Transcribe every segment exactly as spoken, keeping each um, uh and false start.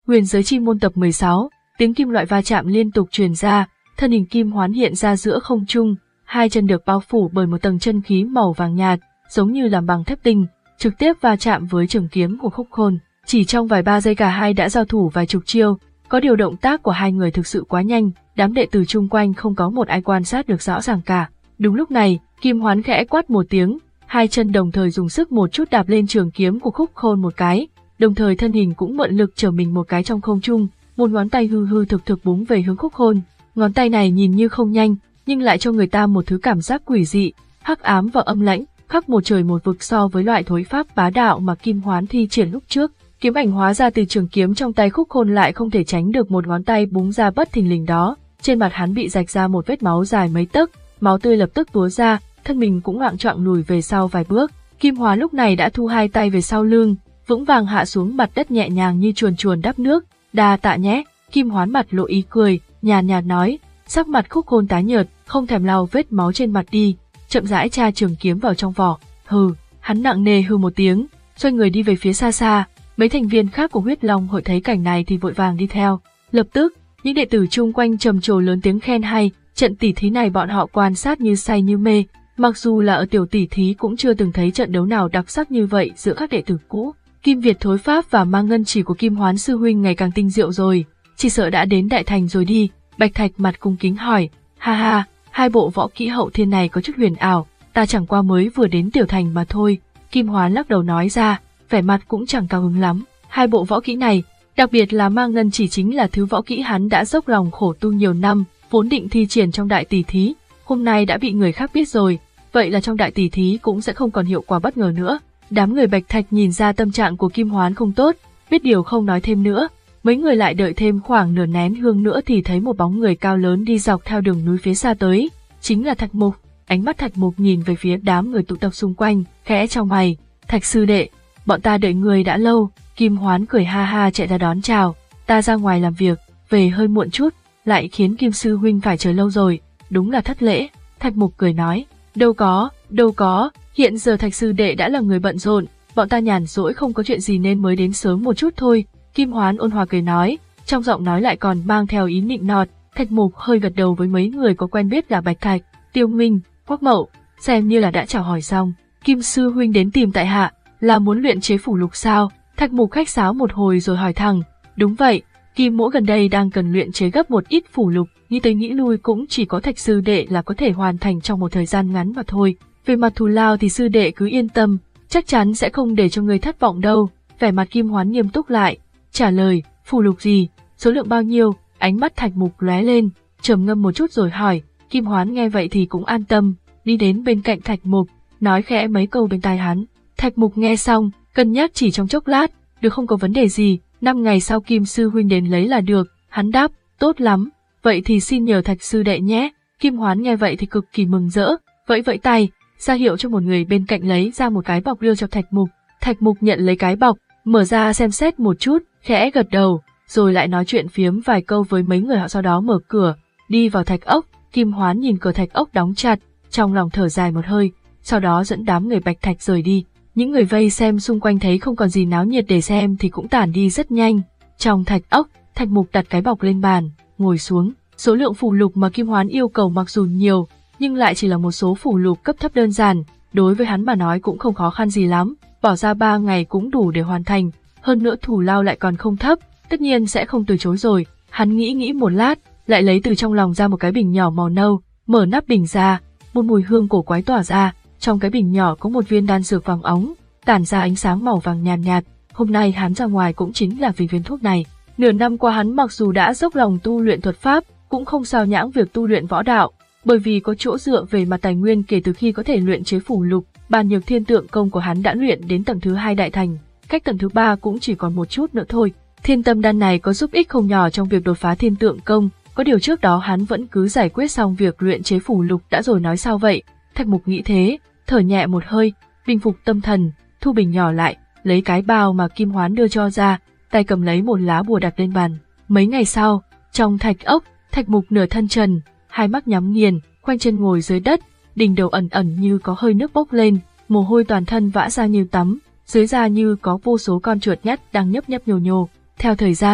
Huyền giới chi môn tập mười sáu, tiếng kim loại va chạm liên tục truyền ra, thân hình Kim Hoán hiện ra giữa không trung, hai chân được bao phủ bởi một tầng chân khí màu vàng nhạt, giống như làm bằng thép tinh, trực tiếp va chạm với trường kiếm của Khúc Khôn. Chỉ trong vài ba giây cả hai đã giao thủ vài chục chiêu, có điều động tác của hai người thực sự quá nhanh, đám đệ tử chung quanh không có một ai quan sát được rõ ràng cả. Đúng lúc này, Kim Hoán khẽ quát một tiếng, hai chân đồng thời dùng sức một chút đạp lên trường kiếm của Khúc Khôn một cái, đồng thời thân hình cũng mượn lực trở mình một cái trong không trung, một ngón tay hư hư thực thực búng về hướng Khúc Khôn. Ngón tay này nhìn như không nhanh, nhưng lại cho người ta một thứ cảm giác quỷ dị, hắc ám và âm lãnh, khác một trời một vực so với loại thối pháp bá đạo mà Kim Hoán thi triển lúc trước. Kiếm ảnh hóa ra từ trường kiếm trong tay Khúc Khôn lại không thể tránh được một ngón tay búng ra bất thình lình đó, trên mặt hắn bị rạch ra một vết máu dài mấy tấc, máu tươi lập tức túa ra, thân mình cũng loạng choạng lùi về sau vài bước. Kim Hoán lúc này đã thu hai tay về sau lưng, vững vàng hạ xuống mặt đất nhẹ nhàng như chuồn chuồn đắp nước. Đa tạ nhé. Kim Hoán mặt lộ ý cười, nhàn nhạt nói. Sắc mặt Khúc Khôn tái nhợt, không thèm lau vết máu trên mặt đi, chậm rãi tra trường kiếm vào trong vỏ. Hừ, hắn nặng nề hừ một tiếng, xoay người đi về phía xa xa. Mấy thành viên khác của Huyết Long hội thấy cảnh này thì vội vàng đi theo. Lập tức, những đệ tử chung quanh trầm trồ lớn tiếng khen hay. Trận tỉ thí này bọn họ quan sát như say như mê, mặc dù là ở tiểu tỉ thí cũng chưa từng thấy trận đấu nào đặc sắc như vậy giữa các đệ tử cũ. Kim Việt thối pháp và mang ngân chỉ của Kim Hoán sư huynh ngày càng tinh diệu rồi, chỉ sợ đã đến đại thành rồi đi. Bạch Thạch mặt cung kính hỏi, ha ha, hai bộ võ kỹ hậu thiên này có chút huyền ảo, ta chẳng qua mới vừa đến tiểu thành mà thôi. Kim Hoán lắc đầu nói ra, vẻ mặt cũng chẳng cao hứng lắm. Hai bộ võ kỹ này, đặc biệt là mang ngân chỉ chính là thứ võ kỹ hắn đã dốc lòng khổ tu nhiều năm, vốn định thi triển trong đại tỷ thí, hôm nay đã bị người khác biết rồi, vậy là trong đại tỷ thí cũng sẽ không còn hiệu quả bất ngờ nữa. Đám người Bạch Thạch nhìn ra tâm trạng của Kim Hoán không tốt, biết điều không nói thêm nữa. Mấy người lại đợi thêm khoảng nửa nén hương nữa thì thấy một bóng người cao lớn đi dọc theo đường núi phía xa tới, chính là Thạch Mục. Ánh mắt Thạch Mục nhìn về phía đám người tụ tập xung quanh, khẽ chau mày, Thạch sư đệ, bọn ta đợi người đã lâu. Kim Hoán cười ha ha chạy ra đón chào, ta ra ngoài làm việc, về hơi muộn chút, lại khiến Kim sư huynh phải chờ lâu rồi, đúng là thất lễ. Thạch Mục cười nói, đâu có, đâu có, hiện giờ Thạch sư đệ đã là người bận rộn, bọn ta nhàn rỗi không có chuyện gì nên mới đến sớm một chút thôi. Kim Hoán ôn hòa cười nói, trong giọng nói lại còn mang theo ý nịnh nọt. Thạch Mục hơi gật đầu với mấy người có quen biết là Bạch Thạch, Tiêu Minh, Quách Mậu, xem như là đã chào hỏi xong. Kim sư huynh đến tìm tại hạ, là muốn luyện chế phủ lục sao? Thạch Mục khách sáo một hồi rồi hỏi thẳng, đúng vậy, Kim mỗ gần đây đang cần luyện chế gấp một ít phủ lục, nghĩ tới nghĩ lui cũng chỉ có Thạch sư đệ là có thể hoàn thành trong một thời gian ngắn mà thôi. Về mặt thù lao thì sư đệ cứ yên tâm, chắc chắn sẽ không để cho người thất vọng đâu. Vẻ mặt Kim Hoán nghiêm túc lại, trả lời, phủ lục gì, số lượng bao nhiêu? Ánh mắt Thạch Mục lóe lên, trầm ngâm một chút rồi hỏi. Kim Hoán nghe vậy thì cũng an tâm, đi đến bên cạnh Thạch Mục, nói khẽ mấy câu bên tai hắn. Thạch Mục nghe xong, cân nhắc chỉ trong chốc lát, được không có vấn đề gì, năm ngày sau Kim sư huynh đến lấy là được. Hắn đáp, tốt lắm, vậy thì xin nhờ Thạch sư đệ nhé. Kim Hoán nghe vậy thì cực kỳ mừng rỡ, vẫy vẫy tay, ra hiệu cho một người bên cạnh lấy ra một cái bọc đưa cho Thạch Mục. Thạch Mục nhận lấy cái bọc, mở ra xem xét một chút, khẽ gật đầu, rồi lại nói chuyện phiếm vài câu với mấy người họ, sau đó mở cửa, đi vào thạch ốc. Kim Hoán nhìn cửa thạch ốc đóng chặt, trong lòng thở dài một hơi, sau đó dẫn đám người Bạch Thạch rời đi. Những người vây xem xung quanh thấy không còn gì náo nhiệt để xem thì cũng tản đi rất nhanh. Trong thạch ốc, Thạch Mục đặt cái bọc lên bàn, ngồi xuống. Số lượng phù lục mà Kim Hoán yêu cầu mặc dù nhiều, nhưng lại chỉ là một số phù lục cấp thấp đơn giản, đối với hắn mà nói cũng không khó khăn gì lắm, bỏ ra ba ngày cũng đủ để hoàn thành, hơn nữa thù lao lại còn không thấp, tất nhiên sẽ không từ chối rồi. Hắn nghĩ nghĩ một lát, lại lấy từ trong lòng ra một cái bình nhỏ màu nâu, mở nắp bình ra, một mùi hương cổ quái tỏa ra, trong cái bình nhỏ có một viên đan dược vàng óng, tản ra ánh sáng màu vàng nhàn nhạt, nhạt. Hôm nay hắn ra ngoài cũng chính là vì viên thuốc này. Nửa năm qua hắn mặc dù đã dốc lòng tu luyện thuật pháp, cũng không sao nhãng việc tu luyện võ đạo, bởi vì có chỗ dựa về mặt tài nguyên. Kể từ khi có thể luyện chế phủ lục, Bàn Nhược Thiên Tượng Công của hắn đã luyện đến tầng thứ hai đại thành, cách tầng thứ ba cũng chỉ còn một chút nữa thôi. Thiên tâm đan này có giúp ích không nhỏ trong việc đột phá Thiên Tượng Công, có điều trước đó hắn vẫn cứ giải quyết xong việc luyện chế phủ lục đã rồi nói sao vậy. Thạch Mục nghĩ thế, thở nhẹ một hơi, bình phục tâm thần, thu bình nhỏ lại, lấy cái bao mà Kim Hoán đưa cho ra, tay cầm lấy một lá bùa đặt lên bàn. Mấy ngày sau, trong thạch ốc, Thạch Mục nửa thân trần, hai mắt nhắm nghiền, khoanh chân ngồi dưới đất, đỉnh đầu ẩn ẩn như có hơi nước bốc lên, mồ hôi toàn thân vã ra như tắm, dưới da như có vô số con chuột nhắt đang nhấp nhấp nhô nhô. Theo thời gian,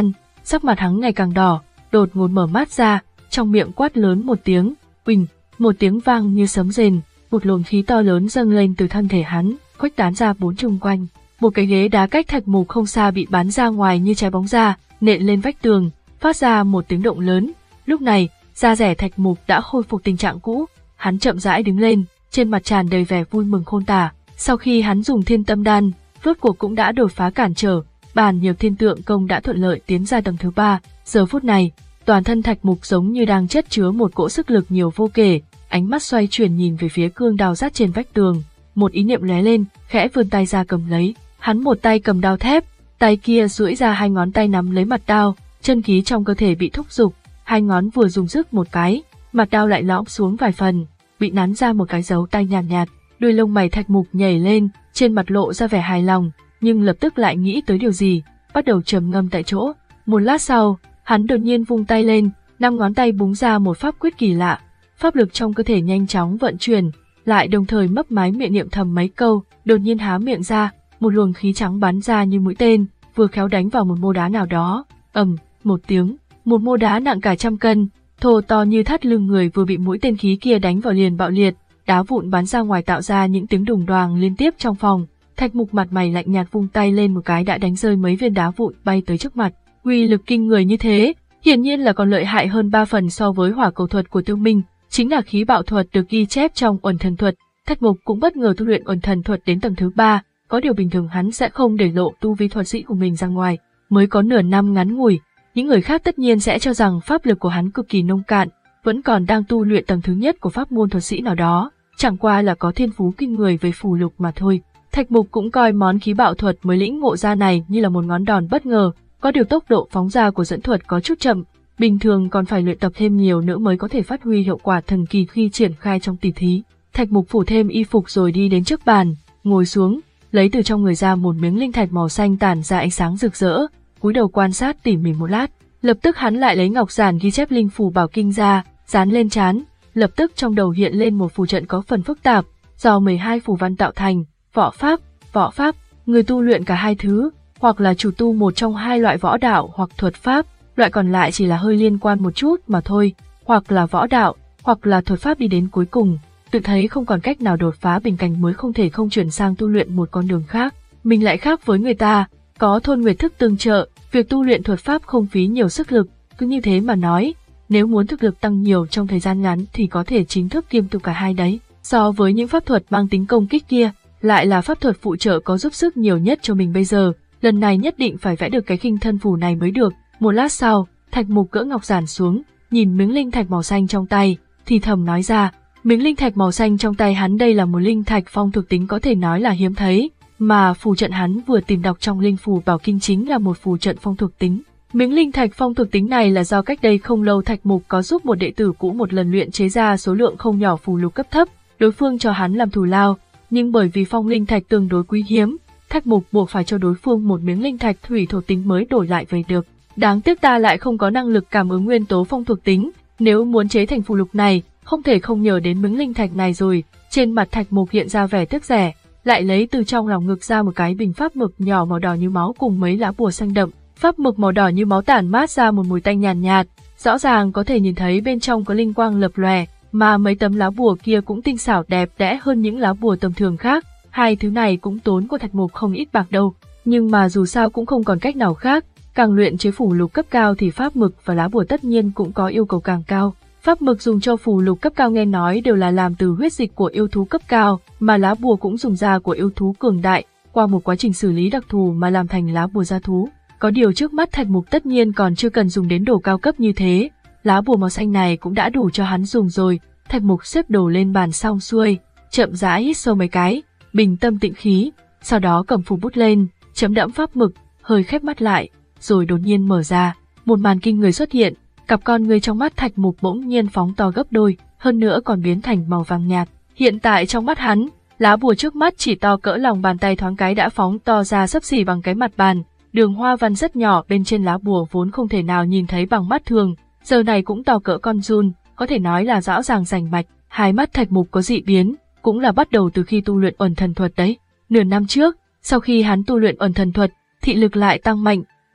sắc mặt hắn ngày càng đỏ, đột ngột mở mắt ra, trong miệng quát lớn một tiếng, "Uỳnh!" Một tiếng vang như sấm rền, một luồng khí to lớn dâng lên từ thân thể hắn, khuếch tán ra bốn chung quanh. Một cái ghế đá cách Thạch Mục không xa bị bắn ra ngoài như trái bóng ra, nện lên vách tường, phát ra một tiếng động lớn. Lúc này, da rẻ Thạch Mục đã khôi phục tình trạng cũ, hắn chậm rãi đứng lên, trên mặt tràn đầy vẻ vui mừng khôn tả. Sau khi hắn dùng Thiên Tâm Đan, rốt cuộc cũng đã đột phá cản trở, bàn nhiều thiên tượng công đã thuận lợi tiến ra tầng thứ ba. Giờ phút này, toàn thân Thạch Mục giống như đang chất chứa một cỗ sức lực nhiều vô kể, ánh mắt xoay chuyển nhìn về phía cương đao rát trên vách tường, một ý niệm lóe lên, khẽ vươn tay ra cầm lấy. Hắn một tay cầm đao thép, tay kia duỗi ra hai ngón tay nắm lấy mặt đao, chân khí trong cơ thể bị thúc giục, hai ngón vừa dùng sức một cái, mặt đao lại lõm xuống vài phần, bị nắn ra một cái dấu tay nhàn nhạt, nhạt. Đuôi lông mày Thạch Mục nhảy lên, trên mặt lộ ra vẻ hài lòng, nhưng lập tức lại nghĩ tới điều gì, bắt đầu trầm ngâm tại chỗ. Một lát sau, hắn đột nhiên vung tay lên, năm ngón tay búng ra một pháp quyết kỳ lạ, pháp lực trong cơ thể nhanh chóng vận chuyển, lại đồng thời mấp máy miệng niệm thầm mấy câu, đột nhiên há miệng ra, một luồng khí trắng bắn ra như mũi tên, vừa khéo đánh vào một mô đá nào đó. Ầm, một tiếng, một mô đá nặng cả trăm cân, thô to như thắt lưng người vừa bị mũi tên khí kia đánh vào liền bạo liệt, đá vụn bắn ra ngoài tạo ra những tiếng đùng đoàng liên tiếp trong phòng. Thạch Mục mặt mày lạnh nhạt vung tay lên một cái đã đánh rơi mấy viên đá vụn bay tới trước mặt. Uy lực kinh người như thế, hiển nhiên là còn lợi hại hơn ba phần so với hỏa cầu thuật của Tiêu Minh, chính là khí bạo thuật được ghi chép trong Uẩn Thần Thuật. Thạch Mục cũng bất ngờ tu luyện Uẩn Thần Thuật đến tầng thứ ba, có điều bình thường hắn sẽ không để lộ tu vi thuật sĩ của mình ra ngoài. Mới có nửa năm ngắn ngủi, những người khác tất nhiên sẽ cho rằng pháp lực của hắn cực kỳ nông cạn, vẫn còn đang tu luyện tầng thứ nhất của pháp môn thuật sĩ nào đó, chẳng qua là có thiên phú kinh người về phù lục mà thôi. Thạch Mục cũng coi món khí bạo thuật mới lĩnh ngộ ra này như là một ngón đòn bất ngờ, có điều tốc độ phóng ra của dẫn thuật có chút chậm, bình thường còn phải luyện tập thêm nhiều nữa mới có thể phát huy hiệu quả thần kỳ khi triển khai trong tỷ thí. Thạch Mục phủ thêm y phục rồi đi đến trước bàn, ngồi xuống, lấy từ trong người ra một miếng linh thạch màu xanh tản ra ánh sáng rực rỡ, cúi đầu quan sát tỉ mỉ một lát, lập tức hắn lại lấy ngọc giản ghi chép linh phù bảo kinh ra, dán lên trán, lập tức trong đầu hiện lên một phù trận có phần phức tạp, do mười hai phù văn tạo thành, võ pháp, võ pháp, người tu luyện cả hai thứ, hoặc là chủ tu một trong hai loại võ đạo hoặc thuật pháp, loại còn lại chỉ là hơi liên quan một chút mà thôi, hoặc là võ đạo, hoặc là thuật pháp đi đến cuối cùng, tự thấy không còn cách nào đột phá bình cảnh mới không thể không chuyển sang tu luyện một con đường khác. Mình lại khác với người ta, có thôn nguyệt thức tương trợ, việc tu luyện thuật pháp không phí nhiều sức lực, cứ như thế mà nói, nếu muốn thực lực tăng nhiều trong thời gian ngắn thì có thể chính thức kiêm tu cả hai đấy. So với những pháp thuật mang tính công kích kia, lại là pháp thuật phụ trợ có giúp sức nhiều nhất cho mình bây giờ, lần này nhất định phải vẽ được cái khinh thân phù này mới được. Một lát sau, Thạch Mục gỡ ngọc giản xuống, nhìn miếng linh thạch màu xanh trong tay, thì thầm nói ra, miếng linh thạch màu xanh trong tay hắn đây là một linh thạch phong thuộc tính có thể nói là hiếm thấy, mà phù trận hắn vừa tìm đọc trong linh phù bảo kinh chính là một phù trận phong thuộc tính. Miếng linh thạch phong thuộc tính này là do cách đây không lâu Thạch Mục có giúp một đệ tử cũ một lần luyện chế ra số lượng không nhỏ phù lục cấp thấp, đối phương cho hắn làm thù lao, nhưng bởi vì phong linh thạch tương đối quý hiếm, Thạch Mục buộc phải cho đối phương một miếng linh thạch thủy thuộc tính mới đổi lại về được. Đáng tiếc ta lại không có năng lực cảm ứng nguyên tố phong thuộc tính, nếu muốn chế thành phù lục này, không thể không nhờ đến miếng linh thạch này rồi. Trên mặt Thạch Mục hiện ra vẻ tiếc rẻ, lại lấy từ trong lòng ngực ra một cái bình pháp mực nhỏ màu đỏ như máu cùng mấy lá bùa xanh đậm. Pháp mực màu đỏ như máu tản mát ra một mùi tanh nhàn nhạt, nhạt, rõ ràng có thể nhìn thấy bên trong có linh quang lập lòe, mà mấy tấm lá bùa kia cũng tinh xảo đẹp đẽ hơn những lá bùa tầm thường khác. Hai thứ này cũng tốn của Thạch Mục không ít bạc đâu, nhưng mà dù sao cũng không còn cách nào khác, càng luyện chế phù lục cấp cao thì pháp mực và lá bùa tất nhiên cũng có yêu cầu càng cao. Pháp mực dùng cho phù lục cấp cao nghe nói đều là làm từ huyết dịch của yêu thú cấp cao, mà lá bùa cũng dùng da của yêu thú cường đại, qua một quá trình xử lý đặc thù mà làm thành lá bùa da thú. Có điều trước mắt Thạch Mục tất nhiên còn chưa cần dùng đến đồ cao cấp như thế, lá bùa màu xanh này cũng đã đủ cho hắn dùng rồi. Thạch Mục xếp đồ lên bàn xong xuôi, chậm rãi hít sâu mấy cái, bình tâm tĩnh khí, sau đó cầm phù bút lên, chấm đẫm pháp mực, hơi khép mắt lại, rồi đột nhiên mở ra, một màn kinh người xuất hiện, cặp con người trong mắt Thạch Mục bỗng nhiên phóng to gấp đôi, hơn nữa còn biến thành màu vàng nhạt. Hiện tại trong mắt hắn, lá bùa trước mắt chỉ to cỡ lòng bàn tay thoáng cái đã phóng to ra xấp xỉ bằng cái mặt bàn, đường hoa văn rất nhỏ bên trên lá bùa vốn không thể nào nhìn thấy bằng mắt thường, giờ này cũng to cỡ con giun, có thể nói là rõ ràng rành mạch. Hai mắt Thạch Mục có dị biến, cũng là bắt đầu từ khi tu luyện Uẩn Thần Thuật đấy. Nửa năm trước, sau khi hắn tu luyện Uẩn Thần Thuật, thị lực lại tăng mạnh,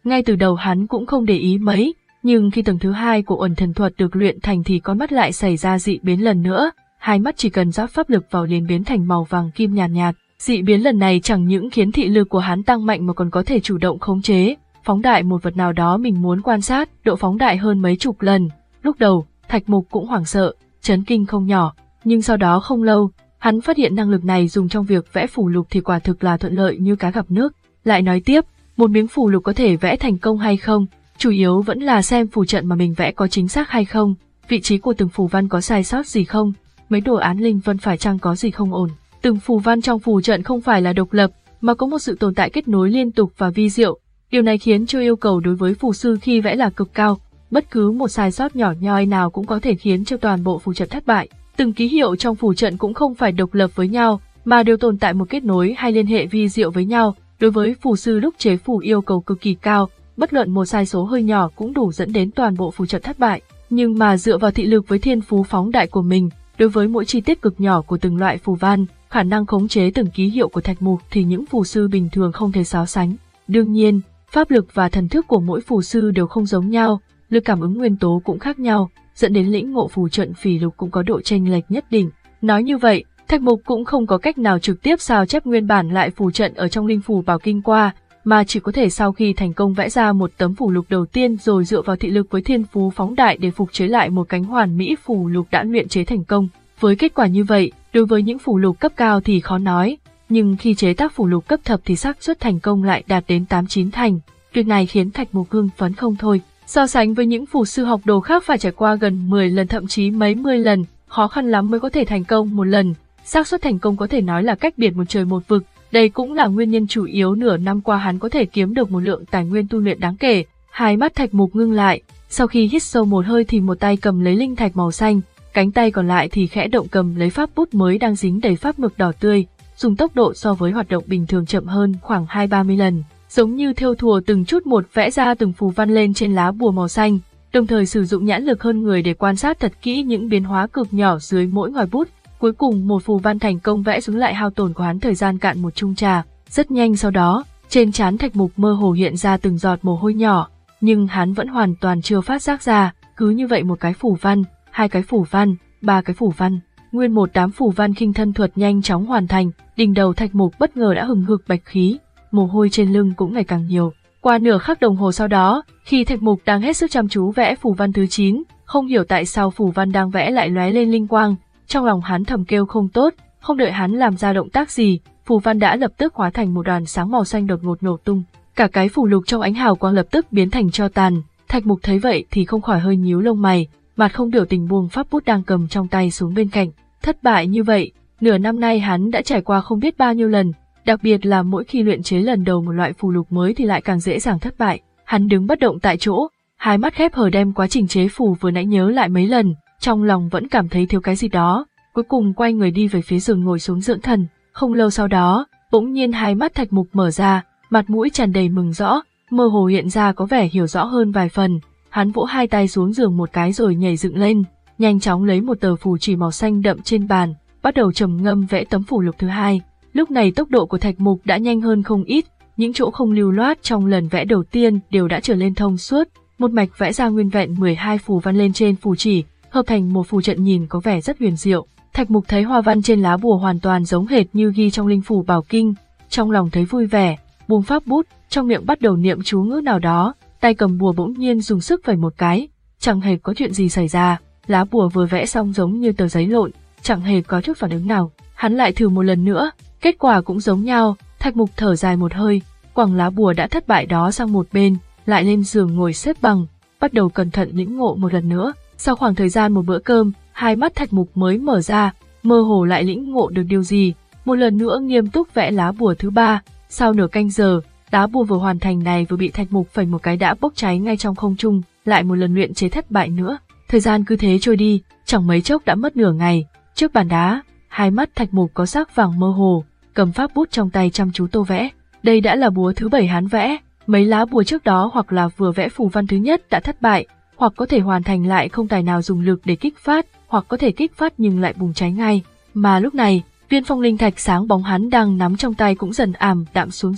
Ngay từ đầu hắn cũng không để ý mấy, nhưng khi tầng thứ hai của ẩn thần thuật được luyện thành thì con mắt lại xảy ra dị biến lần nữa, hai mắt chỉ cần rót pháp lực vào liền biến thành màu vàng kim nhàn nhạt, nhạt. Dị biến lần này chẳng những khiến thị lực của hắn tăng mạnh mà còn có thể chủ động khống chế, phóng đại một vật nào đó mình muốn quan sát, độ phóng đại hơn mấy chục lần. Lúc đầu, Thạch Mục cũng hoảng sợ, chấn kinh không nhỏ, nhưng sau đó không lâu, hắn phát hiện năng lực này dùng trong việc vẽ phù lục thì quả thực là thuận lợi như cá gặp nước. Lại nói tiếp, một miếng phù lục có thể vẽ thành công hay không, chủ yếu vẫn là xem phù trận mà mình vẽ có chính xác hay không, vị trí của từng phù văn có sai sót gì không, mấy đồ án linh vân phải chăng có gì không ổn. Từng phù văn trong phù trận không phải là độc lập, mà có một sự tồn tại kết nối liên tục và vi diệu. Điều này khiến cho yêu cầu đối với phù sư khi vẽ là cực cao, bất cứ một sai sót nhỏ nhoi nào cũng có thể khiến cho toàn bộ phù trận thất bại. Từng ký hiệu trong phù trận cũng không phải độc lập với nhau, mà đều tồn tại một kết nối hay liên hệ vi diệu với nhau. Đối với phù sư lúc chế phù yêu cầu cực kỳ cao, bất luận một sai số hơi nhỏ cũng đủ dẫn đến toàn bộ phù trận thất bại. Nhưng mà dựa vào thị lực với thiên phú phóng đại của mình, đối với mỗi chi tiết cực nhỏ của từng loại phù văn, khả năng khống chế từng ký hiệu của Thạch Mục thì những phù sư bình thường không thể so sánh. Đương nhiên, pháp lực và thần thức của mỗi phù sư đều không giống nhau, lực cảm ứng nguyên tố cũng khác nhau, dẫn đến lĩnh ngộ phù trận phỉ lục cũng có độ chênh lệch nhất định. Nói như vậy, Thạch Mục cũng không có cách nào trực tiếp sao chép nguyên bản lại phù trận ở trong linh phù bảo kinh qua, mà chỉ có thể sau khi thành công vẽ ra một tấm phù lục đầu tiên rồi dựa vào thị lực với thiên phú phóng đại để phục chế lại một cánh hoàn mỹ phù lục đã luyện chế thành công. Với kết quả như vậy, đối với những phù lục cấp cao thì khó nói, nhưng khi chế tác phù lục cấp thấp thì xác suất thành công lại đạt đến tám chín thành. Việc này khiến Thạch Mục hưng phấn không thôi. So sánh với những phù sư học đồ khác phải trải qua gần mười lần thậm chí mấy mươi lần, khó khăn lắm mới có thể thành công một lần. Xác suất thành công có thể nói là cách biệt một trời một vực. Đây cũng là nguyên nhân chủ yếu nửa năm qua hắn có thể kiếm được một lượng tài nguyên tu luyện đáng kể. Hai mắt Thạch Mục ngưng lại, sau khi hít sâu một hơi thì một tay cầm lấy linh thạch màu xanh, cánh tay còn lại thì khẽ động cầm lấy pháp bút mới đang dính đầy pháp mực đỏ tươi, dùng tốc độ so với hoạt động bình thường chậm hơn khoảng hai ba mươi lần, giống như thêu thùa từng chút một vẽ ra từng phù văn lên trên lá bùa màu xanh, đồng thời sử dụng nhãn lực hơn người để quan sát thật kỹ những biến hóa cực nhỏ dưới mỗi ngòi bút. Cuối cùng một phù văn thành công vẽ xuống lại hao tổn của hắn thời gian cạn một chung trà. Rất nhanh sau đó, trên trán Thạch Mục mơ hồ hiện ra từng giọt mồ hôi nhỏ, nhưng hắn vẫn hoàn toàn chưa phát giác ra. Cứ như vậy một cái phù văn, hai cái phù văn, ba cái phù văn, nguyên một đám phù văn khinh thân thuật nhanh chóng hoàn thành. Đỉnh đầu Thạch Mục bất ngờ đã hừng hực bạch khí, mồ hôi trên lưng cũng ngày càng nhiều. Qua nửa khắc đồng hồ sau đó, khi Thạch Mục đang hết sức chăm chú vẽ phù văn thứ chín, không hiểu tại sao phù văn đang vẽ lại lóe lên linh quang. Trong lòng hắn thầm kêu không tốt, không đợi hắn làm ra động tác gì, phù văn đã lập tức hóa thành một đoàn sáng màu xanh đột ngột nổ tung. Cả cái phù lục trong ánh hào quang lập tức biến thành tro tàn. Thạch Mục thấy vậy thì không khỏi hơi nhíu lông mày, mặt không biểu tình buông pháp bút đang cầm trong tay xuống bên cạnh. Thất bại như vậy, nửa năm nay hắn đã trải qua không biết bao nhiêu lần, đặc biệt là mỗi khi luyện chế lần đầu một loại phù lục mới thì lại càng dễ dàng thất bại. Hắn đứng bất động tại chỗ, hai mắt khép hờ đem quá trình chế phù vừa nãy nhớ lại mấy lần. Trong lòng vẫn cảm thấy thiếu cái gì đó, cuối cùng quay người đi về phía giường ngồi xuống dưỡng thần. Không lâu sau đó, bỗng nhiên hai mắt Thạch Mục mở ra, mặt mũi tràn đầy mừng rõ, mơ hồ hiện ra có vẻ hiểu rõ hơn vài phần. Hắn vỗ hai tay xuống giường một cái rồi nhảy dựng lên, nhanh chóng lấy một tờ phù chỉ màu xanh đậm trên bàn, bắt đầu trầm ngâm vẽ tấm phù lục thứ hai. Lúc này tốc độ của Thạch Mục đã nhanh hơn không ít, những chỗ không lưu loát trong lần vẽ đầu tiên đều đã trở lên thông suốt, một mạch vẽ ra nguyên vẹn mười hai phù văn lên trên phù chỉ, hợp thành một phù trận nhìn có vẻ rất huyền diệu. Thạch Mục thấy hoa văn trên lá bùa hoàn toàn giống hệt như ghi trong linh phù bảo kinh, trong lòng thấy vui vẻ, buông pháp bút, trong miệng bắt đầu niệm chú ngữ nào đó, tay cầm bùa bỗng nhiên dùng sức vẩy một cái, chẳng hề có chuyện gì xảy ra, lá bùa vừa vẽ xong giống như tờ giấy lộn, chẳng hề có chút phản ứng nào. Hắn lại thử một lần nữa, kết quả cũng giống nhau. Thạch Mục thở dài một hơi, quẳng lá bùa đã thất bại đó sang một bên, lại lên giường ngồi xếp bằng, bắt đầu cẩn thận lĩnh ngộ một lần nữa. Sau khoảng thời gian một bữa cơm, hai mắt Thạch Mục mới mở ra, mơ hồ lại lĩnh ngộ được điều gì, một lần nữa nghiêm túc vẽ lá bùa thứ ba. Sau nửa canh giờ, lá bùa vừa hoàn thành này vừa bị Thạch Mục phẩy một cái đã bốc cháy ngay trong không trung, lại một lần luyện chế thất bại nữa. Thời gian cứ thế trôi đi, chẳng mấy chốc đã mất nửa ngày. Trước bàn đá, hai mắt Thạch Mục có sắc vàng mơ hồ, cầm pháp bút trong tay chăm chú tô vẽ. Đây đã là búa thứ bảy hắn vẽ, mấy lá bùa trước đó hoặc là vừa vẽ phù văn thứ nhất đã thất bại, hoặc có thể hoàn thành lại không tài nào dùng lực để kích phát, hoặc có thể kích phát nhưng lại bùng cháy ngay. Mà lúc này, viên phong linh thạch sáng bóng hắn đang nắm trong tay cũng dần ảm đạm xuống rồi.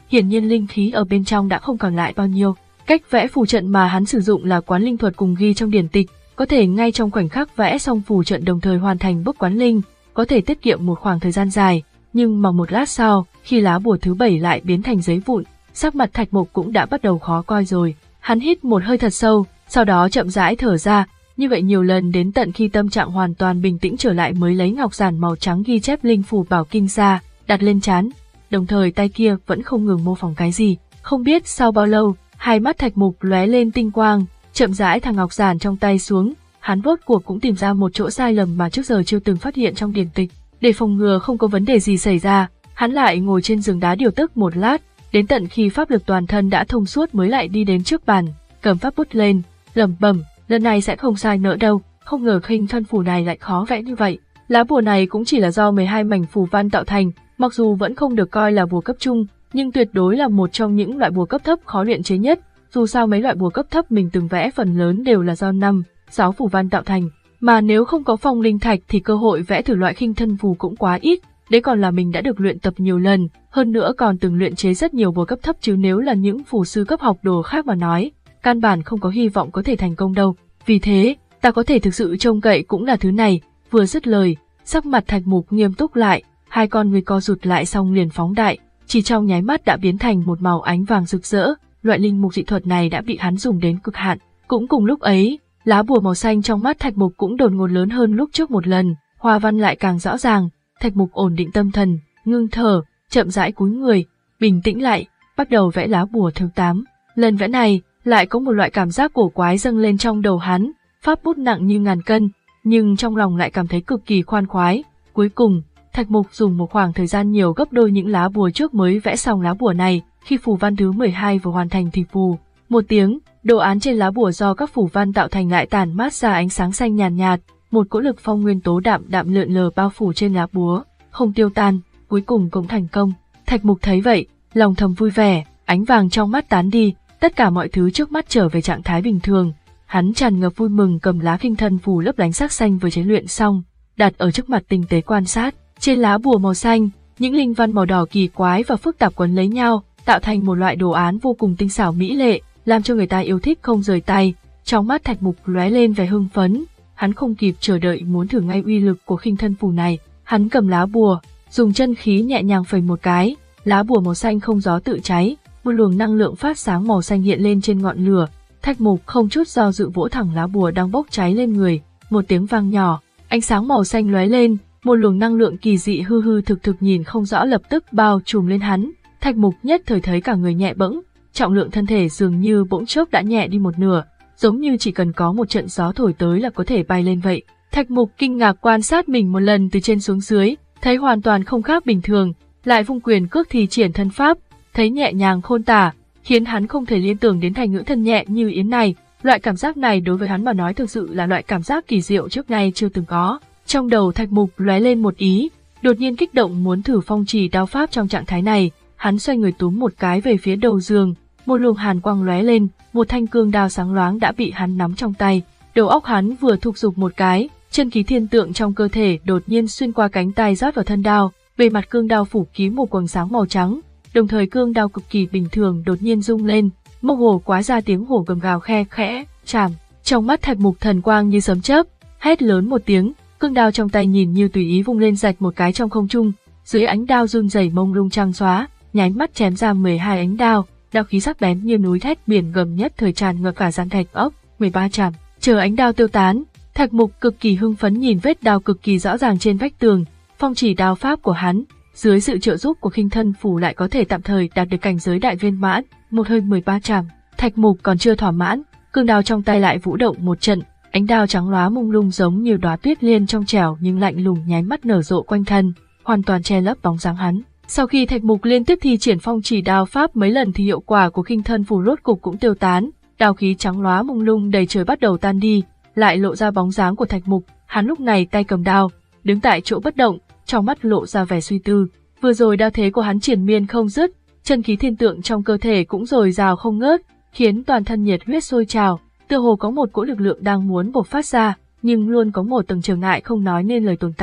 hiển nhiên linh khí ở bên trong đã không còn lại bao nhiêu. Cách vẽ phù trận mà hắn sử dụng là quán linh thuật cùng ghi trong điển tịch, có thể ngay trong khoảnh khắc vẽ xong phù trận đồng thời hoàn thành bước quán linh, có thể tiết kiệm một khoảng thời gian dài. Nhưng mà một lát sau, khi lá bùa thứ bảy lại biến thành giấy vụn, sắc mặt Thạch Mục cũng đã bắt đầu khó coi rồi. Hắn hít một hơi thật sâu, sau đó chậm rãi thở ra, như vậy nhiều lần đến tận khi tâm trạng hoàn toàn bình tĩnh trở lại mới lấy ngọc giản màu trắng ghi chép linh phù bảo kinh ra, đặt lên trán, đồng thời tay kia vẫn không ngừng mô phỏng cái gì. Không biết sau bao lâu, hai mắt Thạch Mục lóe lên tinh quang, chậm rãi thả ngọc giản trong tay xuống, hắn rốt cuộc cũng tìm ra một chỗ sai lầm mà trước giờ chưa từng phát hiện trong điển tịch. Để phòng ngừa không có vấn đề gì xảy ra, hắn lại ngồi trên giường đá điều tức một lát, đến tận khi pháp lực toàn thân đã thông suốt mới lại đi đến trước bàn, cầm pháp bút lên, lẩm bẩm, lần này sẽ không sai nữa đâu, không ngờ khinh thân phù này lại khó vẽ như vậy. Lá bùa này cũng chỉ là do mười hai mảnh phù văn tạo thành, mặc dù vẫn không được coi là bùa cấp trung, nhưng tuyệt đối là một trong những loại bùa cấp thấp khó luyện chế nhất, dù sao mấy loại bùa cấp thấp mình từng vẽ phần lớn đều là do năm, sáu phù văn tạo thành, mà nếu không có phong linh thạch thì cơ hội vẽ thử loại khinh thân phù cũng quá ít, đấy còn là mình đã được luyện tập nhiều lần, hơn nữa còn từng luyện chế rất nhiều bùa cấp thấp, chứ nếu là những phù sư cấp học đồ khác mà nói, căn bản không có hy vọng có thể thành công đâu. Vì thế, ta có thể thực sự trông cậy cũng là thứ này. Vừa dứt lời, sắc mặt Thạch Mục nghiêm túc lại, hai con người co rụt lại xong liền phóng đại, chỉ trong nháy mắt đã biến thành một màu ánh vàng rực rỡ. Loại linh mục dị thuật này đã bị hắn dùng đến cực hạn. Cũng cùng lúc ấy, lá bùa màu xanh trong mắt Thạch Mục cũng đột ngột lớn hơn lúc trước một lần, hoa văn lại càng rõ ràng. Thạch Mục ổn định tâm thần, ngưng thở, chậm rãi cúi người, bình tĩnh lại, bắt đầu vẽ lá bùa thứ tám. Lần vẽ này, lại có một loại cảm giác cổ quái dâng lên trong đầu hắn, pháp bút nặng như ngàn cân, nhưng trong lòng lại cảm thấy cực kỳ khoan khoái. Cuối cùng, Thạch Mục dùng một khoảng thời gian nhiều gấp đôi những lá bùa trước mới vẽ xong lá bùa này. Khi phù văn thứ mười hai vừa hoàn thành thì phù một tiếng, đồ án trên lá bùa do các phù văn tạo thành lại tản mát ra ánh sáng xanh nhàn nhạt, nhạt, một cỗ lực phong nguyên tố đạm đạm lượn lờ bao phủ trên lá búa, không tiêu tan, cuối cùng cũng thành công. Thạch Mục thấy vậy, lòng thầm vui vẻ, ánh vàng trong mắt tán đi, tất cả mọi thứ trước mắt trở về trạng thái bình thường. Hắn tràn ngập vui mừng cầm lá khinh thân phù lấp lánh sắc xanh vừa chế luyện xong, đặt ở trước mặt tinh tế quan sát. Trên lá bùa màu xanh, những linh văn màu đỏ kỳ quái và phức tạp quấn lấy nhau, tạo thành một loại đồ án vô cùng tinh xảo mỹ lệ, làm cho người ta yêu thích không rời tay. Trong mắt Thạch Mục lóe lên vẻ hưng phấn, hắn không kịp chờ đợi muốn thử ngay uy lực của khinh thân phù này. Hắn cầm lá bùa, dùng chân khí nhẹ nhàng phẩy một cái, lá bùa màu xanh không gió tự cháy, một luồng năng lượng phát sáng màu xanh hiện lên trên ngọn lửa. Thạch Mục không chút do dự vỗ thẳng lá bùa đang bốc cháy lên người, một tiếng vang nhỏ, ánh sáng màu xanh lóe lên, một luồng năng lượng kỳ dị hư hư thực thực nhìn không rõ lập tức bao trùm lên hắn. Thạch Mục nhất thời thấy cả người nhẹ bẫng, trọng lượng thân thể dường như bỗng chốc đã nhẹ đi một nửa, giống như chỉ cần có một trận gió thổi tới là có thể bay lên vậy. Thạch Mục kinh ngạc quan sát mình một lần từ trên xuống dưới, thấy hoàn toàn không khác bình thường, lại vung quyền cước thi triển thân pháp, thấy nhẹ nhàng khôn tả, khiến hắn không thể liên tưởng đến thành ngữ thân nhẹ như yến này. Loại cảm giác này đối với hắn mà nói thực sự là loại cảm giác kỳ diệu trước nay chưa từng có. Trong đầu Thạch Mục lóe lên một ý, đột nhiên kích động muốn thử phong trì đao pháp trong trạng thái này. Hắn xoay người túm một cái về phía đầu giường, một luồng hàn quang lóe lên, một thanh cương đao sáng loáng đã bị hắn nắm trong tay. Đầu óc hắn vừa thúc giục một cái, chân khí thiên tượng trong cơ thể đột nhiên xuyên qua cánh tay rót vào thân đao, bề mặt cương đao phủ kín một quầng sáng màu trắng, đồng thời cương đao cực kỳ bình thường đột nhiên rung lên, mơ hồ quá ra tiếng hổ gầm gào khe khẽ, chạm. Trong mắt Thạch Mục thần quang như sấm chớp, hét lớn một tiếng, cương đao trong tay nhìn như tùy ý vung lên rạch một cái trong không trung, dưới ánh đao run rẩy mông lung trắng xóa, nháy mắt chém ra mười hai ánh đao, đao khí sắc bén như núi thét biển gầm nhất thời tràn ngập cả gian thạch ốc. mười ba chạm. Chờ ánh đao tiêu tán, Thạch Mục cực kỳ hưng phấn nhìn vết đao cực kỳ rõ ràng trên vách tường, phong chỉ đao pháp của hắn, dưới sự trợ giúp của khinh thân phù lại có thể tạm thời đạt được cảnh giới đại viên mãn. Một hơi mười ba chạm, Thạch Mục còn chưa thỏa mãn, cương đao trong tay lại vũ động một trận, ánh đao trắng lóa mông lung giống như đóa tuyết liên trong trẻo nhưng lạnh lùng nháy mắt nở rộ quanh thân, hoàn toàn che lấp bóng dáng hắn. Sau khi Thạch Mục liên tiếp thi triển phong chỉ đao pháp mấy lần thì hiệu quả của khinh thân phù rốt cục cũng tiêu tán, đao khí trắng lóa mông lung đầy trời bắt đầu tan đi, lại lộ ra bóng dáng của Thạch Mục. Hắn lúc này tay cầm đao, đứng tại chỗ bất động, trong mắt lộ ra vẻ suy tư. Vừa rồi đao thế của hắn triển miên không dứt, chân khí thiên tượng trong cơ thể cũng dồi dào không ngớt, khiến toàn thân nhiệt huyết sôi trào, tựa hồ có một cỗ lực lượng đang muốn bộc phát ra, nhưng luôn có một tầng trở ngại không nói nên lời tồn tại.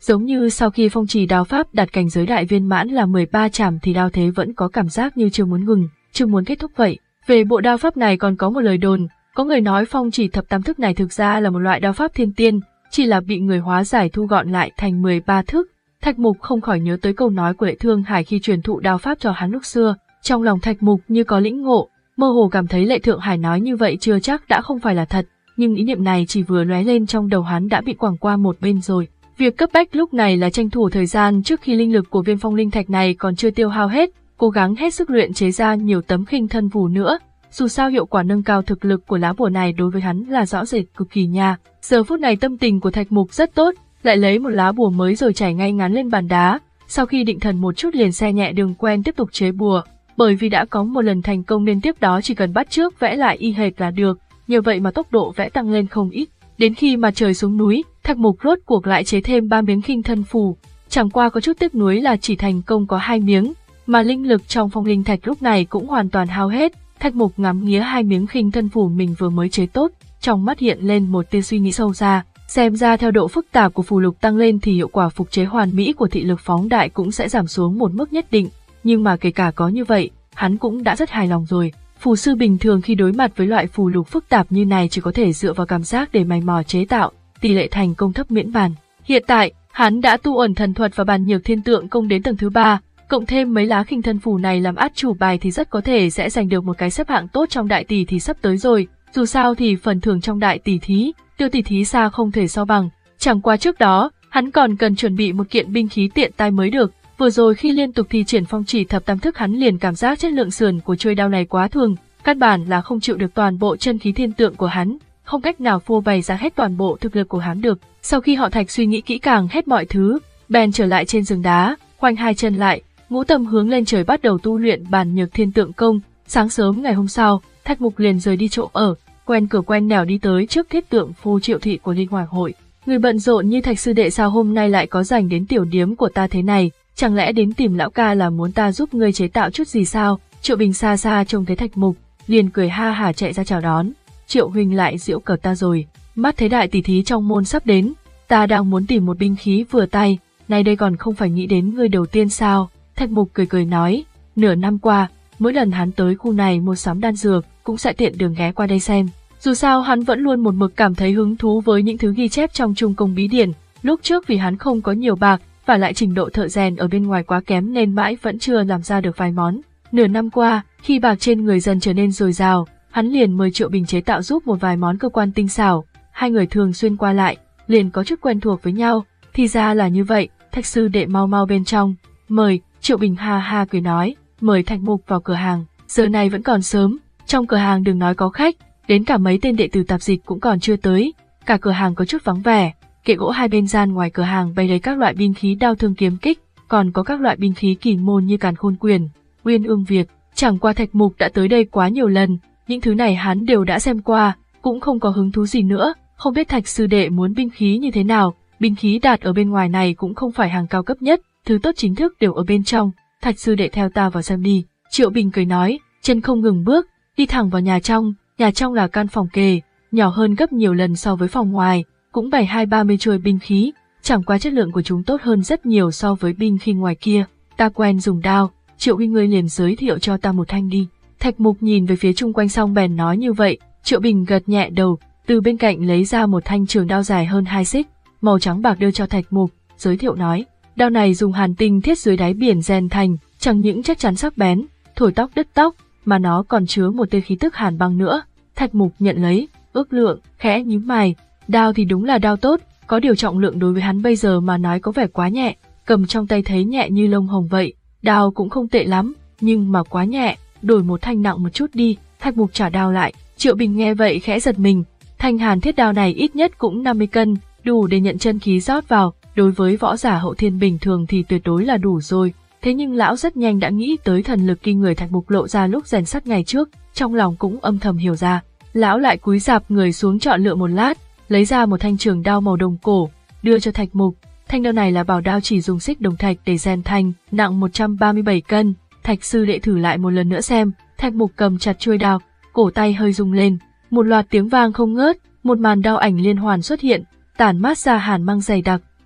Giống như sau khi phong trì đao pháp đạt cảnh giới đại viên mãn là mười ba chảm thì đao thế vẫn có cảm giác như chưa muốn ngừng, chưa muốn kết thúc vậy. Về bộ đao pháp này còn có một lời đồn, có người nói phong trì thập tam thức này thực ra là một loại đao pháp thiên tiên, chỉ là bị người hóa giải thu gọn lại thành mười ba thức. Thạch Mục không khỏi nhớ tới câu nói của Lệ Thương Hải khi truyền thụ đao pháp cho hắn lúc xưa, trong lòng Thạch Mục như có lĩnh ngộ, mơ hồ cảm thấy Lệ Thượng Hải nói như vậy chưa chắc đã không phải là thật, nhưng ý niệm này chỉ vừa lóe lên trong đầu hắn đã bị quẳng qua một bên rồi. Việc cấp bách lúc này là tranh thủ thời gian trước khi linh lực của viên phong linh thạch này còn chưa tiêu hao hết, cố gắng hết sức luyện chế ra nhiều tấm khinh thân phù nữa. Dù sao hiệu quả nâng cao thực lực của lá bùa này đối với hắn là rõ rệt cực kỳ nha. Giờ phút này tâm tình của Thạch Mục rất tốt, lại lấy một lá bùa mới rồi trải ngay ngắn lên bàn đá, sau khi định thần một chút liền xe nhẹ đường quen tiếp tục chế bùa, bởi vì đã có một lần thành công nên tiếp đó chỉ cần bắt chước vẽ lại y hệt là được, nhờ vậy mà tốc độ vẽ tăng lên không ít. Đến khi mặt trời xuống núi, Thạch Mục rốt cuộc lại chế thêm ba miếng khinh thân phù, chẳng qua có chút tiếc nuối là chỉ thành công có hai miếng, mà linh lực trong phong linh thạch lúc này cũng hoàn toàn hao hết. Thạch Mục ngắm nghía hai miếng khinh thân phù mình vừa mới chế tốt, trong mắt hiện lên một tia suy nghĩ sâu xa, xem ra theo độ phức tạp của phù lục tăng lên thì hiệu quả phục chế hoàn mỹ của thị lực phóng đại cũng sẽ giảm xuống một mức nhất định, nhưng mà kể cả có như vậy, hắn cũng đã rất hài lòng rồi. Phù sư bình thường khi đối mặt với loại phù lục phức tạp như này chỉ có thể dựa vào cảm giác để mày mò chế tạo, tỷ lệ thành công thấp miễn bàn. Hiện tại, hắn đã tu ẩn thần thuật và bàn nhược thiên tượng công đến tầng thứ ba, cộng thêm mấy lá khinh thân phù này làm át chủ bài thì rất có thể sẽ giành được một cái xếp hạng tốt trong đại tỷ thí sắp tới rồi. Dù sao thì phần thưởng trong đại tỷ thí, tiêu tỷ thí xa không thể so bằng. Chẳng qua trước đó, hắn còn cần chuẩn bị một kiện binh khí tiện tay mới được. Vừa rồi khi liên tục thi triển phong chỉ thập tam thức hắn liền cảm giác chất lượng sườn của chuôi đao này quá thường, căn bản là không chịu được toàn bộ chân khí thiên tượng của hắn, không cách nào phô bày ra hết toàn bộ thực lực của hắn được. Sau khi họ Thạch suy nghĩ kỹ càng hết mọi thứ, bèn trở lại trên giường đá, khoanh hai chân lại, ngũ tâm hướng lên trời bắt đầu tu luyện bàn nhược thiên tượng công. Sáng sớm ngày hôm sau, Thạch Mục liền rời đi chỗ ở, quen cửa quen nẻo đi tới trước thiết tượng phù triệu thị của Linh Hoàng hội. Người bận rộn như Thạch sư đệ sao hôm nay lại có rảnh đến tiểu điếm của ta thế này? Chẳng lẽ đến tìm lão ca là muốn ta giúp ngươi chế tạo chút gì sao? Triệu Bình xa xa trông thấy Thạch Mục, liền cười ha hả chạy ra chào đón. Triệu huynh lại giễu cợt ta rồi, mắt thấy đại tỷ thí trong môn sắp đến, ta đang muốn tìm một binh khí vừa tay, nay đây còn không phải nghĩ đến ngươi đầu tiên sao? Thạch Mục cười cười nói, nửa năm qua, mỗi lần hắn tới khu này mua sắm đan dược, cũng sẽ tiện đường ghé qua đây xem. Dù sao hắn vẫn luôn một mực cảm thấy hứng thú với những thứ ghi chép trong Trung Công Bí Điển, lúc trước vì hắn không có nhiều bạc, và lại trình độ thợ rèn ở bên ngoài quá kém nên mãi vẫn chưa làm ra được vài món. Nửa năm qua, khi bạc trên người dần trở nên dồi dào, hắn liền mời Triệu Bình chế tạo giúp một vài món cơ quan tinh xảo, hai người thường xuyên qua lại, liền có chút quen thuộc với nhau. Thì ra là như vậy, Thạch sư đệ mau mau bên trong, mời. Triệu Bình ha ha cười nói, mời Thạch Mục vào cửa hàng. Giờ này vẫn còn sớm, trong cửa hàng đừng nói có khách, đến cả mấy tên đệ tử tạp dịch cũng còn chưa tới, cả cửa hàng có chút vắng vẻ. Kệ gỗ hai bên gian ngoài cửa hàng bày đầy các loại binh khí đao thương kiếm kích, còn có các loại binh khí kỳ môn như Càn Khôn Quyền, Uyên Ương Việt. Chẳng qua Thạch Mục đã tới đây quá nhiều lần, những thứ này hắn đều đã xem qua, cũng không có hứng thú gì nữa. Không biết Thạch sư đệ muốn binh khí như thế nào, binh khí đạt ở bên ngoài này cũng không phải hàng cao cấp nhất, thứ tốt chính thức đều ở bên trong. Thạch sư đệ theo ta vào xem đi. Triệu Bình cười nói, chân không ngừng bước, đi thẳng vào nhà trong. Nhà trong là căn phòng kề, nhỏ hơn gấp nhiều lần so với phòng ngoài, cũng bày hai ba mươi chuôi binh khí, chẳng qua chất lượng của chúng tốt hơn rất nhiều so với binh khí ngoài kia. Ta quen dùng đao, Triệu huynh ngươi liền giới thiệu cho ta một thanh đi. Thạch Mục nhìn về phía chung quanh xong bèn nói như vậy. Triệu Bình gật nhẹ đầu, từ bên cạnh lấy ra một thanh trường đao dài hơn hai xích, màu trắng bạc đưa cho Thạch Mục, giới thiệu nói, đao này dùng hàn tinh thiết dưới đáy biển rèn thành, chẳng những chắc chắn sắc bén, thổi tóc đứt tóc, mà nó còn chứa một tia khí tức hàn băng nữa. Thạch Mục nhận lấy, ước lượng, khẽ nhíu mày, đao thì đúng là đao tốt, có điều trọng lượng đối với hắn bây giờ mà nói có vẻ quá nhẹ, cầm trong tay thấy nhẹ như lông hồng vậy. Đao cũng không tệ lắm, nhưng mà quá nhẹ, đổi một thanh nặng một chút đi. Thạch Mục trả đao lại. Triệu Bình nghe vậy khẽ giật mình, thanh hàn thiết đao này ít nhất cũng năm mươi cân, đủ để nhận chân khí rót vào, đối với võ giả hậu thiên bình thường thì tuyệt đối là đủ rồi. Thế nhưng lão rất nhanh đã nghĩ tới thần lực kinh người Thạch Mục lộ ra lúc rèn sắt ngày trước, trong lòng cũng âm thầm hiểu ra. Lão lại cúi rạp người xuống chọn lựa một lát, lấy ra một thanh trường đao màu đồng cổ, đưa cho Thạch Mục. Thanh đao này là bảo đao chỉ dùng xích đồng thạch để rèn thành, nặng một trăm ba mươi bảy cân. Thạch sư đệ thử lại một lần nữa xem. Thạch Mục cầm chặt chuôi đao, cổ tay hơi rung lên, một loạt tiếng vang không ngớt, một màn đao ảnh liên hoàn xuất hiện, tản mát ra hàn mang dày đặc.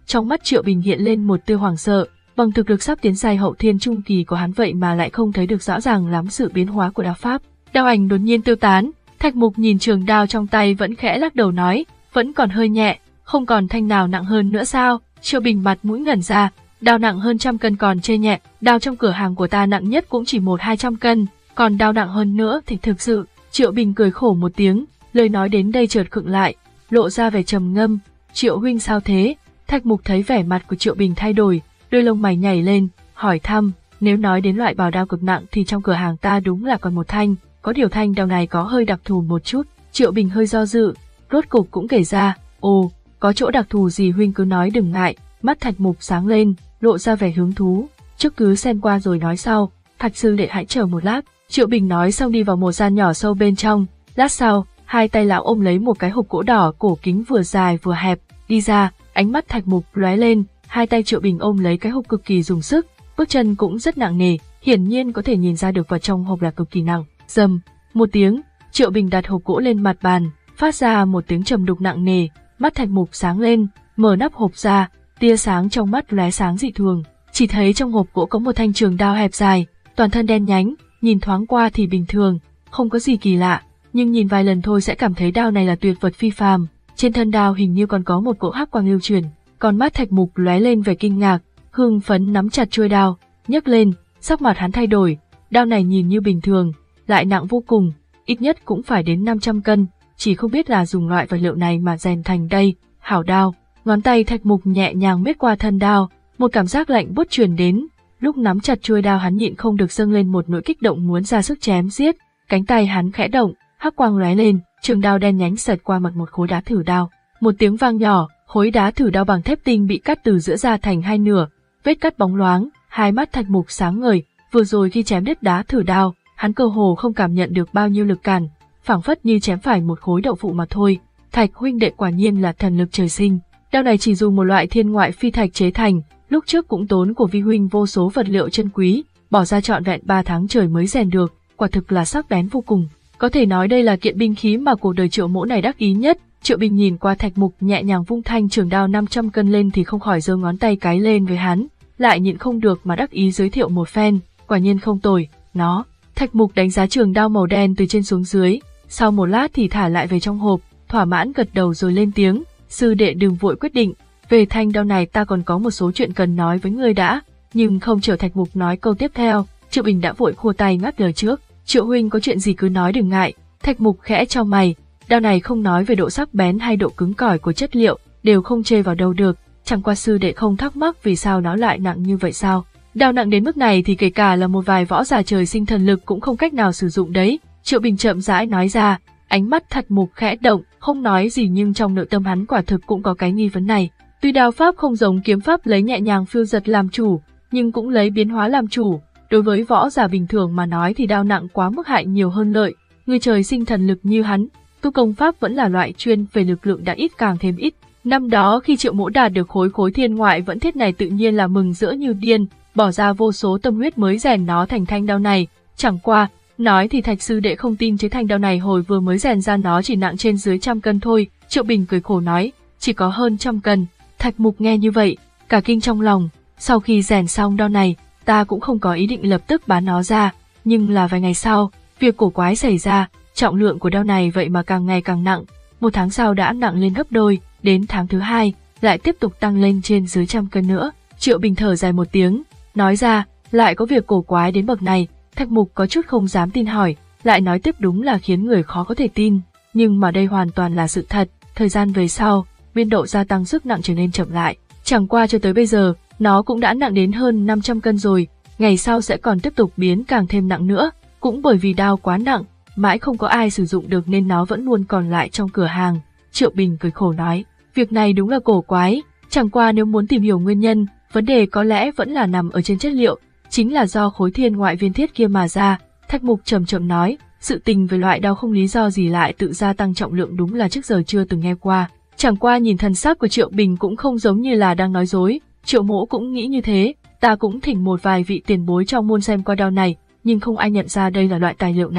Trong mắt Triệu Bình hiện lên một tia hoảng sợ, bằng thực lực sắp tiến giai hậu thiên trung kỳ của hắn vậy mà lại không thấy được rõ ràng lắm sự biến hóa của đao pháp. Đao ảnh đột nhiên tiêu tán, Thạch Mục nhìn trường đao trong tay vẫn khẽ lắc đầu nói, vẫn còn hơi nhẹ, không còn thanh nào nặng hơn nữa sao? Triệu Bình mặt mũi ngẩn ra, đao nặng hơn trăm cân còn chê nhẹ, đao trong cửa hàng của ta nặng nhất cũng chỉ một hai trăm cân, còn đao nặng hơn nữa thì thực sự. Triệu Bình cười khổ một tiếng, lời nói đến đây chợt khựng lại, lộ ra vẻ trầm ngâm. Triệu huynh sao thế? Thạch Mục thấy vẻ mặt của Triệu Bình thay đổi, đôi lông mày nhảy lên, hỏi thăm, nếu nói đến loại bảo đao cực nặng thì trong cửa hàng ta đúng là còn một thanh, có điều thanh đao này có hơi đặc thù một chút. Triệu Bình hơi do dự, rốt cục cũng kể ra, ồ, có chỗ đặc thù gì huynh cứ nói đừng ngại. Mắt Thạch Mục sáng lên, lộ ra vẻ hứng thú, trước cứ xem qua rồi nói sau, Thạch sư đệ hãy chờ một lát. Triệu Bình nói xong đi vào một gian nhỏ sâu bên trong, lát sau, hai tay lão ôm lấy một cái hộp gỗ đỏ cổ kính vừa dài vừa hẹp, đi ra, ánh mắt Thạch Mục lóe lên, hai tay Triệu Bình ôm lấy cái hộp cực kỳ dùng sức, bước chân cũng rất nặng nề, hiển nhiên có thể nhìn ra được vào trong hộp là cực kỳ nặng. Rầm, một tiếng, Triệu Bình đặt hộp gỗ lên mặt bàn, phát ra một tiếng trầm đục nặng nề, mắt Thạch Mục sáng lên, mở nắp hộp ra, tia sáng trong mắt lóe sáng dị thường, chỉ thấy trong hộp gỗ có một thanh trường đao hẹp dài, toàn thân đen nhánh, nhìn thoáng qua thì bình thường, không có gì kỳ lạ, nhưng nhìn vài lần thôi sẽ cảm thấy đao này là tuyệt vật phi phàm. Trên thân đao hình như còn có một cỗ hắc quang lưu truyền, con mắt Thạch Mục lóe lên vẻ kinh ngạc, hưng phấn nắm chặt chuôi đao, nhấc lên, sắc mặt hắn thay đổi, đao này nhìn như bình thường, lại nặng vô cùng, ít nhất cũng phải đến năm trăm cân, chỉ không biết là dùng loại vật liệu này mà rèn thành đây. Hảo đao. Ngón tay Thạch Mục nhẹ nhàng miết qua thân đao, một cảm giác lạnh buốt truyền đến, lúc nắm chặt chuôi đao hắn nhịn không được dâng lên một nỗi kích động muốn ra sức chém giết, cánh tay hắn khẽ động, hắc quang lóe lên, trường đao đen nhánh xẹt qua mặt một khối đá thử đao. Một tiếng vang nhỏ, khối đá thử đao bằng thép tinh bị cắt từ giữa ra thành hai nửa, vết cắt bóng loáng, hai mắt Thạch Mục sáng ngời, vừa rồi khi chém đứt đá thử đao, hắn cơ hồ không cảm nhận được bao nhiêu lực cản, phảng phất như chém phải một khối đậu phụ mà thôi. Thạch huynh đệ quả nhiên là thần lực trời sinh. Đao này chỉ dùng một loại thiên ngoại phi thạch chế thành, lúc trước cũng tốn của vi huynh vô số vật liệu chân quý, bỏ ra trọn vẹn ba tháng trời mới rèn được, quả thực là sắc bén vô cùng. Có thể nói đây là kiện binh khí mà cuộc đời Triệu mỗ này đắc ý nhất. Triệu Bình nhìn qua Thạch Mục nhẹ nhàng vung thanh trường đao năm trăm cân lên thì không khỏi giơ ngón tay cái lên với hắn, lại nhịn không được mà đắc ý giới thiệu một phen, quả nhiên không tồi, nó. Thạch Mục đánh giá trường đao màu đen từ trên xuống dưới, sau một lát thì thả lại về trong hộp, thỏa mãn gật đầu rồi lên tiếng, sư đệ đừng vội quyết định, về thanh đao này ta còn có một số chuyện cần nói với ngươi đã. Nhưng không chờ Thạch Mục nói câu tiếp theo, Triệu Bình đã vội khua tay ngắt lời trước. Triệu huynh có chuyện gì cứ nói đừng ngại. Thạch Mục khẽ chau mày, đao này không nói về độ sắc bén hay độ cứng cỏi của chất liệu, đều không chê vào đâu được, chẳng qua sư đệ không thắc mắc vì sao nó lại nặng như vậy sao? Đao nặng đến mức này thì kể cả là một vài võ giả trời sinh thần lực cũng không cách nào sử dụng đấy. Triệu Bình chậm rãi nói ra, ánh mắt Thạch Mục khẽ động, không nói gì nhưng trong nội tâm hắn quả thực cũng có cái nghi vấn này. Tuy đao pháp không giống kiếm pháp lấy nhẹ nhàng phiêu giật làm chủ, nhưng cũng lấy biến hóa làm chủ. Đối với võ giả bình thường mà nói thì đao nặng quá mức hại nhiều hơn lợi. Người trời sinh thần lực như hắn, tu công pháp vẫn là loại chuyên về lực lượng đã ít càng thêm ít. Năm đó khi Triệu mỗ đạt được khối khối thiên ngoại vẫn thiết này tự nhiên là mừng rỡ như điên, bỏ ra vô số tâm huyết mới rèn nó thành thanh đao này. Chẳng qua, nói thì Thạch sư đệ không tin chế thanh đao này hồi vừa mới rèn ra nó chỉ nặng trên dưới trăm cân thôi. Triệu Bình cười khổ nói, chỉ có hơn trăm cân. Thạch Mục nghe như vậy, cả kinh trong lòng. Sau khi rèn xong đao này, ta cũng không có ý định lập tức bán nó ra, nhưng là vài ngày sau, việc cổ quái xảy ra, trọng lượng của đao này vậy mà càng ngày càng nặng. Một tháng sau đã nặng lên gấp đôi, đến tháng thứ hai, lại tiếp tục tăng lên trên dưới trăm cân nữa. Triệu Bình thở dài một tiếng, nói ra, lại có việc cổ quái đến bậc này. Thạch Mục có chút không dám tin hỏi, lại nói tiếp đúng là khiến người khó có thể tin, nhưng mà đây hoàn toàn là sự thật. Thời gian về sau, biên độ gia tăng sức nặng trở nên chậm lại, chẳng qua cho tới bây giờ, nó cũng đã nặng đến hơn năm trăm cân rồi, ngày sau sẽ còn tiếp tục biến càng thêm nặng nữa, cũng bởi vì đao quá nặng, mãi không có ai sử dụng được nên nó vẫn luôn còn lại trong cửa hàng. Triệu Bình cười khổ nói, việc này đúng là cổ quái, chẳng qua nếu muốn tìm hiểu nguyên nhân, vấn đề có lẽ vẫn là nằm ở trên chất liệu, chính là do khối thiên ngoại viên thiết kia mà ra. Thạch Mục chậm chậm nói, sự tình về loại đao không lý do gì lại tự gia tăng trọng lượng đúng là trước giờ chưa từng nghe qua. Chẳng qua nhìn thần sắc của Triệu Bình cũng không giống như là đang nói dối, Triệu mỗ cũng nghĩ như thế, ta cũng thỉnh một vài vị tiền bối trong môn xem qua đao này, nhưng không ai nhận ra đây là loại tài liệu nào.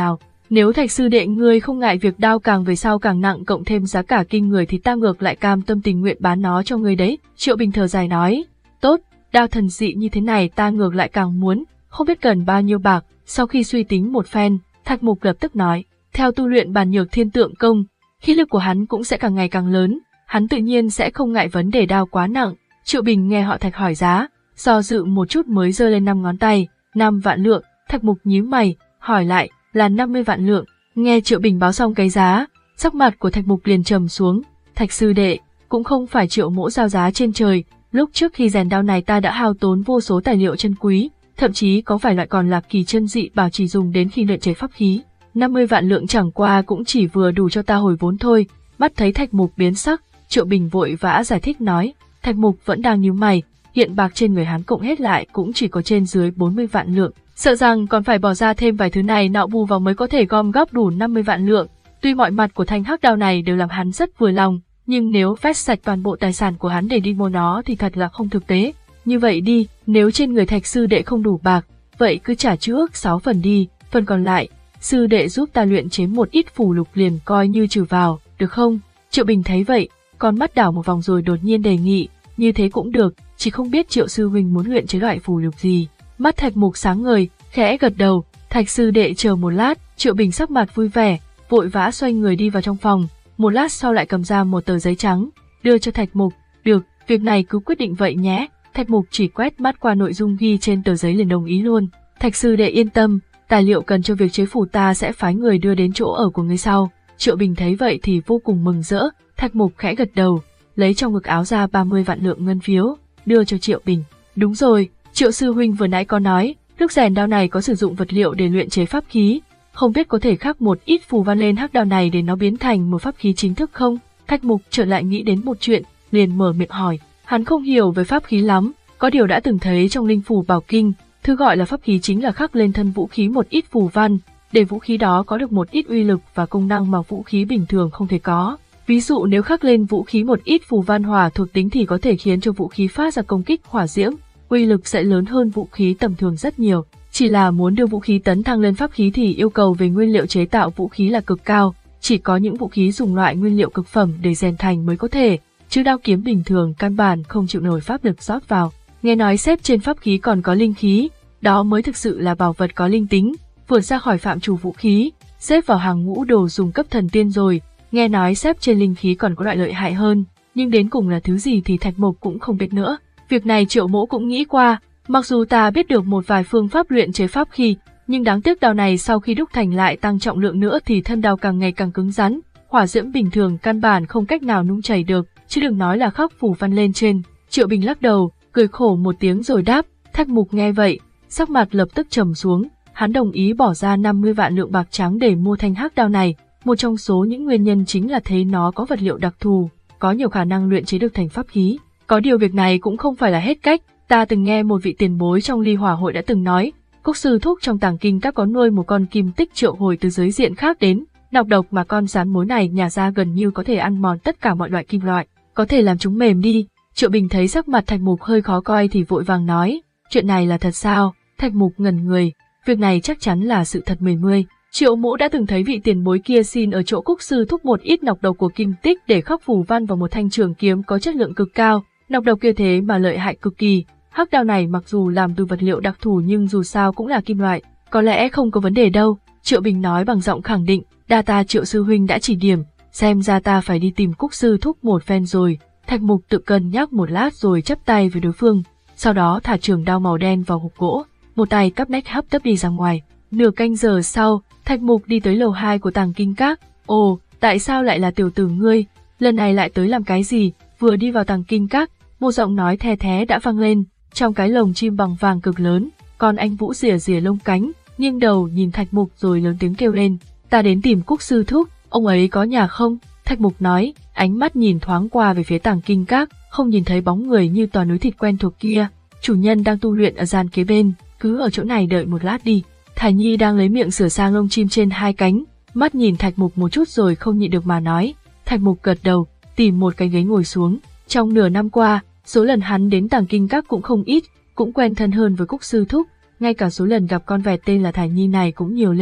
Nếu Thạch sư đệ ngươi không ngại việc đao càng về sau càng nặng cộng thêm giá cả kinh người thì ta ngược lại cam tâm tình nguyện bán nó cho ngươi đấy. Triệu Bình thở dài nói, tốt, đao thần dị như thế này ta ngược lại càng muốn, không biết cần bao nhiêu bạc. Sau khi suy tính một phen, Thạch Mục lập tức nói, theo tu luyện bàn nhược thiên tượng công, khí lực của hắn cũng sẽ càng ngày càng lớn, hắn tự nhiên sẽ không ngại vấn đề đao quá nặng. Triệu Bình nghe họ Thạch hỏi giá, do dự một chút mới giơ lên năm ngón tay, năm vạn lượng. Thạch Mục nhíu mày, hỏi lại, là năm mươi vạn lượng. Nghe Triệu Bình báo xong cái giá, sắc mặt của Thạch Mục liền trầm xuống. Thạch sư đệ, cũng không phải Triệu mỗ giao giá trên trời, lúc trước khi rèn đao này ta đã hao tốn vô số tài liệu chân quý, thậm chí có vài loại còn là kỳ chân dị bảo chỉ dùng đến khi luyện chế pháp khí. năm mươi vạn lượng chẳng qua cũng chỉ vừa đủ cho ta hồi vốn thôi. Mắt thấy Thạch Mục biến sắc, Triệu Bình vội vã giải thích nói, Thạch Mục vẫn đang nhíu mày, hiện bạc trên người hắn cộng hết lại cũng chỉ có trên dưới bốn mươi vạn lượng, sợ rằng còn phải bỏ ra thêm vài thứ này nọ bù vào mới có thể gom góp đủ năm mươi vạn lượng. Tuy mọi mặt của thanh hắc đao này đều làm hắn rất vừa lòng, nhưng nếu vét sạch toàn bộ tài sản của hắn để đi mua nó thì thật là không thực tế. Như vậy đi, nếu trên người Thạch sư đệ không đủ bạc, vậy cứ trả trước sáu phần đi, phần còn lại, sư đệ giúp ta luyện chế một ít phù lục liền coi như trừ vào, được không? Triệu Bình thấy vậy, con mắt đảo một vòng rồi đột nhiên đề nghị, như thế cũng được, chỉ không biết Triệu sư huynh muốn luyện chế loại phù lục gì. Mắt Thạch Mục sáng ngời, khẽ gật đầu, Thạch sư đệ chờ một lát. Triệu Bình sắc mặt vui vẻ, vội vã xoay người đi vào trong phòng, một lát sau lại cầm ra một tờ giấy trắng, đưa cho Thạch Mục, được, việc này cứ quyết định vậy nhé. Thạch Mục chỉ quét mắt qua nội dung ghi trên tờ giấy liền đồng ý luôn. Thạch sư đệ yên tâm, tài liệu cần cho việc chế phù ta sẽ phái người đưa đến chỗ ở của ngươi sau. Triệu Bình thấy vậy thì vô cùng mừng rỡ. Thạch Mục khẽ gật đầu, lấy trong ngực áo ra ba mươi vạn lượng ngân phiếu, đưa cho Triệu Bình. Đúng rồi, Triệu sư huynh vừa nãy có nói, lúc rèn đao này có sử dụng vật liệu để luyện chế pháp khí, không biết có thể khắc một ít phù văn lên hắc đao này để nó biến thành một pháp khí chính thức không? Thạch Mục trở lại nghĩ đến một chuyện, liền mở miệng hỏi. Hắn không hiểu về pháp khí lắm, có điều đã từng thấy trong linh phù bảo kinh, thứ gọi là pháp khí chính là khắc lên thân vũ khí một ít phù văn, để vũ khí đó có được một ít uy lực và công năng mà vũ khí bình thường không thể có. Ví dụ nếu khắc lên vũ khí một ít phù văn hỏa thuộc tính thì có thể khiến cho vũ khí phát ra công kích hỏa diễm, uy lực sẽ lớn hơn vũ khí tầm thường rất nhiều. Chỉ là muốn đưa vũ khí tấn thăng lên pháp khí thì yêu cầu về nguyên liệu chế tạo vũ khí là cực cao, chỉ có những vũ khí dùng loại nguyên liệu cực phẩm để rèn thành mới có thể, chứ đao kiếm bình thường căn bản không chịu nổi pháp lực rót vào. Nghe nói xếp trên pháp khí còn có linh khí, đó mới thực sự là bảo vật có linh tính, vượt ra khỏi phạm trù vũ khí, xếp vào hàng ngũ đồ dùng cấp thần tiên rồi. Nghe nói xếp trên linh khí còn có loại lợi hại hơn, nhưng đến cùng là thứ gì thì Thạch Mục cũng không biết nữa. Việc này Triệu mỗ cũng nghĩ qua, mặc dù ta biết được một vài phương pháp luyện chế pháp khí, nhưng đáng tiếc đao này sau khi đúc thành lại tăng trọng lượng nữa thì thân đao càng ngày càng cứng rắn, hỏa diễm bình thường căn bản không cách nào nung chảy được, chứ đừng nói là khắc phù văn lên trên. Triệu Bình lắc đầu, cười khổ một tiếng rồi đáp. Thạch Mục nghe vậy, sắc mặt lập tức trầm xuống, hắn đồng ý bỏ ra năm mươi vạn lượng bạc trắng để mua thanh hắc đao này. Một trong số những nguyên nhân chính là thấy nó có vật liệu đặc thù, có nhiều khả năng luyện chế được thành pháp khí. Có điều việc này cũng không phải là hết cách, ta từng nghe một vị tiền bối trong Ly Hỏa hội đã từng nói, Cốc sư thúc trong Tàng Kinh Các có nuôi một con kim tích triệu hồi từ giới diện khác đến, nọc độc mà con rắn mối này nhả ra gần như có thể ăn mòn tất cả mọi loại kim loại, có thể làm chúng mềm đi. Triệu Bình thấy sắc mặt Thạch Mục hơi khó coi thì vội vàng nói, chuyện này là thật sao? Thạch Mục ngẩn người, việc này chắc chắn là sự thật mười mươi. Triệu mỗ đã từng thấy vị tiền bối kia xin ở chỗ Cúc sư thúc một ít nọc độc của kim tích để khắc phù văn vào một thanh trường kiếm có chất lượng cực cao, nọc độc kia thế mà lợi hại cực kỳ. Hắc đao này mặc dù làm từ vật liệu đặc thù nhưng dù sao cũng là kim loại, có lẽ không có vấn đề đâu. Triệu Bình nói bằng giọng khẳng định, đa ta Triệu sư huynh đã chỉ điểm, xem ra ta phải đi tìm Cúc sư thúc một phen rồi. Thạch Mục tự cân nhắc một lát rồi chắp tay với đối phương, sau đó thả trường đao màu đen vào hộp gỗ, một tay cắp nách hấp tấp đi ra ngoài. Nửa canh giờ sau, Thạch Mục đi tới lầu hai của Tàng Kinh Các. Ồ, tại sao lại là tiểu tử ngươi? Lần này lại tới làm cái gì? Vừa đi vào Tàng Kinh Các, một giọng nói the thé đã vang lên. Trong cái lồng chim bằng vàng cực lớn, con anh Vũ rỉa rỉa lông cánh, nghiêng đầu nhìn Thạch Mục rồi lớn tiếng kêu lên, ta đến tìm Cúc sư thúc, ông ấy có nhà không? Thạch Mục nói, ánh mắt nhìn thoáng qua về phía Tàng Kinh Các, không nhìn thấy bóng người như tòa núi thịt quen thuộc kia. Chủ nhân đang tu luyện ở gian kế bên, cứ ở chỗ này đợi một lát đi. Thải Nhi đang lấy miệng sửa sang lông chim trên hai cánh, mắt nhìn Thạch Mục một chút rồi không nhịn được mà nói. Thạch Mục gật đầu, tìm một cái ghế ngồi xuống. Trong nửa năm qua, số lần hắn đến Tàng Kinh Các cũng không ít, cũng quen thân hơn với Cúc sư thúc, ngay cả số lần gặp con vẹt tên là Thải Nhi này cũng nhiều lên.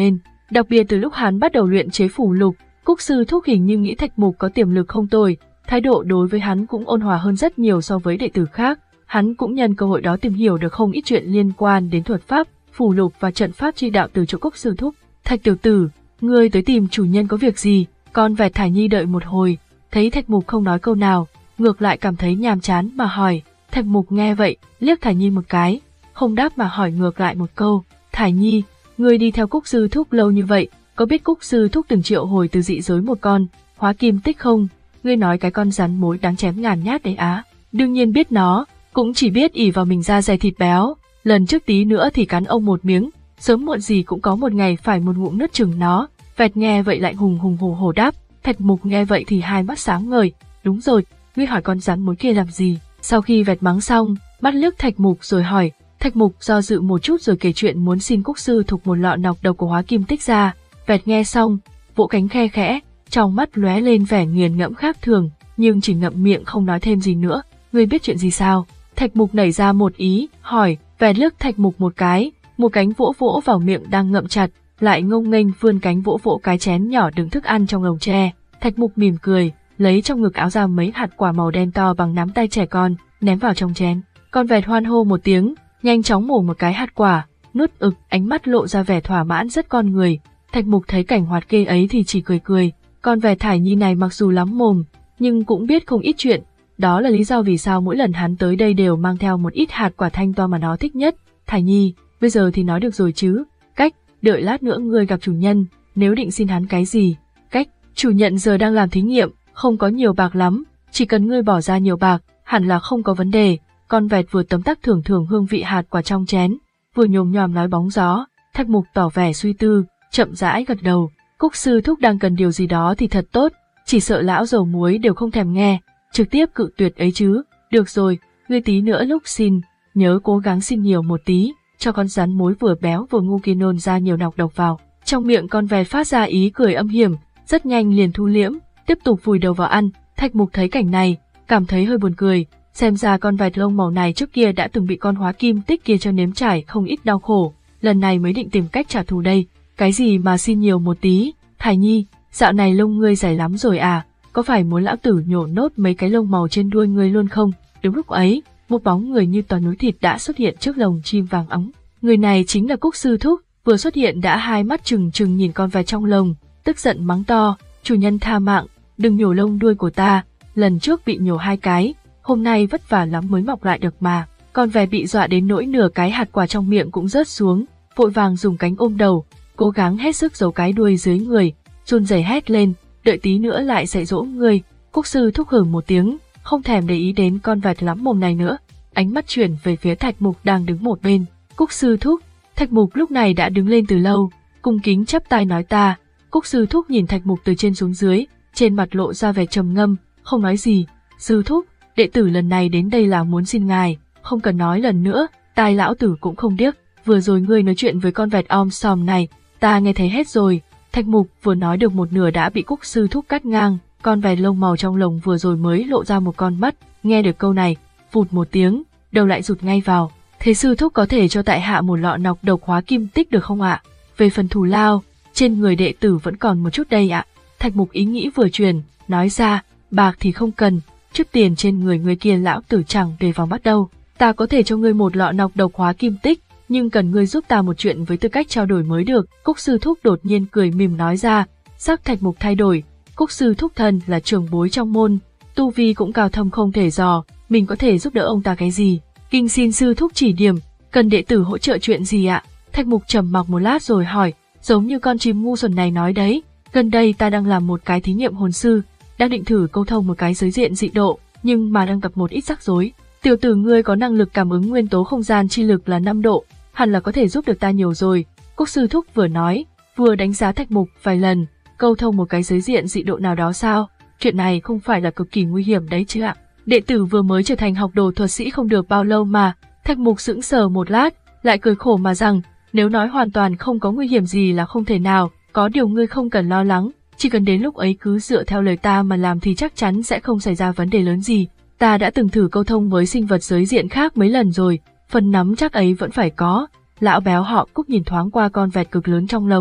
Đặc biệt từ lúc hắn bắt đầu luyện chế phù lục, Cúc sư thúc hình như nghĩ Thạch Mục có tiềm lực không tồi, thái độ đối với hắn cũng ôn hòa hơn rất nhiều so với đệ tử khác. Hắn cũng nhân cơ hội đó tìm hiểu được không ít chuyện liên quan đến thuật pháp, phù lục và trận pháp chi đạo từ chỗ Cúc sư thúc. Thạch tiểu tử, ngươi tới tìm chủ nhân có việc gì? Con vẹt Thải Nhi đợi một hồi, thấy Thạch Mục không nói câu nào, ngược lại cảm thấy nhàm chán mà hỏi. Thạch Mục nghe vậy, liếc Thải Nhi một cái, không đáp mà hỏi ngược lại một câu. Thải Nhi, ngươi đi theo Cúc sư thúc lâu như vậy, có biết Cúc sư thúc từng triệu hồi từ dị giới một con hóa kim tích không? Ngươi nói cái con rắn mối đáng chém ngàn nhát đấy á? Đương nhiên biết nó, cũng chỉ biết ỉ vào mình ra dày thịt béo, lần trước tí nữa thì cắn ông một miếng, sớm muộn gì cũng có một ngày phải một ngụm nuốt chửng nó. Vẹt nghe vậy lại hùng hùng hổ hổ đáp. Thạch Mục nghe vậy thì hai mắt sáng ngời, đúng rồi, ngươi hỏi con rắn mối kia làm gì? Sau khi Vẹt mắng xong, mắt liếc Thạch Mục rồi hỏi. Thạch Mục do dự một chút rồi kể chuyện muốn xin Cúc sư thục một lọ nọc độc của hóa kim tích ra. Vẹt nghe xong, vỗ cánh khe khẽ, trong mắt lóe lên vẻ nghiền ngẫm khác thường, nhưng chỉ ngậm miệng không nói thêm gì nữa. Ngươi biết chuyện gì sao? Thạch Mục nảy ra một ý, hỏi. Vẹt liếc Thạch Mục một cái, một cánh vỗ vỗ vào miệng đang ngậm chặt, lại ngông nghênh vươn cánh vỗ vỗ cái chén nhỏ đựng thức ăn trong lồng tre. Thạch Mục mỉm cười, lấy trong ngực áo ra mấy hạt quả màu đen to bằng nắm tay trẻ con, ném vào trong chén. Con vẹt hoan hô một tiếng, nhanh chóng mổ một cái hạt quả, nuốt ực, ánh mắt lộ ra vẻ thỏa mãn rất con người. Thạch Mục thấy cảnh hoạt kê ấy thì chỉ cười cười. Con vẹt Thải Nhi này mặc dù lắm mồm, nhưng cũng biết không ít chuyện. Đó là lý do vì sao mỗi lần hắn tới đây đều mang theo một ít hạt quả thanh to mà nó thích nhất. Thải Nhi, bây giờ thì nói được rồi chứ? Cách, đợi lát nữa ngươi gặp chủ nhân, nếu định xin hắn cái gì? Cách, chủ nhận giờ đang làm thí nghiệm, không có nhiều bạc lắm, chỉ cần ngươi bỏ ra nhiều bạc, hẳn là không có vấn đề. Con vẹt vừa tấm tắc thưởng thưởng hương vị hạt quả trong chén, vừa nhồm nhòm nói bóng gió. Thạch Mục tỏ vẻ suy tư, chậm rãi gật đầu. Cúc sư thúc đang cần điều gì đó thì thật tốt, chỉ sợ lão dầu muối đều không thèm nghe, trực tiếp cự tuyệt ấy chứ. Được rồi, ngươi tí nữa lúc xin, nhớ cố gắng xin nhiều một tí, cho con rắn mối vừa béo vừa ngu kia nôn ra nhiều nọc độc vào. Trong miệng con vẹt phát ra ý cười âm hiểm, rất nhanh liền thu liễm, tiếp tục vùi đầu vào ăn. Thạch Mục thấy cảnh này, cảm thấy hơi buồn cười, xem ra con vẹt lông màu này trước kia đã từng bị con hóa kim tích kia cho nếm trải không ít đau khổ, lần này mới định tìm cách trả thù đây. Cái gì mà xin nhiều một tí? Thải Nhi, dạo này lông ngươi dài lắm rồi à, có phải muốn lão tử nhổ nốt mấy cái lông màu trên đuôi ngươi luôn không? Đúng lúc ấy, một bóng người như toàn núi thịt đã xuất hiện trước lồng chim vàng óng. Người này chính là Cúc sư thúc, vừa xuất hiện đã hai mắt trừng trừng nhìn con vẹt trong lồng, tức giận mắng to. Chủ nhân tha mạng, đừng nhổ lông đuôi của ta, lần trước bị nhổ hai cái, hôm nay vất vả lắm mới mọc lại được mà. Con vẹt bị dọa đến nỗi nửa cái hạt quả trong miệng cũng rớt xuống, vội vàng dùng cánh ôm đầu, cố gắng hết sức giấu cái đuôi dưới người, run rẩy hét lên, đợi tí nữa lại dạy dỗ ngươi. Cúc sư thúc hừ một tiếng, không thèm để ý đến con vẹt lắm mồm này nữa, ánh mắt chuyển về phía Thạch Mục đang đứng một bên. Cúc sư thúc, Thạch Mục lúc này đã đứng lên từ lâu, cung kính chắp tay nói ta. Cúc sư thúc nhìn Thạch Mục từ trên xuống dưới, trên mặt lộ ra vẻ trầm ngâm, không nói gì. Sư thúc, đệ tử lần này đến đây là muốn xin ngài, không cần nói lần nữa, tai lão tử cũng không điếc. Vừa rồi ngươi nói chuyện với con vẹt om sòm này, ta nghe thấy hết rồi. Thạch Mục vừa nói được một nửa đã bị Cúc sư thúc cắt ngang, con vẹt lông màu trong lồng vừa rồi mới lộ ra một con mắt, nghe được câu này, vụt một tiếng, đầu lại rụt ngay vào. Thế sư thúc có thể cho tại hạ một lọ nọc độc hóa kim tích được không ạ? Về phần thù lao, trên người đệ tử vẫn còn một chút đây ạ. Thạch Mục ý nghĩ vừa truyền, nói ra, bạc thì không cần, chút tiền trên người người kia lão tử chẳng để vào mắt đâu. Ta có thể cho ngươi một lọ nọc độc hóa kim tích, nhưng cần ngươi giúp ta một chuyện với tư cách trao đổi mới được. Cúc sư thúc đột nhiên cười mỉm nói ra. Sắc Thạch Mục thay đổi, Cúc sư thúc thân là trưởng bối trong môn, tu vi cũng cao thâm không thể dò, mình có thể giúp đỡ ông ta cái gì? Kinh xin sư thúc chỉ điểm, cần đệ tử hỗ trợ chuyện gì ạ? Thạch Mục trầm mặc một lát rồi hỏi, giống như con chim ngu xuẩn này nói đấy, gần đây ta đang làm một cái thí nghiệm hồn sư, đang định thử câu thông một cái giới diện dị độ, nhưng mà đang gặp một ít rắc rối. Tiểu tử ngươi có năng lực cảm ứng nguyên tố không gian chi lực là năm độ, hẳn là có thể giúp được ta nhiều rồi. Cúc sư thúc vừa nói, vừa đánh giá Thạch Mục vài lần, câu thông một cái giới diện dị độ nào đó sao? Chuyện này không phải là cực kỳ nguy hiểm đấy chứ ạ? Đệ tử vừa mới trở thành học đồ thuật sĩ không được bao lâu mà. Thạch Mục sững sờ một lát, lại cười khổ mà rằng, nếu nói hoàn toàn không có nguy hiểm gì là không thể nào, có điều ngươi không cần lo lắng, chỉ cần đến lúc ấy cứ dựa theo lời ta mà làm thì chắc chắn sẽ không xảy ra vấn đề lớn gì. Ta đã từng thử câu thông với sinh vật giới diện khác mấy lần rồi, phần nắm chắc ấy vẫn phải có. Lão béo họ Cúc nhìn thoáng qua con vẹt cực lớn trong lồng,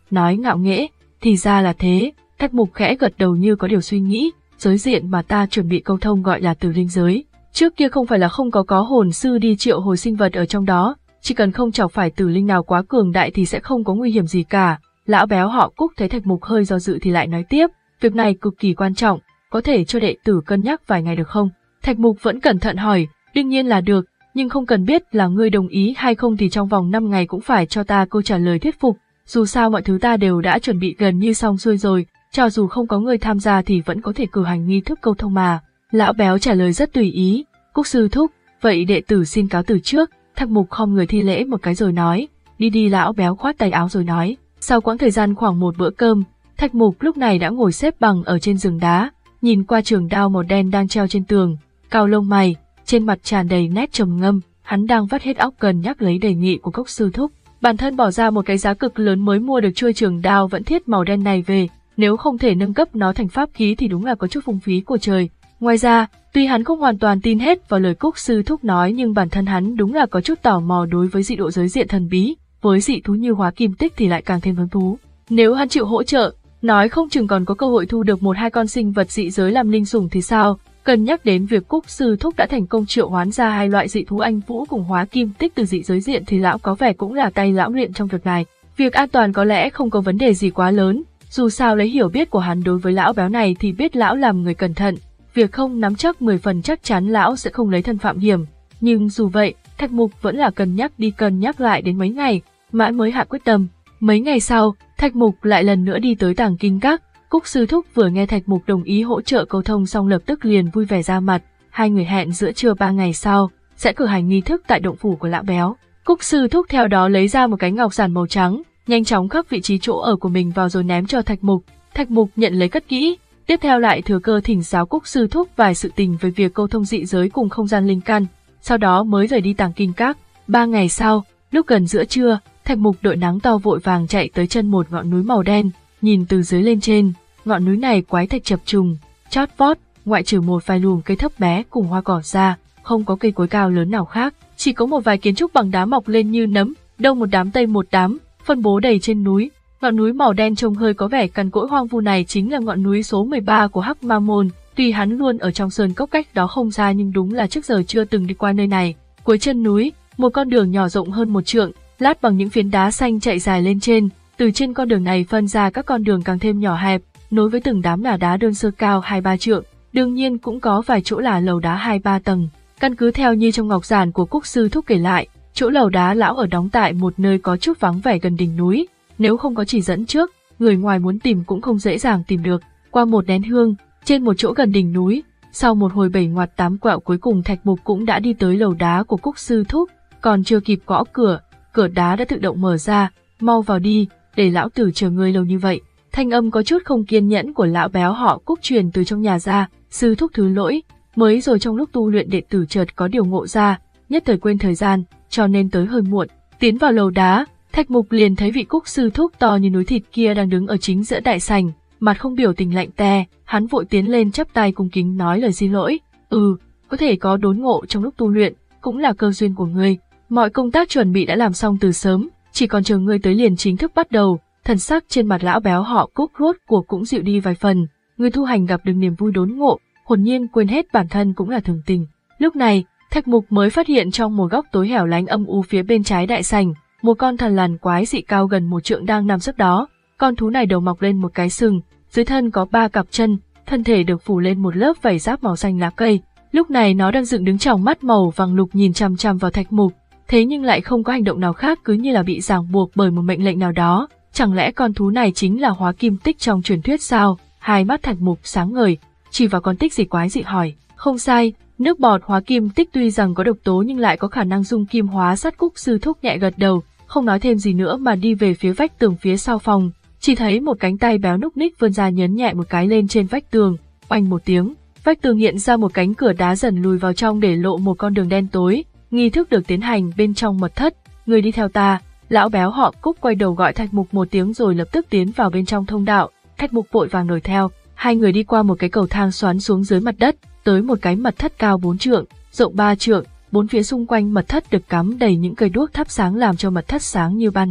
nói ngạo nghễ, thì ra là thế. Thạch Mục khẽ gật đầu như có điều suy nghĩ, giới diện mà ta chuẩn bị câu thông gọi là tử linh giới. Trước kia không phải là không có có hồn sư đi triệu hồi sinh vật ở trong đó, chỉ cần không chọc phải tử linh nào quá cường đại thì sẽ không có nguy hiểm gì cả. Lão béo họ Cúc thấy Thạch Mục hơi do dự thì lại nói tiếp, việc này cực kỳ quan trọng, có thể cho đệ tử cân nhắc vài ngày được không? Thạch Mục vẫn cẩn thận hỏi, đương nhiên là được, nhưng không cần biết là ngươi đồng ý hay không thì trong vòng năm ngày cũng phải cho ta câu trả lời thuyết phục, dù sao mọi thứ ta đều đã chuẩn bị gần như xong xuôi rồi, cho dù không có người tham gia thì vẫn có thể cử hành nghi thức câu thông mà. Lão béo trả lời rất tùy ý, Cúc sư thúc, vậy đệ tử xin cáo từ trước. Thạch Mục khom người thi lễ một cái rồi nói, đi đi. Lão béo khoát tay áo rồi nói. Sau quãng thời gian khoảng một bữa cơm, Thạch Mục lúc này đã ngồi xếp bằng ở trên giường đá, nhìn qua trường đao màu đen đang treo trên tường, cau lông mày, trên mặt tràn đầy nét trầm ngâm, hắn đang vắt hết óc cân nhắc lấy đề nghị của Cúc sư thúc. Bản thân bỏ ra một cái giá cực lớn mới mua được chuôi trường đao vẫn thiết màu đen này về, nếu không thể nâng cấp nó thành pháp khí thì đúng là có chút phung phí của trời. Ngoài ra, tuy hắn không hoàn toàn tin hết vào lời Cúc sư thúc nói nhưng bản thân hắn đúng là có chút tò mò đối với dị độ giới diện thần bí, với dị thú như hóa kim tích thì lại càng thêm hứng thú. Nếu hắn chịu hỗ trợ, nói không chừng còn có cơ hội thu được một hai con sinh vật dị giới làm linh sủng thì sao? Cần nhắc đến việc Cúc sư thúc đã thành công triệu hoán ra hai loại dị thú anh vũ cùng hóa kim tích từ dị giới diện thì lão có vẻ cũng là tay lão luyện trong việc này. Việc an toàn có lẽ không có vấn đề gì quá lớn, dù sao lấy hiểu biết của hắn đối với lão béo này thì biết lão làm người cẩn thận, việc không nắm chắc mười phần chắc chắn lão sẽ không lấy thân phạm hiểm. Nhưng dù vậy, Thạch Mục vẫn là cân nhắc đi cân nhắc lại đến mấy ngày, mãi mới hạ quyết tâm. Mấy ngày sau, Thạch Mục lại lần nữa đi tới Tàng Kinh Các. Cúc sư thúc vừa nghe Thạch Mục đồng ý hỗ trợ câu thông xong lập tức liền vui vẻ ra mặt, hai người hẹn giữa trưa ba ngày sau sẽ cử hành nghi thức tại động phủ của lão béo. Cúc sư thúc theo đó lấy ra một cái ngọc giản màu trắng, nhanh chóng khắc vị trí chỗ ở của mình vào rồi ném cho Thạch Mục. Thạch Mục nhận lấy cất kỹ, tiếp theo lại thừa cơ thỉnh giáo Cúc sư thúc vài sự tình về việc câu thông dị giới cùng không gian linh căn, sau đó mới rời đi Tàng Kinh Các. Ba ngày sau, lúc gần giữa trưa, Thạch Mục đội nắng to vội vàng chạy tới chân một ngọn núi màu đen, nhìn từ dưới lên trên, ngọn núi này quái thạch chập trùng, chót vót, ngoại trừ một vài luồng cây thấp bé cùng hoa cỏ ra, không có cây cối cao lớn nào khác, chỉ có một vài kiến trúc bằng đá mọc lên như nấm, đông một đám tây một đám, phân bố đầy trên núi. Ngọn núi màu đen trông hơi có vẻ cằn cỗi hoang vu này chính là ngọn núi số mười ba của Hắc Ma Môn. Tuy hắn luôn ở trong sơn cốc cách đó không xa nhưng đúng là trước giờ chưa từng đi qua nơi này. Cuối chân núi, một con đường nhỏ rộng hơn một trượng, lát bằng những phiến đá xanh chạy dài lên trên. Từ trên con đường này phân ra các con đường càng thêm nhỏ hẹp, nối với từng đám là đá đơn sơ cao hai ba trượng. Đương nhiên cũng có vài chỗ là lầu đá hai ba tầng. Căn cứ theo như trong ngọc giản của Cúc sư thúc kể lại, chỗ lầu đá lão ở đóng tại một nơi có chút vắng vẻ gần đỉnh núi. Nếu không có chỉ dẫn trước, người ngoài muốn tìm cũng không dễ dàng tìm được. Qua một nén hương, trên một chỗ gần đỉnh núi, sau một hồi bảy ngoặt tám quẹo cuối cùng Thạch Mục cũng đã đi tới lầu đá của Cúc sư thúc, còn chưa kịp gõ cửa, cửa đá đã tự động mở ra, mau vào đi, để lão tử chờ ngươi lâu như vậy. Thanh âm có chút không kiên nhẫn của lão béo họ Cúc truyền từ trong nhà ra, sư thúc thứ lỗi, mới rồi trong lúc tu luyện đệ tử chợt có điều ngộ ra, nhất thời quên thời gian, cho nên tới hơi muộn. Tiến vào lầu đá, Thạch Mục liền thấy vị Cúc sư thúc to như núi thịt kia đang đứng ở chính giữa đại sảnh, mặt không biểu tình lạnh te, hắn vội tiến lên chắp tay cung kính nói lời xin lỗi. Ừ, có thể có đốn ngộ trong lúc tu luyện, cũng là cơ duyên của ngươi. Mọi công tác chuẩn bị đã làm xong từ sớm, chỉ còn chờ ngươi tới liền chính thức bắt đầu. Thần sắc trên mặt lão béo họ Cúc rốt cuộc cũng dịu đi vài phần, người tu hành gặp được niềm vui đốn ngộ, hồn nhiên quên hết bản thân cũng là thường tình. Lúc này, Thạch Mục mới phát hiện trong một góc tối hẻo lánh âm u phía bên trái đại sảnh, một con thần lằn quái dị cao gần một trượng đang nằm sấp đó. Con thú này đầu mọc lên một cái sừng, dưới thân có ba cặp chân, thân thể được phủ lên một lớp vảy giáp màu xanh lá cây. Lúc này nó đang dựng đứng tròng mắt màu vàng lục nhìn chằm chằm vào Thạch Mục, thế nhưng lại không có hành động nào khác, cứ như là bị ràng buộc bởi một mệnh lệnh nào đó. Chẳng lẽ con thú này chính là hóa kim tích trong truyền thuyết sao? Hai mắt Thạch Mục sáng ngời, chỉ vào con tích gì quái dị hỏi. Không sai, nước bọt hóa kim tích tuy rằng có độc tố nhưng lại có khả năng dung kim hóa sắt. Cúc sư thúc nhẹ gật đầu, không nói thêm gì nữa mà đi về phía vách tường phía sau phòng. Chỉ thấy một cánh tay béo núc ních vươn ra nhấn nhẹ một cái lên trên vách tường, oanh một tiếng, vách tường hiện ra một cánh cửa đá dần lùi vào trong để lộ một con đường đen tối. Nghi thức được tiến hành bên trong mật thất. Người đi theo ta. Lão béo họ Cúc quay đầu gọi Thạch Mục một tiếng rồi lập tức tiến vào bên trong thông đạo. Thạch Mục vội vàng đuổi theo. Hai người đi qua một cái cầu thang xoắn xuống dưới mặt đất, tới một cái mật thất cao bốn trượng, rộng ba trượng. Bốn phía xung quanh mật thất được cắm đầy những cây đuốc thắp sáng làm cho mật thất sáng như ban ngày.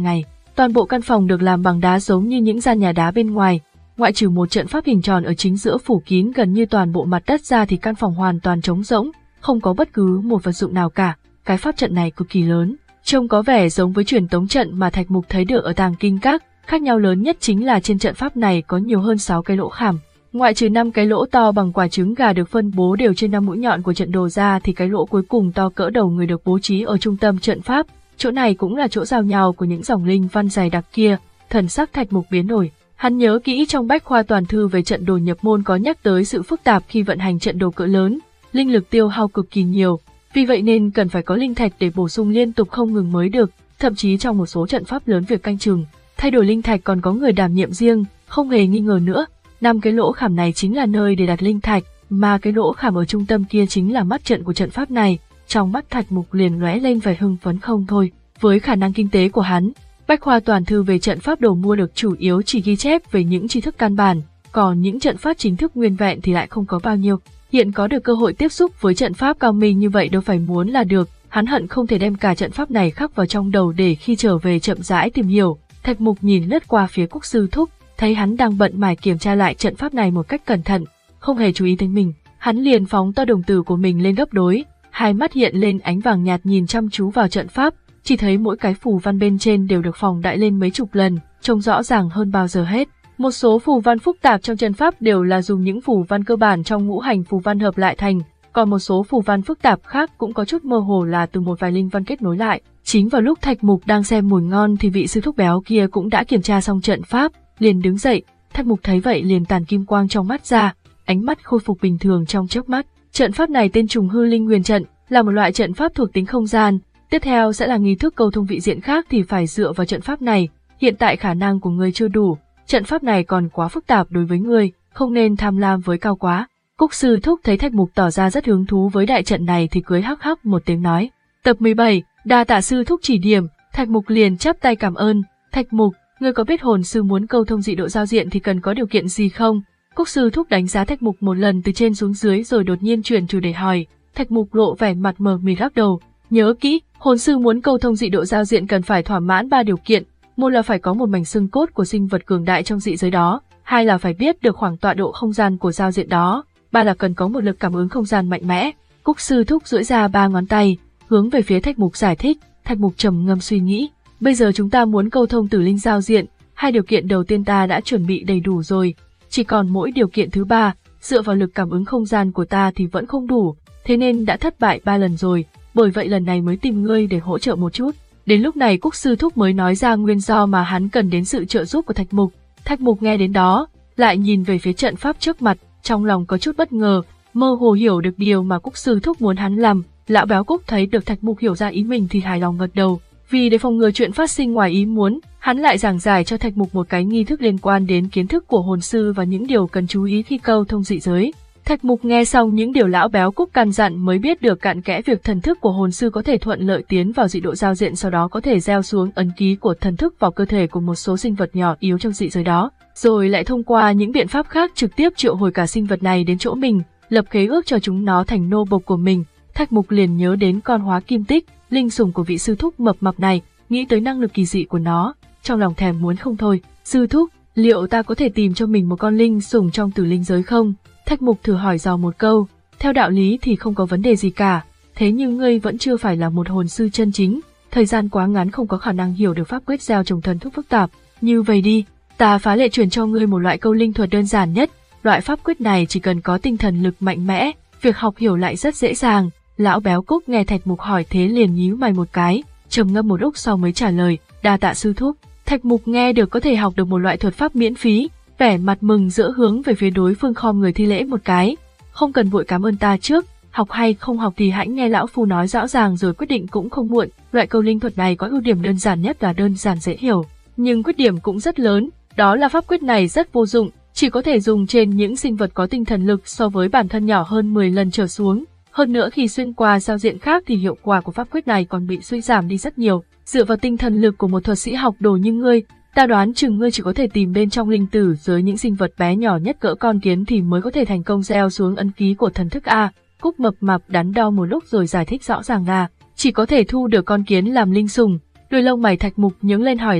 Toàn bộ căn phòng được làm bằng đá giống như những gian nhà đá bên ngoài, ngoại trừ một trận pháp hình tròn ở chính giữa phủ kín gần như toàn bộ mặt đất ra thì căn phòng hoàn toàn trống rỗng, không có bất cứ một vật dụng nào cả. Cái pháp trận này cực kỳ lớn, trông có vẻ giống với truyền tống trận mà Thạch Mục thấy được ở Tàng Kinh Các, khác nhau lớn nhất chính là trên trận pháp này có nhiều hơn sáu cái lỗ khảm. Ngoại trừ năm cái lỗ to bằng quả trứng gà được phân bố đều trên năm mũi nhọn của trận đồ ra thì cái lỗ cuối cùng to cỡ đầu người được bố trí ở trung tâm trận pháp, chỗ này cũng là chỗ giao nhau của những dòng linh văn dày đặc kia. Thần sắc Thạch Mục biến đổi, hắn nhớ kỹ trong bách khoa toàn thư về trận đồ nhập môn có nhắc tới sự phức tạp khi vận hành trận đồ cỡ lớn, linh lực tiêu hao cực kỳ nhiều, vì vậy nên cần phải có linh thạch để bổ sung liên tục không ngừng mới được, thậm chí trong một số trận pháp lớn việc canh chừng, thay đổi linh thạch còn có người đảm nhiệm riêng, không hề nghi ngờ nữa. Năm cái lỗ khảm này chính là nơi để đặt linh thạch, mà cái lỗ khảm ở trung tâm kia chính là mắt trận của trận pháp này. Trong mắt Thạch Mục liền lóe lên vẻ hưng phấn không thôi, với khả năng kinh tế của hắn, bách khoa toàn thư về trận pháp đồ mua được chủ yếu chỉ ghi chép về những tri thức căn bản, còn những trận pháp chính thức nguyên vẹn thì lại không có bao nhiêu. Hiện có được cơ hội tiếp xúc với trận pháp cao minh như vậy đâu phải muốn là được, hắn hận không thể đem cả trận pháp này khắc vào trong đầu để khi trở về chậm rãi tìm hiểu. Thạch Mục nhìn lướt qua phía Quốc sư thúc, thấy hắn đang bận mải kiểm tra lại trận pháp này một cách cẩn thận, không hề chú ý tới mình, hắn liền phóng to đồng tử của mình lên gấp đôi, hai mắt hiện lên ánh vàng nhạt nhìn chăm chú vào trận pháp, chỉ thấy mỗi cái phù văn bên trên đều được phóng đại lên mấy chục lần, trông rõ ràng hơn bao giờ hết. Một số phù văn phức tạp trong trận pháp đều là dùng những phù văn cơ bản trong ngũ hành phù văn hợp lại thành, còn một số phù văn phức tạp khác cũng có chút mơ hồ là từ một vài linh văn kết nối lại. Chính vào lúc Thạch Mục đang xem mùi ngon thì vị sư thúc béo kia cũng đã kiểm tra xong trận pháp, liền đứng dậy. Thạch Mục thấy vậy liền tàn kim quang trong mắt ra, ánh mắt khôi phục bình thường trong chớp mắt. Trận pháp này tên Trùng Hư Linh Huyền Trận, là một loại trận pháp thuộc tính không gian. Tiếp theo sẽ là nghi thức câu thông vị diện khác thì phải dựa vào trận pháp này. Hiện tại khả năng của ngươi chưa đủ, trận pháp này còn quá phức tạp đối với ngươi, không nên tham lam với cao quá. Cúc sư thúc thấy Thạch Mục tỏ ra rất hứng thú với đại trận này thì cười hắc hắc một tiếng nói. Tập mười bảy, đa tạ sư thúc chỉ điểm. Thạch Mục liền chắp tay cảm ơn. Thạch Mục, ngươi có biết hồn sư muốn câu thông dị độ giao diện thì cần có điều kiện gì không? Cúc sư thúc đánh giá Thạch Mục một lần từ trên xuống dưới rồi đột nhiên chuyển chủ đề hỏi. Thạch Mục lộ vẻ mặt mờ mịt lắc đầu. Nhớ kỹ, hồn sư muốn câu thông dị độ giao diện cần phải thỏa mãn ba điều kiện. Một là phải có một mảnh xương cốt của sinh vật cường đại trong dị giới đó, hai là phải biết được khoảng tọa độ không gian của giao diện đó, ba là cần có một lực cảm ứng không gian mạnh mẽ. Cúc sư thúc duỗi ra ba ngón tay, hướng về phía Thạch Mục giải thích. Thạch Mục trầm ngâm suy nghĩ, bây giờ chúng ta muốn câu thông tử linh giao diện, hai điều kiện đầu tiên ta đã chuẩn bị đầy đủ rồi, chỉ còn mỗi điều kiện thứ ba, dựa vào lực cảm ứng không gian của ta thì vẫn không đủ, thế nên đã thất bại ba lần rồi, bởi vậy lần này mới tìm ngươi để hỗ trợ một chút. Đến lúc này Cúc sư thúc mới nói ra nguyên do mà hắn cần đến sự trợ giúp của Thạch Mục. Thạch Mục nghe đến đó, lại nhìn về phía trận pháp trước mặt, trong lòng có chút bất ngờ, mơ hồ hiểu được điều mà Cúc sư thúc muốn hắn làm. Lão béo Cúc thấy được Thạch Mục hiểu ra ý mình thì hài lòng gật đầu, vì để phòng ngừa chuyện phát sinh ngoài ý muốn, hắn lại giảng giải cho Thạch Mục một cái nghi thức liên quan đến kiến thức của hồn sư và những điều cần chú ý khi câu thông dị giới. Thạch Mục nghe xong những điều lão béo Cúc căn dặn mới biết được cặn kẽ việc thần thức của hồn sư có thể thuận lợi tiến vào dị độ giao diện, sau đó có thể gieo xuống ấn ký của thần thức vào cơ thể của một số sinh vật nhỏ yếu trong dị giới đó, rồi lại thông qua những biện pháp khác trực tiếp triệu hồi cả sinh vật này đến chỗ mình, lập khế ước cho chúng nó thành nô bộc của mình. Thạch Mục liền nhớ đến con hóa kim tích, linh sủng của vị sư thúc mập mập này, nghĩ tới năng lực kỳ dị của nó, trong lòng thèm muốn không thôi. Sư thúc, liệu ta có thể tìm cho mình một con linh sủng trong tử linh giới không? Thạch Mục thử hỏi dò một câu. Theo đạo lý thì không có vấn đề gì cả, thế nhưng ngươi vẫn chưa phải là một hồn sư chân chính, thời gian quá ngắn không có khả năng hiểu được pháp quyết gieo trồng thần thức phức tạp. Như vậy đi, ta phá lệ truyền cho ngươi một loại câu linh thuật đơn giản nhất, loại pháp quyết này chỉ cần có tinh thần lực mạnh mẽ, việc học hiểu lại rất dễ dàng. Lão béo Cúc nghe Thạch Mục hỏi thế liền nhíu mày một cái, trầm ngâm một lúc sau mới trả lời, đa tạ sư thúc. Thạch Mục nghe được có thể học được một loại thuật pháp miễn phí, vẻ mặt mừng rỡ hướng về phía đối phương khom người thi lễ một cái. Không cần vội cảm ơn ta trước, học hay không học thì hãy nghe lão phu nói rõ ràng rồi quyết định cũng không muộn. Loại câu linh thuật này có ưu điểm đơn giản nhất là đơn giản dễ hiểu, nhưng khuyết điểm cũng rất lớn, đó là pháp quyết này rất vô dụng, chỉ có thể dùng trên những sinh vật có tinh thần lực so với bản thân nhỏ hơn mười lần trở xuống. Hơn nữa khi xuyên qua giao diện khác thì hiệu quả của pháp quyết này còn bị suy giảm đi rất nhiều. Dựa vào tinh thần lực của một thuật sĩ học đồ như ngươi, ta đoán chừng ngươi chỉ có thể tìm bên trong linh tử giới những sinh vật bé nhỏ nhất cỡ con kiến thì mới có thể thành công gieo xuống ấn ký của thần thức a. Cúc mập mạp đắn đo một lúc rồi giải thích rõ ràng là chỉ có thể thu được con kiến làm linh sủng. Đuôi lông mày Thạch Mục nhướng lên hỏi lại,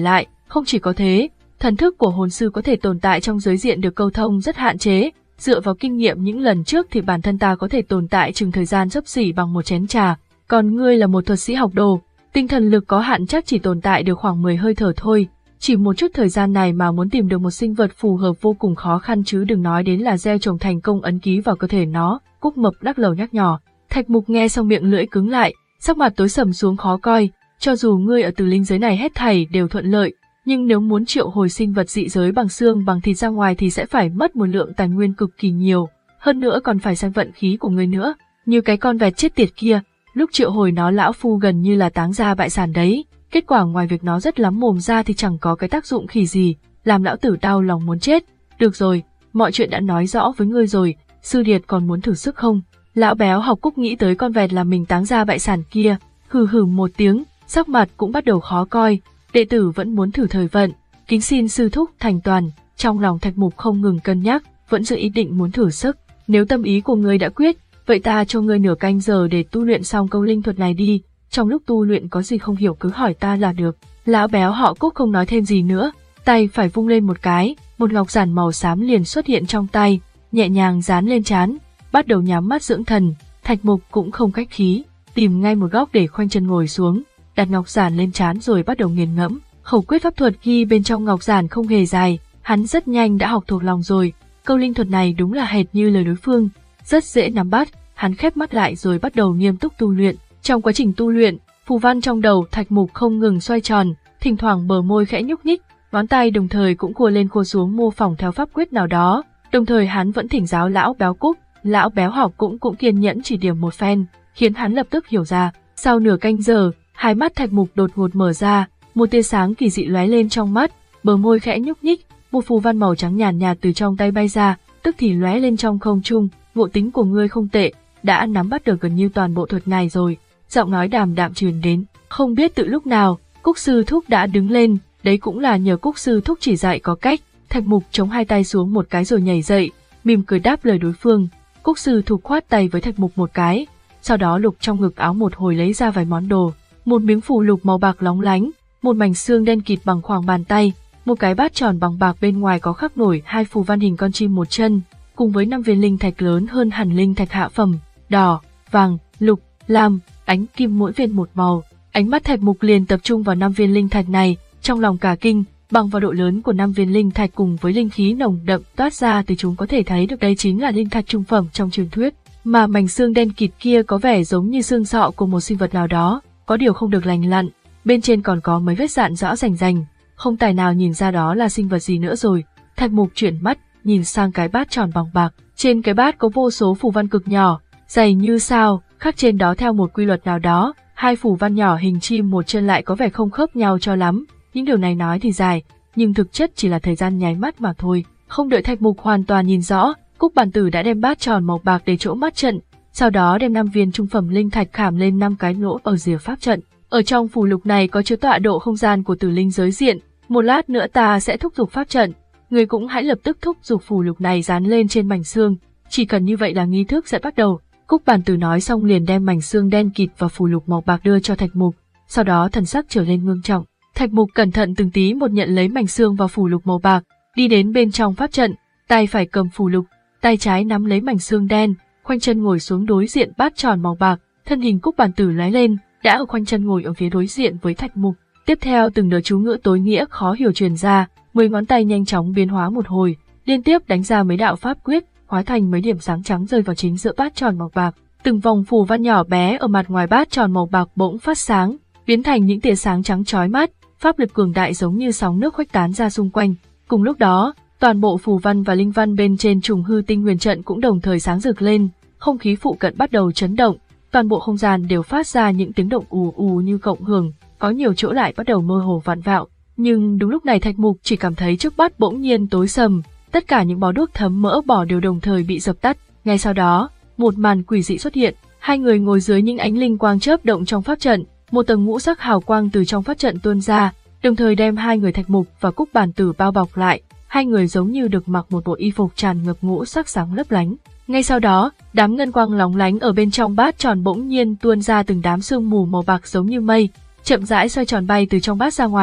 Không chỉ có thế, thần thức của hồn sư có thể tồn tại trong giới diện được câu thông rất hạn chế, dựa vào kinh nghiệm những lần trước thì bản thân ta có thể tồn tại chừng thời gian xấp xỉ bằng một chén trà, còn ngươi là một thuật sĩ học đồ, tinh thần lực có hạn chắc chỉ tồn tại được khoảng mười hơi thở thôi. Chỉ một chút thời gian này mà muốn tìm được một sinh vật phù hợp vô cùng khó khăn chứ đừng nói đến là gieo trồng thành công ấn ký vào cơ thể nó. Cúc Mập lắc đầu nhắc nhở. Thạch Mục nghe xong miệng lưỡi cứng lại, sắc mặt tối sầm xuống khó coi. Cho dù ngươi ở từ linh giới này hết thảy đều thuận lợi, nhưng nếu muốn triệu hồi sinh vật dị giới bằng xương bằng thịt ra ngoài thì sẽ phải mất một lượng tài nguyên cực kỳ nhiều, hơn nữa còn phải xem vận khí của ngươi nữa. Như cái con vẹt chết tiệt kia, lúc triệu hồi nó lão phu gần như là táng ra bại sản đấy. Kết quả ngoài việc nó rất lắm mồm ra thì chẳng có cái tác dụng khỉ gì, làm lão tử đau lòng muốn chết. Được rồi, mọi chuyện đã nói rõ với ngươi rồi, sư điệt còn muốn thử sức không? Lão béo học Cúc nghĩ tới con vẹt làm mình táng ra bại sản kia, hừ hừ một tiếng, sắc mặt cũng bắt đầu khó coi. Đệ tử vẫn muốn thử thời vận, kính xin sư thúc thành toàn. Trong lòng Thạch Mục không ngừng cân nhắc, vẫn giữ ý định muốn thử sức. Nếu tâm ý của ngươi đã quyết, vậy ta cho ngươi nửa canh giờ để tu luyện xong câu linh thuật này đi. Trong lúc tu luyện có gì không hiểu cứ hỏi ta là được. Lão béo họ Cúc không nói thêm gì nữa, tay phải vung lên một cái, một ngọc giản màu xám liền xuất hiện trong tay, nhẹ nhàng dán lên trán, bắt đầu nhắm mắt dưỡng thần. Thạch Mục cũng không khách khí, tìm ngay một góc để khoanh chân ngồi xuống, đặt ngọc giản lên trán rồi bắt đầu nghiền ngẫm. Khẩu quyết pháp thuật ghi bên trong ngọc giản không hề dài, hắn rất nhanh đã học thuộc lòng rồi. Câu linh thuật này đúng là hệt như lời đối phương, rất dễ nắm bắt. Hắn khép mắt lại rồi bắt đầu nghiêm túc tu luyện. Trong quá trình tu luyện, phù văn trong đầu Thạch Mục không ngừng xoay tròn, thỉnh thoảng bờ môi khẽ nhúc nhích, ngón tay đồng thời cũng cua lên cua xuống mô phỏng theo pháp quyết nào đó. Đồng thời hắn vẫn thỉnh giáo lão béo Cúc, lão béo học cũng cũng kiên nhẫn chỉ điểm một phen, khiến hắn lập tức hiểu ra. Sau nửa canh giờ, hai mắt Thạch Mục đột ngột mở ra, một tia sáng kỳ dị lóe lên trong mắt, bờ môi khẽ nhúc nhích, một phù văn màu trắng nhàn nhạt, nhạt từ trong tay bay ra, tức thì lóe lên trong không trung. Ngộ tính của ngươi không tệ, đã nắm bắt được gần như toàn bộ thuật này rồi. Giọng nói đàm đạm truyền đến. Không biết từ lúc nào, Cúc sư thúc đã đứng lên, đấy cũng là nhờ Cúc sư thúc chỉ dạy có cách. Thạch Mục chống hai tay xuống một cái rồi nhảy dậy, mỉm cười đáp lời đối phương. Cúc sư thúc khoát tay với Thạch Mục một cái, sau đó lục trong ngực áo một hồi lấy ra vài món đồ. Một miếng phù lục màu bạc lóng lánh, một mảnh xương đen kịt bằng khoảng bàn tay, một cái bát tròn bằng bạc bên ngoài có khắc nổi hai phù văn hình con chim một chân, cùng với năm viên linh thạch lớn hơn hẳn linh thạch hạ phẩm, đỏ, vàng, lục, lam, ánh kim mỗi viên một màu. Ánh mắt Thạch Mục liền tập trung vào năm viên linh thạch này, trong lòng cả kinh, bằng vào độ lớn của năm viên linh thạch cùng với linh khí nồng đậm toát ra từ chúng có thể thấy được đây chính là linh thạch trung phẩm trong truyền thuyết, mà mảnh xương đen kịt kia có vẻ giống như xương sọ của một sinh vật nào đó, có điều không được lành lặn, bên trên còn có mấy vết dạn rõ rành rành, không tài nào nhìn ra đó là sinh vật gì nữa rồi. Thạch Mục chuyển mắt, nhìn sang cái bát tròn bằng bạc, trên cái bát có vô số phù văn cực nhỏ, dày như sao, khắc trên đó theo một quy luật nào đó, hai phù văn nhỏ hình chim một chân lại có vẻ không khớp nhau cho lắm. Những điều này nói thì dài, nhưng thực chất chỉ là thời gian nháy mắt mà thôi. Không đợi Thạch Mục hoàn toàn nhìn rõ, Cúc bản tử đã đem bát tròn màu bạc để chỗ mắt trận, sau đó đem năm viên trung phẩm linh thạch khảm lên năm cái lỗ ở rìa pháp trận. Ở trong phù lục này có chứa tọa độ không gian của tử linh giới diện, một lát nữa ta sẽ thúc giục pháp trận, người cũng hãy lập tức thúc giục phù lục này dán lên trên mảnh xương, chỉ cần như vậy là nghi thức sẽ bắt đầu. Cúc bản tử nói xong liền đem mảnh xương đen kịt và phù lục màu bạc đưa cho Thạch Mục, sau đó thần sắc trở lên ngưng trọng. Thạch Mục cẩn thận từng tí một nhận lấy mảnh xương và phù lục màu bạc, đi đến bên trong pháp trận, tay phải cầm phù lục, tay trái nắm lấy mảnh xương đen, khoanh chân ngồi xuống đối diện bát tròn màu bạc, thân hình Cúc bản tử lóe lên, đã ở khoanh chân ngồi ở phía đối diện với Thạch Mục. Tiếp theo từng đợt chú ngữ tối nghĩa khó hiểu truyền ra, mười ngón tay nhanh chóng biến hóa một hồi, liên tiếp đánh ra mấy đạo pháp quyết, hóa thành mấy điểm sáng trắng rơi vào chính giữa bát tròn màu bạc. Từng vòng phù văn nhỏ bé ở mặt ngoài bát tròn màu bạc bỗng phát sáng, biến thành những tia sáng trắng chói mắt, pháp lực cường đại giống như sóng nước khuếch tán ra xung quanh. Cùng lúc đó, toàn bộ phù văn và linh văn bên trên trùng hư tinh huyền trận cũng đồng thời sáng rực lên, không khí phụ cận bắt đầu chấn động, toàn bộ không gian đều phát ra những tiếng động ù ù như cộng hưởng, có nhiều chỗ lại bắt đầu mơ hồ vặn vẹo. Nhưng đúng lúc này Thạch Mục chỉ cảm thấy trước mắt bỗng nhiên tối sầm, tất cả những bó đuốc thấm mỡ bỏ đều đồng thời bị dập tắt. Ngay sau đó, một màn quỷ dị xuất hiện, hai người ngồi dưới những ánh linh quang chớp động trong pháp trận, một tầng ngũ sắc hào quang từ trong pháp trận tuôn ra, đồng thời đem hai người Thạch Mục và Cúc bản tử bao bọc lại. Hai người giống như được mặc một bộ y phục tràn ngập ngũ sắc sáng lấp lánh. Ngay sau đó, đám ngân quang lóng lánh ở bên trong bát tròn bỗng nhiên tuôn ra từng đám sương mù màu bạc giống như mây, chậm rãi xoay tròn bay từ trong bát ra ngoài,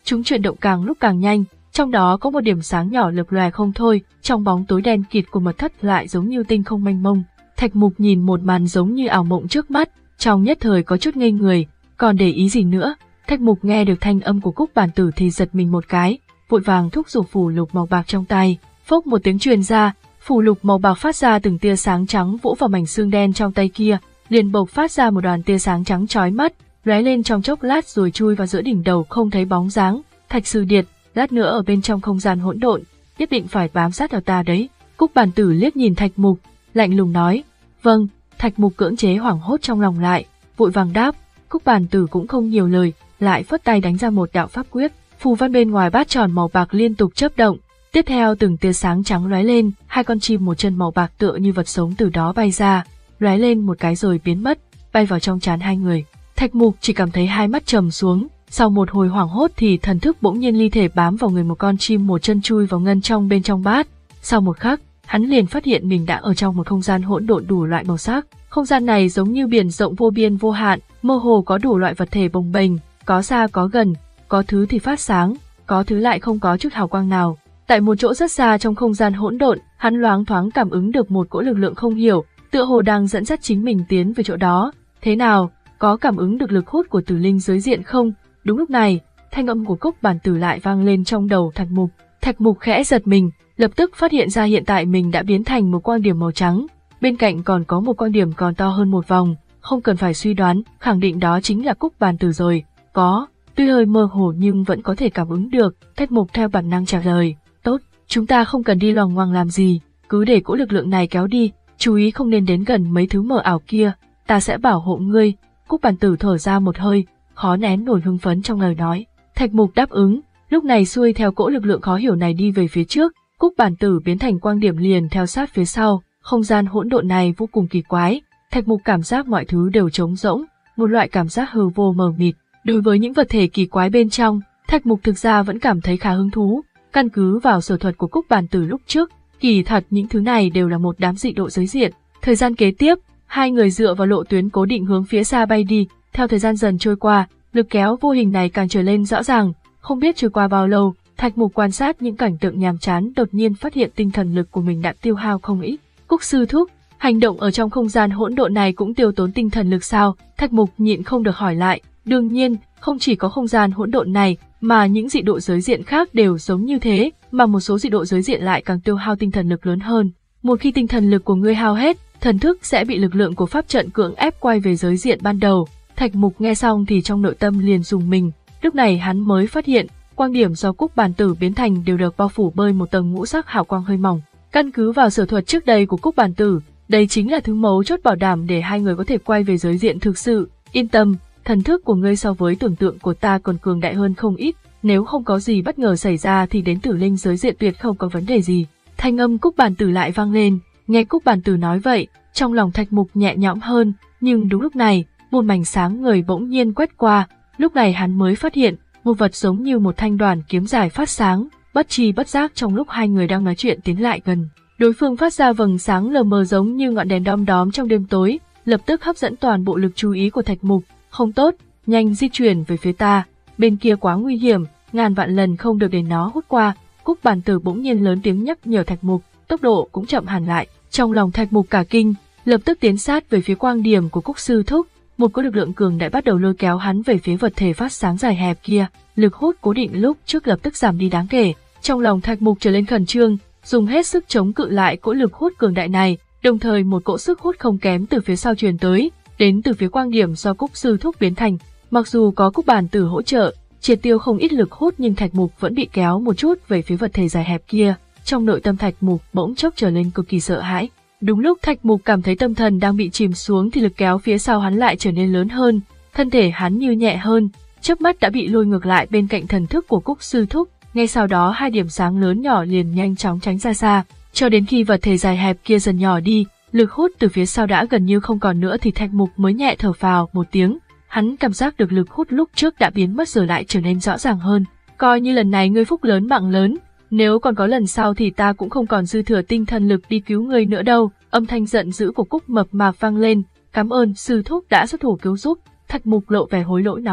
chúng chuyển động càng lúc càng nhanh, trong đó có một điểm sáng nhỏ lập lòe không thôi, trong bóng tối đen kịt của mật thất lại giống như tinh không mênh mông. Thạch Mục nhìn một màn giống như ảo mộng trước mắt, trong nhất thời có chút ngây người, còn để ý gì nữa. Thạch Mục nghe được thanh âm của Cúc Bản Tử thì giật mình một cái, vội vàng thúc giục phù lục màu bạc trong tay, phốc một tiếng truyền ra, phù lục màu bạc phát ra từng tia sáng trắng vỗ vào mảnh xương đen trong tay kia, liền bộc phát ra một đoàn tia sáng trắng chói mắt, lóe lên trong chốc lát rồi chui vào giữa đỉnh đầu không thấy bóng dáng. Thạch Sư Điệt, lát nữa ở bên trong không gian hỗn độn, nhất định phải bám sát vào ta đấy. Cúc Bản Tử liếc nhìn Thạch Mục, lạnh lùng nói. Vâng. Thạch Mục cưỡng chế hoảng hốt trong lòng lại, vội vàng đáp. Cúc Bản Tử cũng không nhiều lời, lại phất tay đánh ra một đạo pháp quyết, phù văn bên ngoài bát tròn màu bạc liên tục chớp động. Tiếp theo từng tia sáng trắng lóe lên, hai con chim một chân màu bạc tựa như vật sống từ đó bay ra, lóe lên một cái rồi biến mất, bay vào trong trán hai người. Thạch Mục chỉ cảm thấy hai mắt trầm xuống, sau một hồi hoảng hốt thì thần thức bỗng nhiên ly thể bám vào người một con chim một chân chui vào ngân trong bên trong bát. Sau một khắc, hắn liền phát hiện mình đã ở trong một không gian hỗn độn đủ loại màu sắc. Không gian này giống như biển rộng vô biên vô hạn, mơ hồ có đủ loại vật thể bồng bềnh, có xa có gần, có thứ thì phát sáng, có thứ lại không có chút hào quang nào. Tại một chỗ rất xa trong không gian hỗn độn, hắn loáng thoáng cảm ứng được một cỗ lực lượng không hiểu, tựa hồ đang dẫn dắt chính mình tiến về chỗ đó. Thế nào, có cảm ứng được lực hút của tử linh giới diện không? Đúng lúc này, thanh âm của Cúc Bản Tử lại vang lên trong đầu Thạch Mục. Thạch Mục khẽ giật mình, lập tức phát hiện ra hiện tại mình đã biến thành một quang điểm màu trắng, bên cạnh còn có một quang điểm còn to hơn một vòng, không cần phải suy đoán, khẳng định đó chính là Cúc Bản Tử rồi. Có, tuy hơi mơ hồ nhưng vẫn có thể cảm ứng được. Thạch Mục theo bản năng trả lời. Tốt, chúng ta không cần đi loằng ngoằng làm gì, cứ để cỗ lực lượng này kéo đi, chú ý không nên đến gần mấy thứ mờ ảo kia, ta sẽ bảo hộ ngươi. Cúc Bản Tử thở ra một hơi, khó nén nổi hưng phấn trong lời nói. Thạch Mục đáp ứng, lúc này xuôi theo cỗ lực lượng khó hiểu này đi về phía trước, Cúc Bản Tử biến thành quang điểm liền theo sát phía sau. Không gian hỗn độn này vô cùng kỳ quái, Thạch Mục cảm giác mọi thứ đều trống rỗng, một loại cảm giác hư vô mờ mịt. Đối với những vật thể kỳ quái bên trong, Thạch Mục thực ra vẫn cảm thấy khá hứng thú. Căn cứ vào sở thuật của Cúc Bản Tử lúc trước, kỳ thật những thứ này đều là một đám dị độ giới diện. Thời gian kế tiếp, hai người dựa vào lộ tuyến cố định hướng phía xa bay đi. Theo thời gian dần trôi qua, lực kéo vô hình này càng trở lên rõ ràng. Không biết trôi qua bao lâu, Thạch Mục quan sát những cảnh tượng nhàm chán, đột nhiên phát hiện tinh thần lực của mình đã tiêu hao không ít. Cúc sư thúc, hành động ở trong không gian hỗn độn này cũng tiêu tốn tinh thần lực sao? Thạch Mục nhịn không được hỏi lại. Đương nhiên, không chỉ có không gian hỗn độn này, mà những dị độ giới diện khác đều giống như thế, mà một số dị độ giới diện lại càng tiêu hao tinh thần lực lớn hơn. Một khi tinh thần lực của ngươi hao hết, thần thức sẽ bị lực lượng của pháp trận cưỡng ép quay về giới diện ban đầu. Thạch Mục nghe xong thì trong nội tâm liền rùng mình, lúc này hắn mới phát hiện, quang điểm do Cúc Bản Tử biến thành đều được bao phủ bởi một tầng ngũ sắc hào quang hơi mỏng. Căn cứ vào sở thuật trước đây của Cúc Bản Tử, đây chính là thứ mấu chốt bảo đảm để hai người có thể quay về giới diện thực sự. Yên tâm, thần thức của ngươi so với tưởng tượng của ta còn cường đại hơn không ít, nếu không có gì bất ngờ xảy ra thì đến tử linh giới diện tuyệt không có vấn đề gì. Thanh âm Cúc Bản Tử lại vang lên, nghe Cúc Bản Tử nói vậy, trong lòng Thạch Mục nhẹ nhõm hơn, nhưng đúng lúc này, một mảnh sáng người bỗng nhiên quét qua, lúc này hắn mới phát hiện, một vật giống như một thanh đoàn kiếm dài phát sáng, bất tri bất giác trong lúc hai người đang nói chuyện tiến lại gần. Đối phương phát ra vầng sáng lờ mờ giống như ngọn đèn đom đóm trong đêm tối, lập tức hấp dẫn toàn bộ lực chú ý của Thạch Mục. Không tốt, nhanh di chuyển về phía ta, bên kia quá nguy hiểm, ngàn vạn lần không được để nó hút qua. Cúc Bản Tử bỗng nhiên lớn tiếng nhắc nhở Thạch Mục, tốc độ cũng chậm hẳn lại. Trong lòng Thạch Mục cả kinh, lập tức tiến sát về phía quang điểm của Cúc sư thúc. Một cỗ lực lượng cường đại bắt đầu lôi kéo hắn về phía vật thể phát sáng dài hẹp kia. Lực hút cố định lúc trước lập tức giảm đi đáng kể. Trong lòng Thạch Mục trở lên khẩn trương, dùng hết sức chống cự lại cỗ lực hút cường đại này. Đồng thời một cỗ sức hút không kém từ phía sau truyền tới, đến từ phía quang điểm do Cúc sư thúc biến thành. Mặc dù có Cúc Bản Tử hỗ trợ, triệt tiêu không ít lực hút nhưng Thạch Mục vẫn bị kéo một chút về phía vật thể dài hẹp kia. Trong nội tâm Thạch Mục bỗng chốc trở lên cực kỳ sợ hãi. Đúng lúc Thạch Mục cảm thấy tâm thần đang bị chìm xuống thì lực kéo phía sau hắn lại trở nên lớn hơn, thân thể hắn như nhẹ hơn, chớp mắt đã bị lôi ngược lại bên cạnh thần thức của Cúc sư thúc. Ngay sau đó hai điểm sáng lớn nhỏ liền nhanh chóng tránh ra xa, cho đến khi vật thể dài hẹp kia dần nhỏ đi, lực hút từ phía sau đã gần như không còn nữa thì Thạch Mục mới nhẹ thở phào một tiếng. Hắn cảm giác được lực hút lúc trước đã biến mất giờ lại trở nên rõ ràng hơn. Coi như lần này ngươi phúc lớn mạng lớn, nếu còn có lần sau thì ta cũng không còn dư thừa tinh thần lực đi cứu ngươi nữa đâu. Âm thanh giận dữ của Cúc mập mạp vang lên, cảm ơn sư thúc đã xuất thủ cứu giúp. Thạch Mục lộ vẻ hối lỗi nói,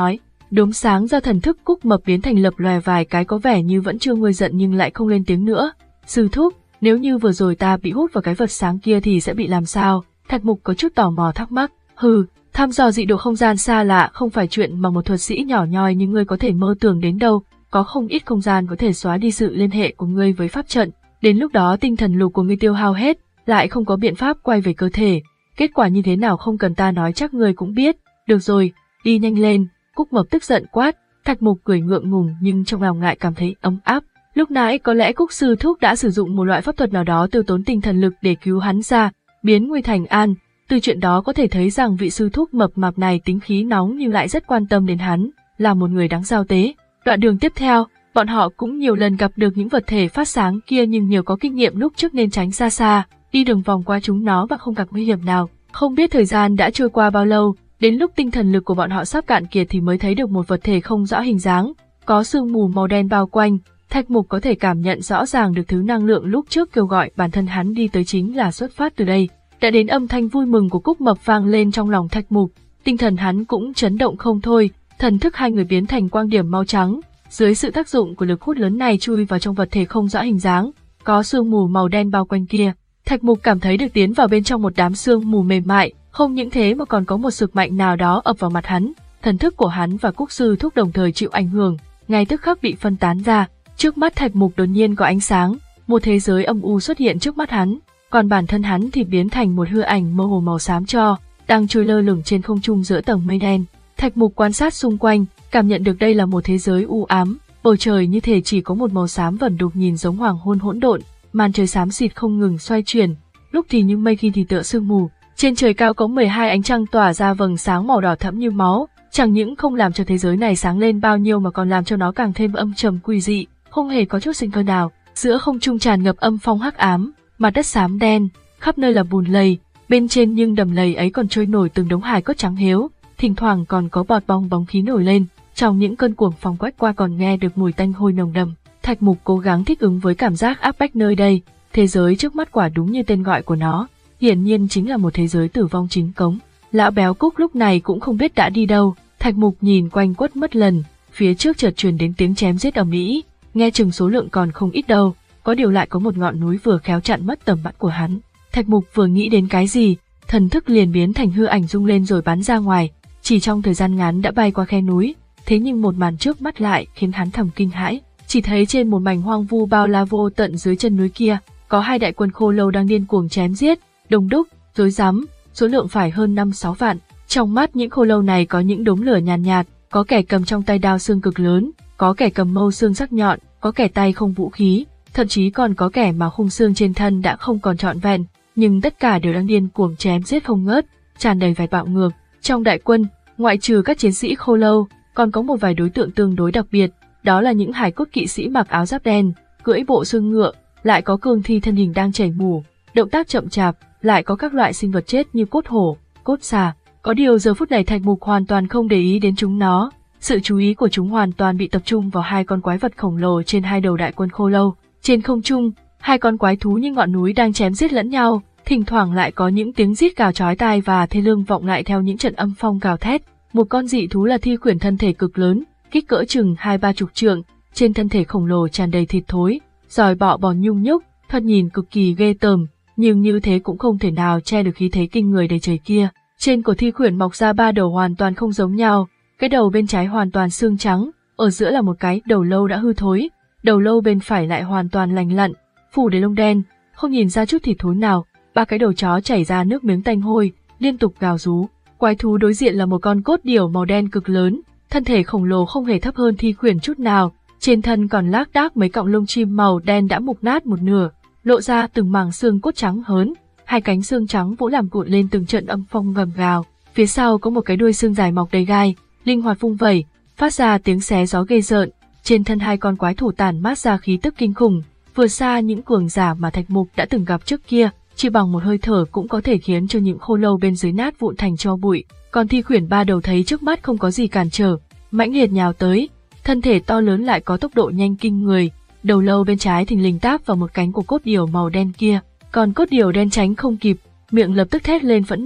Đốm sáng do thần thức Cúc Mập biến thành lập lòe vài cái có vẻ như vẫn chưa nguôi giận nhưng lại không lên tiếng nữa. Sư thúc, nếu như vừa rồi ta bị hút vào cái vật sáng kia thì sẽ bị làm sao? Thạch Mục có chút tò mò thắc mắc. Hừ, thăm dò dị độ không gian xa lạ không phải chuyện mà một thuật sĩ nhỏ nhoi như ngươi có thể mơ tưởng đến đâu. Có không ít không gian có thể xóa đi sự liên hệ của ngươi với pháp trận. Đến lúc đó tinh thần lục của ngươi tiêu hao hết, lại không có biện pháp quay về cơ thể. Kết quả như thế nào không cần ta nói chắc ngươi cũng biết. Được rồi, đi nhanh lên. Cúc Mập tức giận quát. Thạch Mục cười ngượng ngùng nhưng trong lòng lại cảm thấy ấm áp. Lúc nãy có lẽ Cúc sư thúc đã sử dụng một loại pháp thuật nào đó tiêu tốn tinh thần lực để cứu hắn ra, biến nguy thành an. Từ chuyện đó có thể thấy rằng vị sư thúc mập mạp này tính khí nóng nhưng lại rất quan tâm đến hắn, là một người đáng giao tế. Đoạn đường tiếp theo, bọn họ cũng nhiều lần gặp được những vật thể phát sáng kia nhưng nhiều có kinh nghiệm lúc trước nên tránh xa xa, đi đường vòng qua chúng nó và không gặp nguy hiểm nào. Không biết thời gian đã trôi qua bao lâu, đến lúc tinh thần lực của bọn họ sắp cạn kiệt thì mới thấy được một vật thể không rõ hình dáng, có sương mù màu đen bao quanh. Thạch Mục có thể cảm nhận rõ ràng được thứ năng lượng lúc trước kêu gọi bản thân hắn đi tới chính là xuất phát từ đây. Đã đến âm thanh vui mừng của Cúc Mập vang lên trong lòng Thạch Mục, tinh thần hắn cũng chấn động không thôi, thần thức hai người biến thành quang điểm màu trắng, dưới sự tác dụng của lực hút lớn này chui vào trong vật thể không rõ hình dáng, có sương mù màu đen bao quanh kia. Thạch Mục cảm thấy được tiến vào bên trong một đám sương mù mềm mại, không những thế mà còn có một sức mạnh nào đó ập vào mặt hắn, thần thức của hắn và Cúc sư thúc đồng thời chịu ảnh hưởng, ngay tức khắc bị phân tán ra. Trước mắt Thạch Mục đột nhiên có ánh sáng, một thế giới âm u xuất hiện trước mắt hắn, còn bản thân hắn thì biến thành một hư ảnh mơ hồ màu xám cho, đang trôi lơ lửng trên không trung giữa tầng mây đen. Thạch Mục quan sát xung quanh, cảm nhận được đây là một thế giới u ám, bầu trời như thể chỉ có một màu xám vẩn đục nhìn giống hoàng hôn hỗn độn, màn trời xám xịt không ngừng xoay chuyển, lúc thì như mây khi thì tựa sương mù. Trên trời cao có mười hai ánh trăng tỏa ra vầng sáng màu đỏ thẫm như máu, chẳng những không làm cho thế giới này sáng lên bao nhiêu mà còn làm cho nó càng thêm âm trầm quỷ dị, không hề có chút sinh cơ nào. Giữa không trung tràn ngập âm phong hắc ám, mặt đất xám đen, khắp nơi là bùn lầy, bên trên nhưng đầm lầy ấy còn trôi nổi từng đống hài cốt trắng héo, thỉnh thoảng còn có bọt bong bóng khí nổi lên, trong những cơn cuồng phong quét qua còn nghe được mùi tanh hôi nồng đậm. Thạch Mục cố gắng thích ứng với cảm giác áp bách nơi đây, thế giới trước mắt quả đúng như tên gọi của nó, hiển nhiên chính là một thế giới tử vong chính cống. Lão béo Cúc lúc này cũng không biết đã đi đâu, Thạch Mục nhìn quanh quất mất lần, phía trước chợt truyền đến tiếng chém giết ầm ĩ, nghe chừng số lượng còn không ít đâu, có điều lại có một ngọn núi vừa khéo chặn mất tầm mắt của hắn. Thạch Mục vừa nghĩ đến cái gì, thần thức liền biến thành hư ảnh rung lên rồi bắn ra ngoài, chỉ trong thời gian ngắn đã bay qua khe núi, thế nhưng một màn trước mắt lại khiến hắn thầm kinh hãi, chỉ thấy trên một mảnh hoang vu bao la vô tận dưới chân núi kia, có hai đại quân khô lâu đang điên cuồng chém giết, đông đúc, rối rắm, số lượng phải hơn năm sáu vạn. Trong mắt những khô lâu này có những đốm lửa nhàn nhạt, nhạt, có kẻ cầm trong tay đao xương cực lớn, có kẻ cầm mâu xương sắc nhọn, có kẻ tay không vũ khí, thậm chí còn có kẻ mà khung xương trên thân đã không còn trọn vẹn, nhưng tất cả đều đang điên cuồng chém giết không ngớt, tràn đầy vẻ bạo ngược. Trong đại quân, ngoại trừ các chiến sĩ khô lâu, còn có một vài đối tượng tương đối đặc biệt, đó là những hài cốt kỵ sĩ mặc áo giáp đen, cưỡi bộ xương ngựa, lại có cương thi thân hình đang chảy mủ, động tác chậm chạp, lại có các loại sinh vật chết như cốt hổ, cốt xà. Có điều giờ phút này Thạch Mục hoàn toàn không để ý đến chúng nó, sự chú ý của chúng hoàn toàn bị tập trung vào hai con quái vật khổng lồ trên hai đầu đại quân khô lâu. Trên không trung, hai con quái thú như ngọn núi đang chém giết lẫn nhau, thỉnh thoảng lại có những tiếng rít gào chói tai và thê lương vọng lại theo những trận âm phong gào thét. Một con dị thú là thi khuyển thân thể cực lớn, kích cỡ chừng hai ba chục trượng, trên thân thể khổng lồ tràn đầy thịt thối, giòi bọ bò nhung nhúc, thoạt nhìn cực kỳ ghê tởm, nhưng như thế cũng không thể nào che được khí thế kinh người đầy trời kia. Trên cổ thi khuyển mọc ra ba đầu hoàn toàn không giống nhau, cái đầu bên trái hoàn toàn xương trắng, ở giữa là một cái đầu lâu đã hư thối, đầu lâu bên phải lại hoàn toàn lành lặn, phủ đầy lông đen, không nhìn ra chút thịt thối nào. Ba cái đầu chó chảy ra nước miếng tanh hôi, liên tục gào rú. Quái thú đối diện là một con cốt điểu màu đen cực lớn, thân thể khổng lồ không hề thấp hơn thi khuyển chút nào, trên thân còn lác đác mấy cọng lông chim màu đen đã mục nát một nửa, lộ ra từng mảng xương cốt trắng hớn, hai cánh xương trắng vỗ làm cuộn lên từng trận âm phong gầm gào. Phía sau có một cái đuôi xương dài mọc đầy gai, linh hoạt vung vẩy, phát ra tiếng xé gió ghê rợn. Trên thân hai con quái thủ tản mát ra khí tức kinh khủng, vượt xa những cường giả mà Thạch Mục đã từng gặp trước kia, chỉ bằng một hơi thở cũng có thể khiến cho những khô lâu bên dưới nát vụn thành tro bụi. Còn thi khuyển ba đầu thấy trước mắt không có gì cản trở, mãnh liệt nhào tới, thân thể to lớn lại có tốc độ nhanh kinh người, đầu lâu bên trái thình lình táp vào một cánh của cốt điểu màu đen kia, còn cốt điểu đen tránh không kịp, miệng lập tức thét lên phẫn nộ,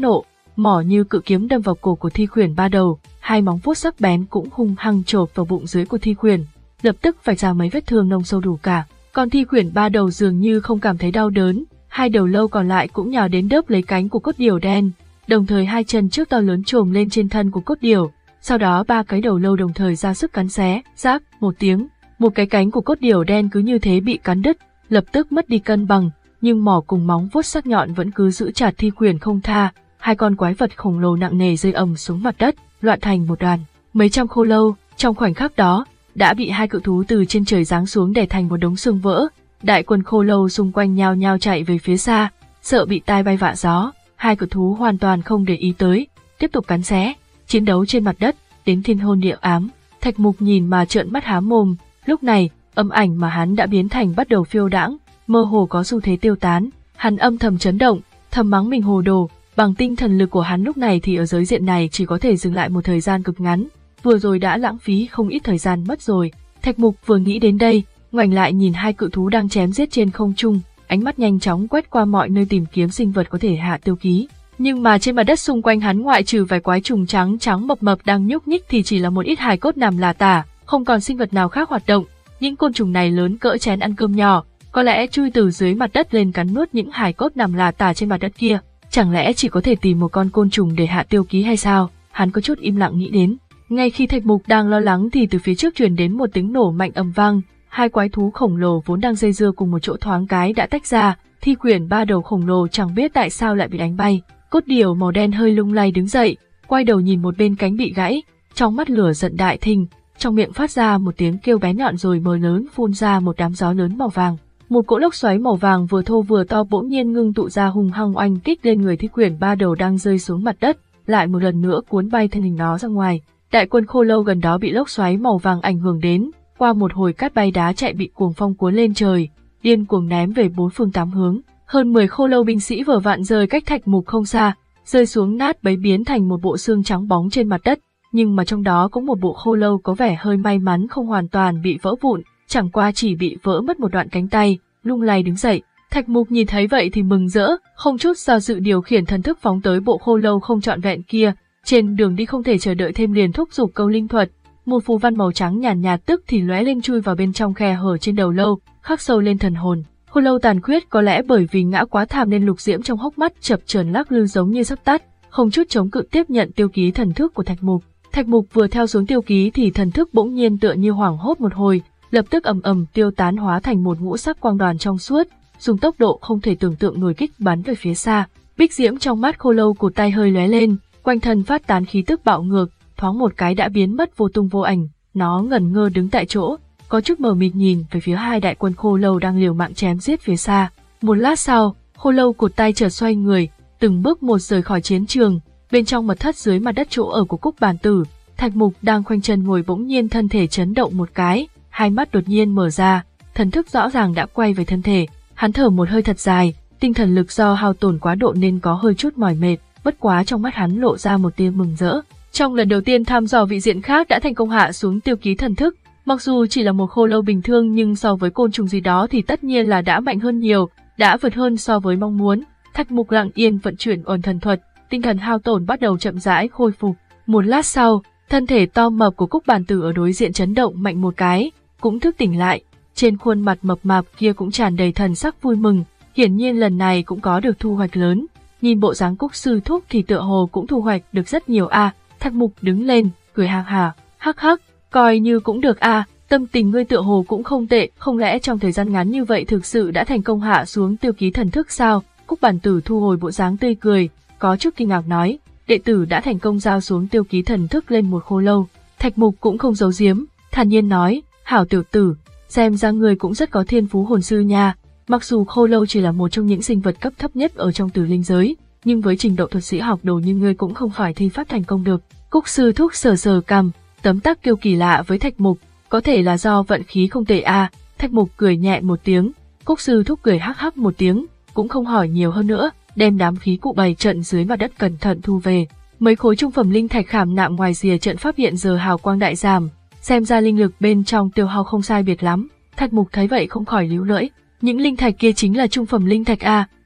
mỏ như cự kiếm đâm vào cổ của Thi Khuyển ba đầu, hai móng vuốt sắc bén cũng hung hăng chộp vào bụng dưới của Thi Khuyển, lập tức vạch ra mấy vết thương nông sâu đủ cả. Còn Thi Khuyển ba đầu dường như không cảm thấy đau đớn, hai đầu lâu còn lại cũng nhào đến đớp lấy cánh của cốt điểu đen, đồng thời hai chân trước to lớn chồm lên trên thân của cốt điểu, sau đó ba cái đầu lâu đồng thời ra sức cắn xé, rác một tiếng, một cái cánh của cốt điểu đen cứ như thế bị cắn đứt, lập tức mất đi cân bằng, nhưng mỏ cùng móng vuốt sắc nhọn vẫn cứ giữ chặt Thi Khuyển không tha, hai con quái vật khổng lồ nặng nề rơi ầm xuống mặt đất, loạn thành một đoàn. Mấy trăm khô lâu, trong khoảnh khắc đó, đã bị hai cự thú từ trên trời giáng xuống đè thành một đống xương vỡ. Đại quân khô lâu xung quanh nhao nhao chạy về phía xa, sợ bị tai bay vạ gió, hai cự thú hoàn toàn không để ý tới, tiếp tục cắn xé, chiến đấu trên mặt đất, đến thiên hôn địa ám. Thạch Mục nhìn mà trợn mắt há mồm, lúc này, âm ảnh mà hắn đã biến thành bắt đầu phiêu đãng, mơ hồ có xu thế tiêu tán, hắn âm thầm chấn động, thầm mắng mình hồ đồ, bằng tinh thần lực của hắn lúc này thì ở giới diện này chỉ có thể dừng lại một thời gian cực ngắn, vừa rồi đã lãng phí không ít thời gian mất rồi. Thạch Mục vừa nghĩ đến đây, ngoảnh lại nhìn hai cự thú đang chém giết trên không trung, ánh mắt nhanh chóng quét qua mọi nơi tìm kiếm sinh vật có thể hạ tiêu ký. Nhưng mà trên mặt đất xung quanh hắn ngoại trừ vài quái trùng trắng trắng mập mập đang nhúc nhích thì chỉ là một ít hài cốt nằm lả tả, không còn sinh vật nào khác hoạt động. Những côn trùng này lớn cỡ chén ăn cơm nhỏ, có lẽ chui từ dưới mặt đất lên cắn nuốt những hài cốt nằm lả tả trên mặt đất kia. Chẳng lẽ chỉ có thể tìm một con côn trùng để hạ tiêu ký hay sao? Hắn có chút im lặng nghĩ đến. Ngay khi Thạch Mục đang lo lắng thì từ phía trước truyền đến một tiếng nổ mạnh ầm vang, hai quái thú khổng lồ vốn đang dây dưa cùng một chỗ thoáng cái đã tách ra, Thi Khuyển ba đầu khổng lồ chẳng biết tại sao lại bị đánh bay. Cốt điểu màu đen hơi lung lay đứng dậy, quay đầu nhìn một bên cánh bị gãy, trong mắt lửa giận đại thình, trong miệng phát ra một tiếng kêu bé nhọn rồi mờ lớn phun ra một đám gió lớn màu vàng. Một cỗ lốc xoáy màu vàng vừa thô vừa to bỗng nhiên ngưng tụ ra hung hăng oanh kích lên người Thi Khuyển ba đầu đang rơi xuống mặt đất, lại một lần nữa cuốn bay thân hình nó ra ngoài. Đại quân khô lâu gần đó bị lốc xoáy màu vàng ảnh hưởng đến, qua một hồi cát bay đá chạy bị cuồng phong cuốn lên trời, điên cuồng ném về bốn phương tám hướng. Hơn mười khô lâu binh sĩ vừa vặn rơi cách Thạch Mục không xa, rơi xuống nát bấy biến thành một bộ xương trắng bóng trên mặt đất, nhưng mà trong đó có một bộ khô lâu có vẻ hơi may mắn không hoàn toàn bị vỡ vụn, chẳng qua chỉ bị vỡ mất một đoạn cánh tay, lung lay đứng dậy. Thạch Mục nhìn thấy vậy thì mừng rỡ, không chút do dự điều khiển thần thức phóng tới bộ khô lâu không trọn vẹn kia. Trên đường đi không thể chờ đợi thêm liền thúc giục câu linh thuật, một phù văn màu trắng nhàn nhạt, nhạt tức thì lóe lên chui vào bên trong khe hở trên đầu lâu, khắc sâu lên thần hồn. Khô lâu tàn khuyết có lẽ bởi vì ngã quá thảm nên lục diễm trong hốc mắt chập chờn lắc lư giống như sắp tắt, không chút chống cự tiếp nhận tiêu ký thần thức của Thạch Mục. Thạch Mục vừa theo xuống tiêu ký thì thần thức bỗng nhiên tựa như hoảng hốt một hồi, lập tức ầm ầm tiêu tán hóa thành một ngũ sắc quang đoàn trong suốt, dùng tốc độ không thể tưởng tượng nổi kích bắn về phía xa. Bích diễm trong mắt khô lâu cụt tay hơi lóe lên, quanh thân phát tán khí tức bạo ngược, thoáng một cái đã biến mất vô tung vô ảnh. Nó ngẩn ngơ đứng tại chỗ, có chút mờ mịt nhìn về phía hai đại quân khô lâu đang liều mạng chém giết phía xa. Một lát sau, khô lâu cụt tay chợt xoay người, từng bước một rời khỏi chiến trường. Bên trong mật thất dưới mặt đất chỗ ở của Cúc Bản Tử, Thạch Mục đang khoanh chân ngồi bỗng nhiên thân thể chấn động một cái, hai mắt đột nhiên mở ra, thần thức rõ ràng đã quay về thân thể. Hắn thở một hơi thật dài, tinh thần lực do hao tổn quá độ nên có hơi chút mỏi mệt, bất quá trong mắt hắn lộ ra một tia mừng rỡ. Trong lần đầu tiên thăm dò vị diện khác đã thành công hạ xuống tiêu ký thần thức, mặc dù chỉ là một khô lâu bình thường nhưng so với côn trùng gì đó thì tất nhiên là đã mạnh hơn nhiều, đã vượt hơn so với mong muốn. Thạch Mục lặng yên vận chuyển ổn thần thuật, tinh thần hao tổn bắt đầu chậm rãi khôi phục. Một lát sau, thân thể to mập của Cúc Bản Tử ở đối diện chấn động mạnh một cái, cũng thức tỉnh lại. Trên khuôn mặt mập mạp kia cũng tràn đầy thần sắc vui mừng, hiển nhiên lần này cũng có được thu hoạch lớn. Nhìn bộ dáng Cúc sư thúc thì tựa hồ cũng thu hoạch được rất nhiều a. À. Thạch Mục đứng lên, cười ha hả, hắc hắc, coi như cũng được a. À. Tâm tình ngươi tựa hồ cũng không tệ, không lẽ trong thời gian ngắn như vậy thực sự đã thành công hạ xuống tiêu ký thần thức sao? Cúc Bản Tử thu hồi bộ dáng tươi cười, có chút kinh ngạc nói, đệ tử đã thành công giao xuống tiêu ký thần thức lên một khô lâu. Thạch Mục cũng không giấu giếm, thản nhiên nói, hảo tiểu tử, xem ra ngươi cũng rất có thiên phú hồn sư nha. Mặc dù khô lâu chỉ là một trong những sinh vật cấp thấp nhất ở trong tử linh giới, nhưng với trình độ thuật sĩ học đồ như ngươi cũng không phải thi pháp thành công được. Cúc sư thúc sờ sờ cằm, tấm tắc kêu kỳ lạ với Thạch Mục, có thể là do vận khí không tệ a. À. Thạch Mục cười nhẹ một tiếng, Cúc sư thúc cười hắc hắc một tiếng, cũng không hỏi nhiều hơn nữa, đem đám khí cụ bày trận dưới mặt đất cẩn thận thu về. Mấy khối trung phẩm linh thạch khảm nạm ngoài rìa trận pháp hiện giờ hào quang đại giảm, xem ra linh lực bên trong tiêu hao không sai biệt lắm. Thạch Mục thấy vậy không khỏi líu lưỡi, những linh thạch kia chính là trung phẩm linh thạch a.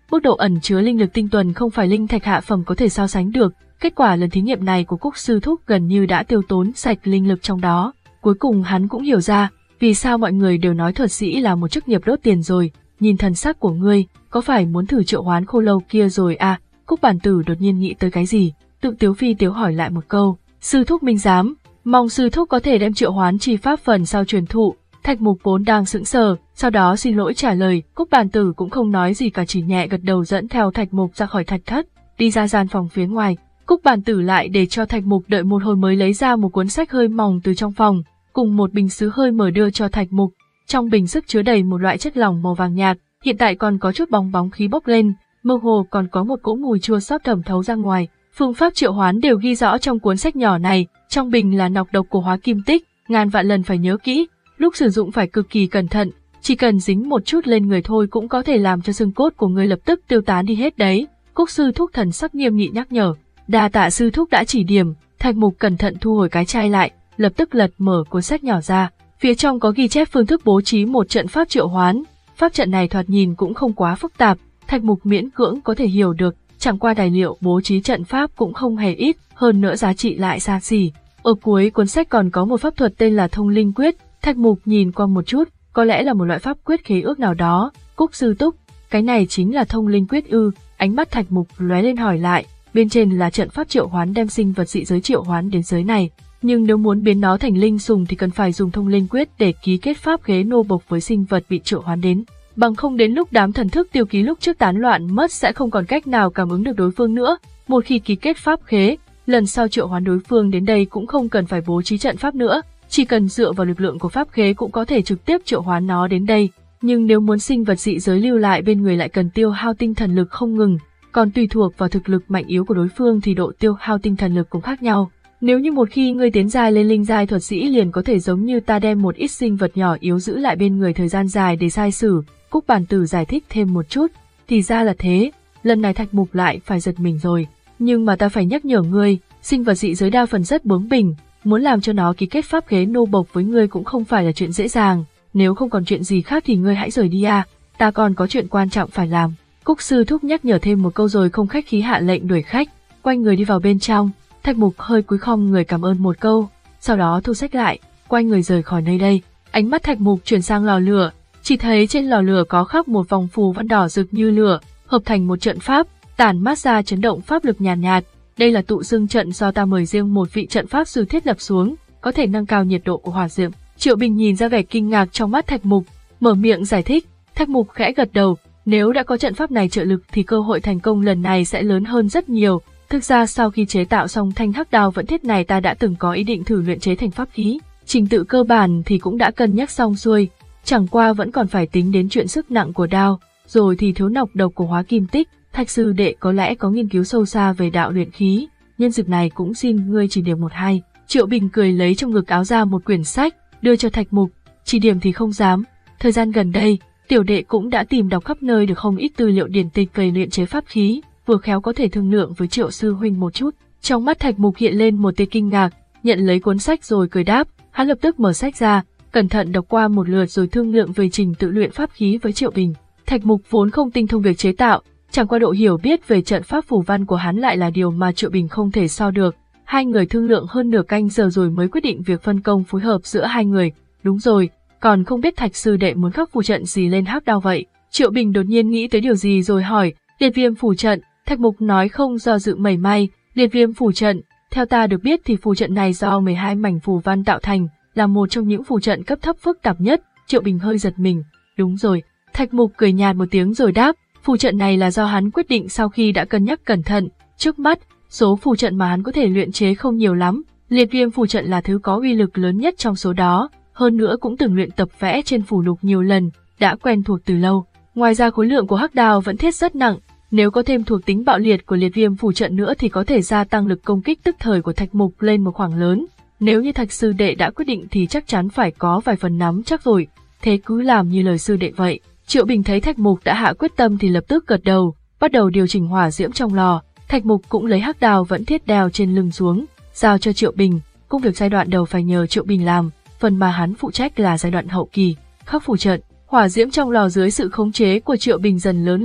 mức độ ẩn chứa linh lực tinh tuần không phải linh thạch hạ phẩm có thể so sánh được. Kết quả lần thí nghiệm này của Cúc sư thúc gần như đã tiêu tốn sạch linh lực trong đó. Cuối cùng hắn cũng hiểu ra, vì sao mọi người đều nói thuật sĩ là một chức nghiệp đốt tiền rồi. Nhìn thần sắc của ngươi, có phải muốn thử triệu hoán khô lâu kia rồi à? Cúc bản tử đột nhiên nghĩ tới cái gì, tự tiếu phi tiếu hỏi lại một câu. Sư thúc minh giám, mong sư thúc có thể đem triệu hoán chi pháp phần sau truyền thụ. Thạch Mục vốn đang sững sờ, sau đó xin lỗi trả lời. Cúc bản tử cũng không nói gì cả, chỉ nhẹ gật đầu dẫn theo Thạch Mục ra khỏi thạch thất, đi ra gian phòng phía ngoài. Cúc bản tử lại để cho Thạch Mục đợi một hồi mới lấy ra một cuốn sách hơi mỏng từ trong phòng, cùng một bình sứ hơi mở đưa cho Thạch Mục. Trong bình sức chứa đầy một loại chất lỏng màu vàng nhạt, hiện tại còn có chút bóng bóng khí bốc lên, mơ hồ còn có một cỗ mùi chua xót thẩm thấu ra ngoài. Phương pháp triệu hoán đều ghi rõ trong cuốn sách nhỏ này, trong bình là nọc độc của hóa kim tích, ngàn vạn lần phải nhớ kỹ, lúc sử dụng phải cực kỳ cẩn thận, chỉ cần dính một chút lên người thôi cũng có thể làm cho xương cốt của người lập tức tiêu tán đi hết đấy. Cúc sư thúc thần sắc nghiêm nghị nhắc nhở. Đa tạ sư thúc đã chỉ điểm. Thạch Mục cẩn thận thu hồi cái chai lại, lập tức lật mở cuốn sách nhỏ ra. Phía trong có ghi chép phương thức bố trí một trận pháp triệu hoán. Pháp trận này thoạt nhìn cũng không quá phức tạp, Thạch Mục miễn cưỡng có thể hiểu được, chẳng qua tài liệu bố trí trận pháp cũng không hề ít, hơn nữa giá trị lại xa xỉ. Ở cuối cuốn sách còn có một pháp thuật tên là Thông Linh Quyết. Thạch Mục nhìn qua một chút, có lẽ là một loại pháp quyết khế ước nào đó. Cúc sư túc, cái này chính là Thông Linh Quyết ư? Ánh mắt Thạch Mục lóe lên hỏi lại. Bên trên là trận pháp triệu hoán đem sinh vật dị giới triệu hoán đến giới này, nhưng nếu muốn biến nó thành linh sùng thì cần phải dùng Thông Linh Quyết để ký kết pháp khế nô bộc với sinh vật bị triệu hoán đến, bằng không đến lúc đám thần thức tiêu ký lúc trước tán loạn mất sẽ không còn cách nào cảm ứng được đối phương nữa. Một khi ký kết pháp khế, lần sau triệu hoán đối phương đến đây cũng không cần phải bố trí trận pháp nữa, chỉ cần dựa vào lực lượng của pháp khế cũng có thể trực tiếp triệu hoán nó đến đây. Nhưng nếu muốn sinh vật dị giới lưu lại bên người lại cần tiêu hao tinh thần lực không ngừng, còn tùy thuộc vào thực lực mạnh yếu của đối phương thì độ tiêu hao tinh thần lực cũng khác nhau. Nếu như một khi ngươi tiến giai lên linh giai thuật sĩ liền có thể giống như ta đem một ít sinh vật nhỏ yếu giữ lại bên người thời gian dài để sai sử. Cúc bản tử giải thích thêm một chút. Thì ra là thế, lần này Thạch Mục lại phải giật mình rồi. Nhưng mà ta phải nhắc nhở ngươi, sinh vật dị giới đa phần rất bướng bỉnh, muốn làm cho nó ký kết pháp khế nô bộc với ngươi cũng không phải là chuyện dễ dàng. Nếu không còn chuyện gì khác thì ngươi hãy rời đi à, ta còn có chuyện quan trọng phải làm. Cúc sư thúc nhắc nhở thêm một câu rồi không khách khí hạ lệnh đuổi khách, quay người đi vào bên trong. Thạch Mục hơi cúi khom người cảm ơn một câu, sau đó thu sách lại, quay người rời khỏi nơi đây. Ánh mắt Thạch Mục chuyển sang lò lửa, chỉ thấy trên lò lửa có khắc một vòng phù văn đỏ rực như lửa, hợp thành một trận pháp, tản mát ra chấn động pháp lực nhàn nhạt, nhạt. Đây là tụ dương trận do ta mời riêng một vị trận pháp sư thiết lập xuống, có thể nâng cao nhiệt độ của hỏa diệm. Triệu Bình nhìn ra vẻ kinh ngạc trong mắt Thạch Mục, mở miệng giải thích. Thạch Mục khẽ gật đầu, nếu đã có trận pháp này trợ lực thì cơ hội thành công lần này sẽ lớn hơn rất nhiều. Thực ra sau khi chế tạo xong thanh hắc đao vẫn thiết này ta đã từng có ý định thử luyện chế thành pháp khí, trình tự cơ bản thì cũng đã cân nhắc xong xuôi, chẳng qua vẫn còn phải tính đến chuyện sức nặng của đao, rồi thì thiếu nọc độc của hóa kim tích. Thạch sư đệ có lẽ có nghiên cứu sâu xa về đạo luyện khí, nhân dịp này cũng xin ngươi chỉ điểm một hai. Triệu Bình cười lấy trong ngực áo ra một quyển sách, đưa cho Thạch Mục, chỉ điểm thì không dám, thời gian gần đây, tiểu đệ cũng đã tìm đọc khắp nơi được không ít tư liệu điển tịch về luyện chế pháp khí, vừa khéo có thể thương lượng với Triệu sư huynh một chút. Trong mắt Thạch Mục hiện lên một tia kinh ngạc, nhận lấy cuốn sách rồi cười đáp, hắn lập tức mở sách ra, cẩn thận đọc qua một lượt rồi thương lượng về trình tự luyện pháp khí với Triệu Bình. Thạch Mục vốn không tinh thông việc chế tạo, chẳng qua độ hiểu biết về trận pháp phù văn của hắn lại là điều mà Triệu Bình không thể so được. Hai người thương lượng hơn nửa canh giờ rồi mới quyết định việc phân công phối hợp giữa hai người. Đúng rồi, còn không biết Thạch sư đệ muốn khắc phù trận gì lên hắc đao vậy? Triệu Bình đột nhiên nghĩ tới điều gì rồi hỏi. Liệt viêm phù trận. Thạch Mục nói không do dự mảy may. Liệt viêm phù trận, theo ta được biết thì phù trận này do mười hai mảnh phù văn tạo thành, là một trong những phù trận cấp thấp phức tạp nhất. Triệu Bình hơi giật mình. Đúng rồi. Thạch Mục cười nhạt một tiếng rồi đáp. Phù trận này là do hắn quyết định sau khi đã cân nhắc cẩn thận. Trước mắt, số phù trận mà hắn có thể luyện chế không nhiều lắm. Liệt viêm phù trận là thứ có uy lực lớn nhất trong số đó, hơn nữa cũng từng luyện tập vẽ trên phù lục nhiều lần, đã quen thuộc từ lâu. Ngoài ra khối lượng của hắc đao vẫn thiết rất nặng, nếu có thêm thuộc tính bạo liệt của liệt viêm phù trận nữa thì có thể gia tăng lực công kích tức thời của Thạch Mục lên một khoảng lớn. Nếu như Thạch sư đệ đã quyết định thì chắc chắn phải có vài phần nắm chắc rồi, thế cứ làm như lời sư đệ vậy. Triệu Bình thấy Thạch Mục đã hạ quyết tâm thì lập tức gật đầu, bắt đầu điều chỉnh hỏa diễm trong lò. Thạch Mục cũng lấy hắc đao vẫn thiết đeo trên lưng xuống, giao cho Triệu Bình. Công việc giai đoạn đầu phải nhờ Triệu Bình làm, phần mà hắn phụ trách là giai đoạn hậu kỳ, khắc phù trận. Hỏa diễm trong lò dưới sự khống chế của Triệu Bình dần lớn lên,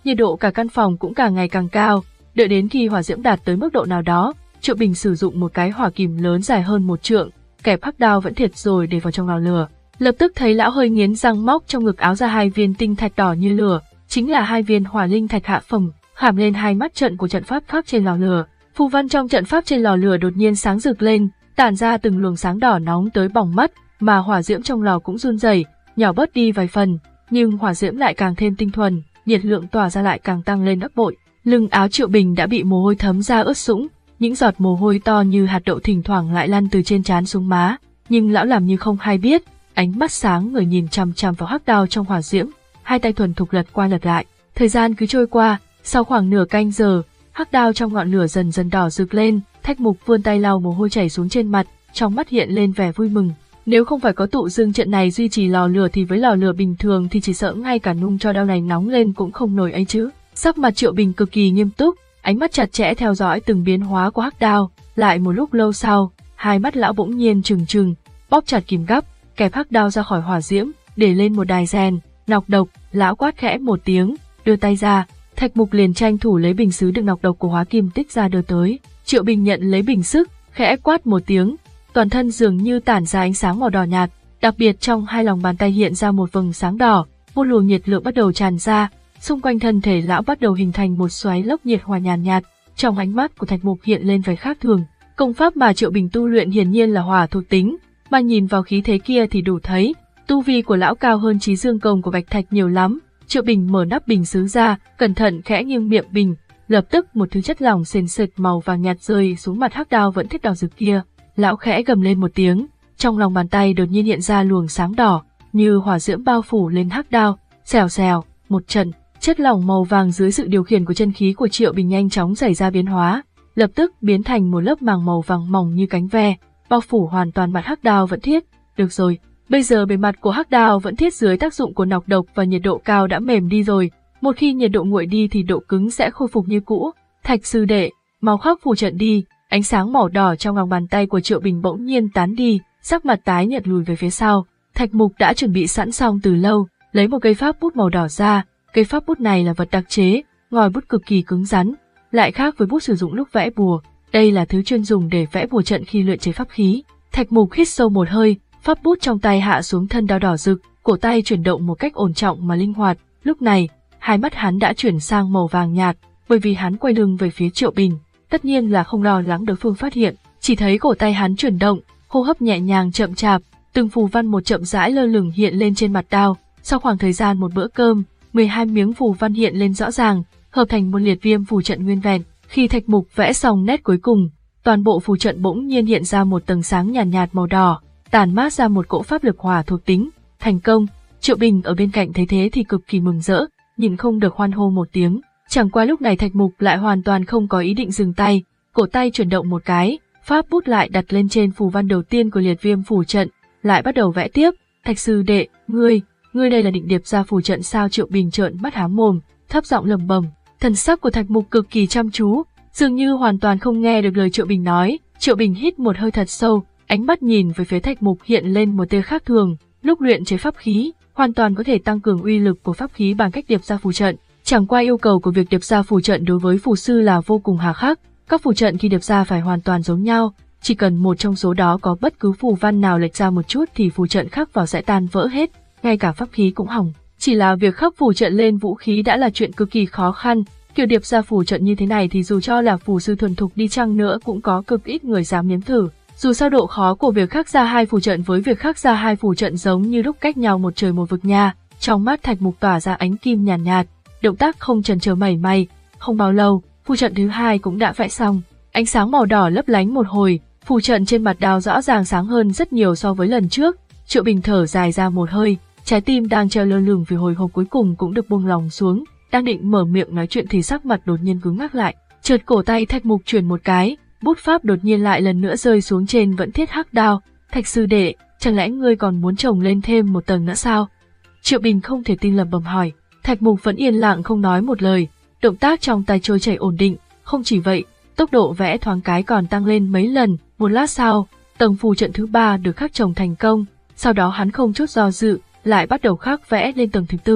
nhiệt độ cả căn phòng cũng càng ngày càng cao. Đợi đến khi hỏa diễm đạt tới mức độ nào đó, Triệu Bình sử dụng một cái hỏa kìm lớn dài hơn một trượng, kẹp hắc đao vẫn thiệt rồi để vào trong lò lửa. Lập tức thấy lão hơi nghiến răng móc trong ngực áo ra hai viên tinh thạch đỏ như lửa, chính là hai viên hỏa linh thạch hạ phẩm, khảm lên hai mắt trận của trận pháp khắc trên lò lửa. Phù văn trong trận pháp trên lò lửa đột nhiên sáng rực lên, tản ra từng luồng sáng đỏ nóng tới bỏng mắt, mà hỏa diễm trong lò cũng run rẩy, nhỏ bớt đi vài phần, nhưng hỏa diễm lại càng thêm tinh thuần, nhiệt lượng tỏa ra lại càng tăng lên gấp bội. Lưng áo Triệu Bình đã bị mồ hôi thấm ra ướt sũng, những giọt mồ hôi to như hạt đậu thỉnh thoảng lại lăn từ trên trán xuống má, nhưng lão làm như không hay biết, ánh mắt sáng người nhìn chằm chằm vào hắc đao trong hỏa diễm, hai tay thuần thục lật qua lật lại. Thời gian cứ trôi qua, sau khoảng nửa canh giờ, hắc đao trong ngọn lửa dần dần đỏ rực lên, Thạch Mục vươn tay lau mồ hôi chảy xuống trên mặt, trong mắt hiện lên vẻ vui mừng. Nếu không phải có tụ dương trận này duy trì lò lửa thì với lò lửa bình thường thì chỉ sợ ngay cả nung cho đao này nóng lên cũng không nổi ấy chứ. Sắc mặt Triệu Bình cực kỳ nghiêm túc, ánh mắt chặt chẽ theo dõi từng biến hóa của hắc đao. Lại một lúc lâu sau, hai mắt lão bỗng nhiên trừng trừng, bóp chặt kìm gấp, kẹp hắc đao ra khỏi hỏa diễm, để lên một đài rèn, nọc độc. Lão quát khẽ một tiếng, đưa tay ra, Thạch Mục liền tranh thủ lấy bình sứ đựng nọc độc của Hóa Kim Tích ra đưa tới. Triệu Bình nhận lấy bình sức, khẽ quát một tiếng, toàn thân dường như tản ra ánh sáng màu đỏ nhạt, đặc biệt trong hai lòng bàn tay hiện ra một vầng sáng đỏ, một luồng nhiệt lượng bắt đầu tràn ra, xung quanh thân thể lão bắt đầu hình thành một xoáy lốc nhiệt hòa nhàn nhạt, nhạt. Trong ánh mắt của Thạch Mục hiện lên vẻ khác thường. Công pháp mà Triệu Bình tu luyện hiển nhiên là hỏa thuộc tính, mà nhìn vào khí thế kia thì đủ thấy, tu vi của lão cao hơn Chí Dương Công của Bạch Thạch nhiều lắm. Triệu Bình mở nắp bình sứ ra, cẩn thận khẽ nghiêng miệng bình, lập tức một thứ chất lỏng sền sệt màu vàng nhạt rơi xuống mặt hắc đao vẫn thiết đỏ rực kia. Lão khẽ gầm lên một tiếng, trong lòng bàn tay đột nhiên hiện ra luồng sáng đỏ, như hỏa diễm bao phủ lên hắc đao, xèo xèo, một trận, chất lỏng màu vàng dưới sự điều khiển của chân khí của Triệu Bình nhanh chóng xảy ra biến hóa, lập tức biến thành một lớp màng màu vàng mỏng như cánh ve, bao phủ hoàn toàn mặt hắc đao vẫn thiết. Được rồi, bây giờ bề mặt của hắc đao vẫn thiết dưới tác dụng của nọc độc và nhiệt độ cao đã mềm đi rồi, một khi nhiệt độ nguội đi thì độ cứng sẽ khôi phục như cũ. Thạch sư đệ, mau khắc phù trận đi. Ánh sáng màu đỏ trong lòng bàn tay của Triệu Bình bỗng nhiên tán đi, sắc mặt tái nhợt lùi về phía sau. Thạch Mục đã chuẩn bị sẵn xong từ lâu, lấy một cây pháp bút màu đỏ ra. Cây pháp bút này là vật đặc chế, ngòi bút cực kỳ cứng rắn, lại khác với bút sử dụng lúc vẽ bùa. Đây là thứ chuyên dùng để vẽ bùa trận khi luyện chế pháp khí. Thạch Mục hít sâu một hơi, pháp bút trong tay hạ xuống thân đao đỏ rực, cổ tay chuyển động một cách ổn trọng mà linh hoạt. Lúc này, hai mắt hắn đã chuyển sang màu vàng nhạt, bởi vì hắn quay lưng về phía Triệu Bình. Tất nhiên là không lo lắng đối phương phát hiện, chỉ thấy cổ tay hắn chuyển động, hô hấp nhẹ nhàng chậm chạp, từng phù văn một chậm rãi lơ lửng hiện lên trên mặt đao. Sau khoảng thời gian một bữa cơm, mười hai miếng phù văn hiện lên rõ ràng, hợp thành một liệt viêm phù trận nguyên vẹn. Khi Thạch Mục vẽ xong nét cuối cùng, toàn bộ phù trận bỗng nhiên hiện ra một tầng sáng nhàn nhạt, nhạt màu đỏ, tản mát ra một cỗ pháp lực hỏa thuộc tính. Thành công! Triệu Bình ở bên cạnh thấy thế thì cực kỳ mừng rỡ, nhìn không được hoan hô một tiếng. Chẳng qua lúc này Thạch Mục lại hoàn toàn không có ý định dừng tay, cổ tay chuyển động một cái, pháp bút lại đặt lên trên phù văn đầu tiên của liệt viêm phù trận, lại bắt đầu vẽ tiếp. Thạch sư đệ, ngươi, ngươi đây là định điệp ra phù trận sao? Triệu Bình trợn mắt há mồm, thấp giọng lẩm bẩm. Thần sắc của Thạch Mục cực kỳ chăm chú, dường như hoàn toàn không nghe được lời Triệu Bình nói. Triệu Bình hít một hơi thật sâu, ánh mắt nhìn về phía Thạch Mục hiện lên một tia khác thường. Lúc luyện chế pháp khí, hoàn toàn có thể tăng cường uy lực của pháp khí bằng cách điệp ra phù trận. Chẳng qua yêu cầu của việc điệp ra phù trận đối với phù sư là vô cùng hà khắc. Các phù trận khi điệp ra phải hoàn toàn giống nhau, chỉ cần một trong số đó có bất cứ phù văn nào lệch ra một chút thì phù trận khắc vào sẽ tan vỡ hết, ngay cả pháp khí cũng hỏng. Chỉ là việc khắc phù trận lên vũ khí đã là chuyện cực kỳ khó khăn, kiểu điệp ra phù trận như thế này thì dù cho là phù sư thuần thục đi chăng nữa cũng có cực ít người dám nếm thử. Dù sao độ khó của việc khắc ra hai phù trận với việc khắc ra hai phù trận giống như lúc cách nhau một trời một vực nha. Trong mắt Thạch Mục tỏa ra ánh kim nhàn nhạt, nhạt, động tác không chần chờ mảy may. Không bao lâu, phù trận thứ hai cũng đã vẽ xong. Ánh sáng màu đỏ lấp lánh một hồi, phù trận trên mặt đao rõ ràng sáng hơn rất nhiều so với lần trước. Triệu Bình thở dài ra một hơi, trái tim đang treo lơ lửng vì hồi hộp cuối cùng cũng được buông lòng xuống. Đang định mở miệng nói chuyện thì sắc mặt đột nhiên cứng ngắc lại. Chợt cổ tay Thạch Mục chuyển một cái, bút pháp đột nhiên lại lần nữa rơi xuống trên vẫn thiết hắc đao. Thạch sư đệ, chẳng lẽ ngươi còn muốn chồng lên thêm một tầng nữa sao? Triệu Bình không thể tin lẩm bẩm hỏi. Thạch Mục vẫn yên lặng không nói một lời, động tác trong tay trôi chảy ổn định. Không chỉ vậy, tốc độ vẽ thoáng cái còn tăng lên mấy lần. Một lát sau, tầng phù trận thứ ba được khắc chồng thành công. Sau đó hắn không chút do dự, lại bắt đầu khắc vẽ lên tầng thứ tư.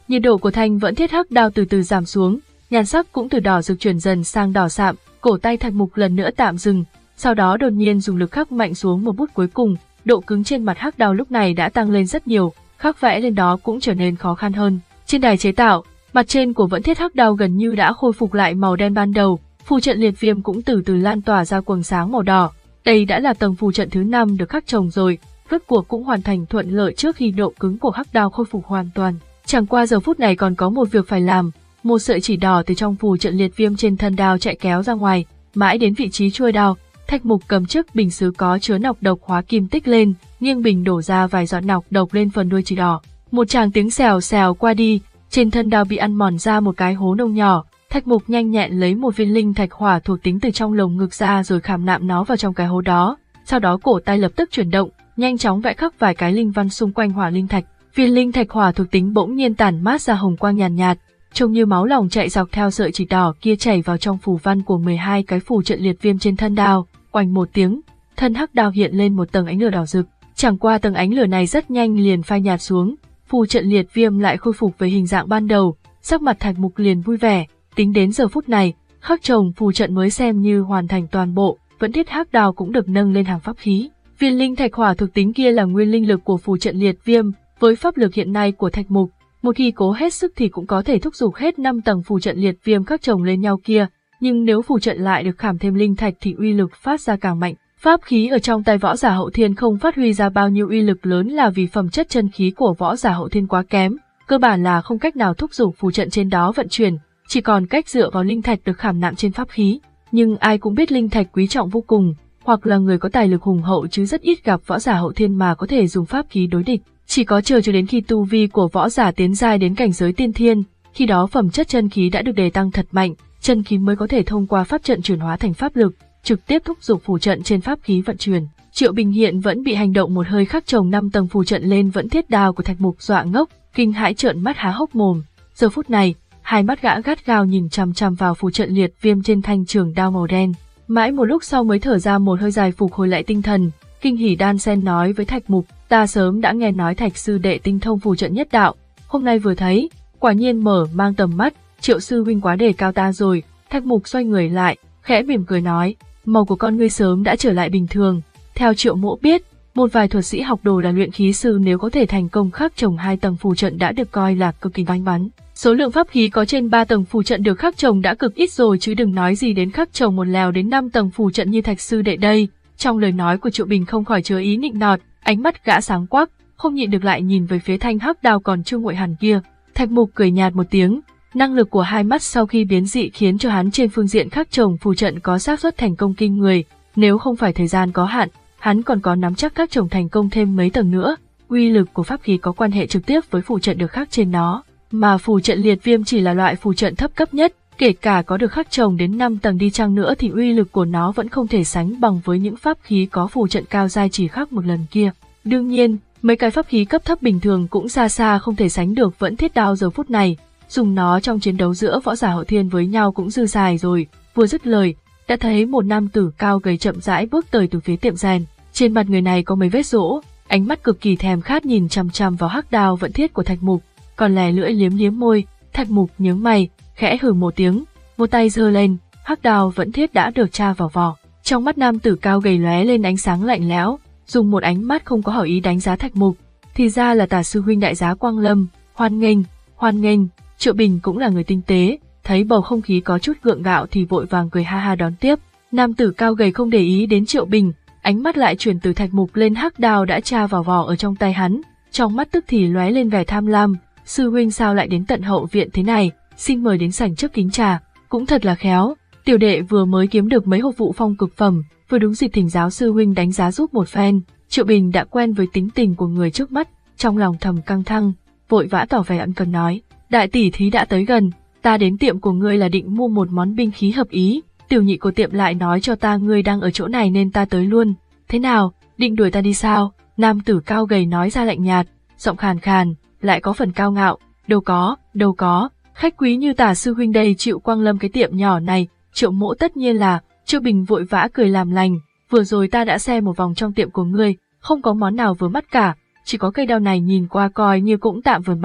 Nhiệt độ của thanh vẫn thiết hắc đao từ từ giảm xuống, nhan sắc cũng từ đỏ rực chuyển dần sang đỏ sạm, cổ tay Thạch Mục lần nữa tạm dừng, sau đó đột nhiên dùng lực khắc mạnh xuống một bút cuối cùng, độ cứng trên mặt hắc đao lúc này đã tăng lên rất nhiều, khắc vẽ lên đó cũng trở nên khó khăn hơn. Trên đài chế tạo, mặt trên của vẫn thiết hắc đao gần như đã khôi phục lại màu đen ban đầu, phù trận liệt viêm cũng từ từ lan tỏa ra quầng sáng màu đỏ. Đây đã là tầng phù trận thứ năm được khắc trồng rồi, rốt cuộc cũng hoàn thành thuận lợi trước khi độ cứng của hắc đao khôi phục hoàn toàn. Chẳng qua giờ phút này còn có một việc phải làm, một sợi chỉ đỏ từ trong phù trận liệt viêm trên thân đao chạy kéo ra ngoài, mãi đến vị trí chuôi đao, Thạch Mục cầm chiếc bình sứ có chứa nọc độc hóa kim tích lên, nghiêng bình đổ ra vài giọt nọc độc lên phần đuôi chỉ đỏ. Một tràng tiếng xèo xèo qua đi, trên thân đao bị ăn mòn ra một cái hố nông nhỏ. Thạch Mục nhanh nhẹn lấy một viên linh thạch hỏa thuộc tính từ trong lồng ngực ra rồi khảm nạm nó vào trong cái hố đó. Sau đó cổ tay lập tức chuyển động, nhanh chóng vẽ khắc vài cái linh văn xung quanh hỏa linh thạch. Viên linh thạch hỏa thuộc tính bỗng nhiên tản mát ra hồng quang nhàn nhạt, nhạt, trông như máu lòng chạy dọc theo sợi chỉ đỏ kia chảy vào trong phù văn của mười hai cái phù trận liệt viêm trên thân đao. Oanh một tiếng, thân hắc đao hiện lên một tầng ánh lửa đỏ rực. Chẳng qua tầng ánh lửa này rất nhanh liền phai nhạt xuống, phù trận liệt viêm lại khôi phục về hình dạng ban đầu. Sắc mặt Thạch Mục liền vui vẻ. Tính đến giờ phút này, khắc trồng phù trận mới xem như hoàn thành toàn bộ, vẫn thiết hắc đao cũng được nâng lên hàng pháp khí. Viên linh thạch hỏa thuộc tính kia là nguyên linh lực của phù trận liệt viêm, với pháp lực hiện nay của Thạch Mục, một khi cố hết sức thì cũng có thể thúc giục hết năm tầng phù trận liệt viêm khắc chồng lên nhau kia, nhưng nếu phù trận lại được khảm thêm linh thạch thì uy lực phát ra càng mạnh. Pháp khí ở trong tay võ giả hậu thiên không phát huy ra bao nhiêu uy lực lớn là vì phẩm chất chân khí của võ giả hậu thiên quá kém, cơ bản là không cách nào thúc giục phù trận trên đó vận chuyển, chỉ còn cách dựa vào linh thạch được khảm nạm trên pháp khí. Nhưng ai cũng biết linh thạch quý trọng vô cùng, hoặc là người có tài lực hùng hậu chứ rất ít gặp võ giả hậu thiên mà có thể dùng pháp khí đối địch. Chỉ có chờ cho đến khi tu vi của võ giả tiến giai đến cảnh giới tiên thiên, khi đó phẩm chất chân khí đã được đề tăng thật mạnh, chân khí mới có thể thông qua pháp trận chuyển hóa thành pháp lực, trực tiếp thúc giục phù trận trên pháp khí vận chuyển. Triệu Bình hiện vẫn bị hành động một hơi khắc trồng năm tầng phù trận lên vẫn thiết đao của Thạch Mục dọa ngốc, kinh hãi trợn mắt há hốc mồm. Giờ phút này, hai mắt gã gắt gao nhìn chằm chằm vào phù trận liệt viêm trên thanh trường đao màu đen. Mãi một lúc sau mới thở ra một hơi dài phục hồi lại tinh thần, kinh hỉ đan sen nói với Thạch Mục, ta sớm đã nghe nói Thạch sư đệ tinh thông phù trận nhất đạo, hôm nay vừa thấy, quả nhiên mở mang tầm mắt, Triệu sư huynh quá đề cao ta rồi. Thạch Mục xoay người lại, khẽ mỉm cười nói, màu của con ngươi sớm đã trở lại bình thường. Theo Triệu Mỗ biết, một vài thuật sĩ học đồ là luyện khí sư nếu có thể thành công khắc trồng hai tầng phù trận đã được coi là cực kỳ may mắn. Số lượng pháp khí có trên ba tầng phù trận được khắc trồng đã cực ít rồi chứ đừng nói gì đến khắc trồng một lèo đến năm tầng phù trận như Thạch sư đệ đây. Trong lời nói của Triệu Bình không khỏi chứa ý nịnh nọt, ánh mắt gã sáng quắc, không nhịn được lại nhìn về phía thanh hắc đao còn chưa nguội hẳn kia. Thạch Mục cười nhạt một tiếng, năng lực của hai mắt sau khi biến dị khiến cho hắn trên phương diện khắc trồng phù trận có xác suất thành công kinh người, nếu không phải thời gian có hạn, hắn còn có nắm chắc khắc trồng thành công thêm mấy tầng nữa. Uy lực của pháp khí có quan hệ trực tiếp với phù trận được khắc trên nó, mà phù trận liệt viêm chỉ là loại phù trận thấp cấp nhất, kể cả có được khắc trồng đến năm tầng đi chăng nữa thì uy lực của nó vẫn không thể sánh bằng với những pháp khí có phù trận cao giai chỉ khắc một lần kia. Đương nhiên, mấy cái pháp khí cấp thấp bình thường cũng xa xa không thể sánh được vẫn thiết đao giờ phút này, dùng nó trong chiến đấu giữa võ giả hậu thiên với nhau cũng dư xài rồi. Vừa dứt lời, đã thấy một nam tử cao gầy chậm rãi bước tới từ phía tiệm rèn, trên mặt người này có mấy vết rỗ, ánh mắt cực kỳ thèm khát nhìn chằm chằm vào hắc đao vận thiết của Thạch Mục, còn lè lưỡi liếm liếm môi. Thạch Mục nhướng mày, khẽ hừ một tiếng, một tay giơ lên, hắc đao vẫn thiết đã được tra vào vỏ. Trong mắt nam tử cao gầy lóe lên ánh sáng lạnh lẽo, dùng một ánh mắt không có hảo ý đánh giá Thạch Mục. Thì ra là Tả sư huynh đại giá Quang Lâm, hoan nghênh, hoan nghênh. Triệu Bình cũng là người tinh tế, thấy bầu không khí có chút gượng gạo thì vội vàng cười ha ha đón tiếp. Nam tử cao gầy không để ý đến Triệu Bình, ánh mắt lại chuyển từ Thạch Mục lên hắc đao đã tra vào vỏ ở trong tay hắn, trong mắt tức thì lóe lên vẻ tham lam. Sư huynh sao lại đến tận hậu viện thế này, xin mời đến sảnh trước kính trà, cũng thật là khéo, tiểu đệ vừa mới kiếm được mấy hộp vụ phong cực phẩm, vừa đúng dịp thỉnh giáo sư huynh đánh giá giúp một phen. Triệu Bình đã quen với tính tình của người trước mắt, trong lòng thầm căng thẳng, vội vã tỏ vẻ ân cần nói, đại tỷ thí đã tới gần, ta đến tiệm của ngươi là định mua một món binh khí hợp ý, tiểu nhị của tiệm lại nói cho ta ngươi đang ở chỗ này nên ta tới luôn, thế nào, định đuổi ta đi sao? Nam tử cao gầy nói ra lạnh nhạt, giọng khàn khàn, lại có phần cao ngạo, đâu có, đâu có, khách quý như Tả sư huynh đây chịu Quang Lâm cái tiệm nhỏ này, Triệu Mỗ tất nhiên là. Triệu Bình vội vã cười làm lành, vừa rồi ta đã xem một vòng trong tiệm của ngươi, không có món nào vừa mắt cả, chỉ có cây đao này nhìn qua coi như cũng tạm vừa mắt,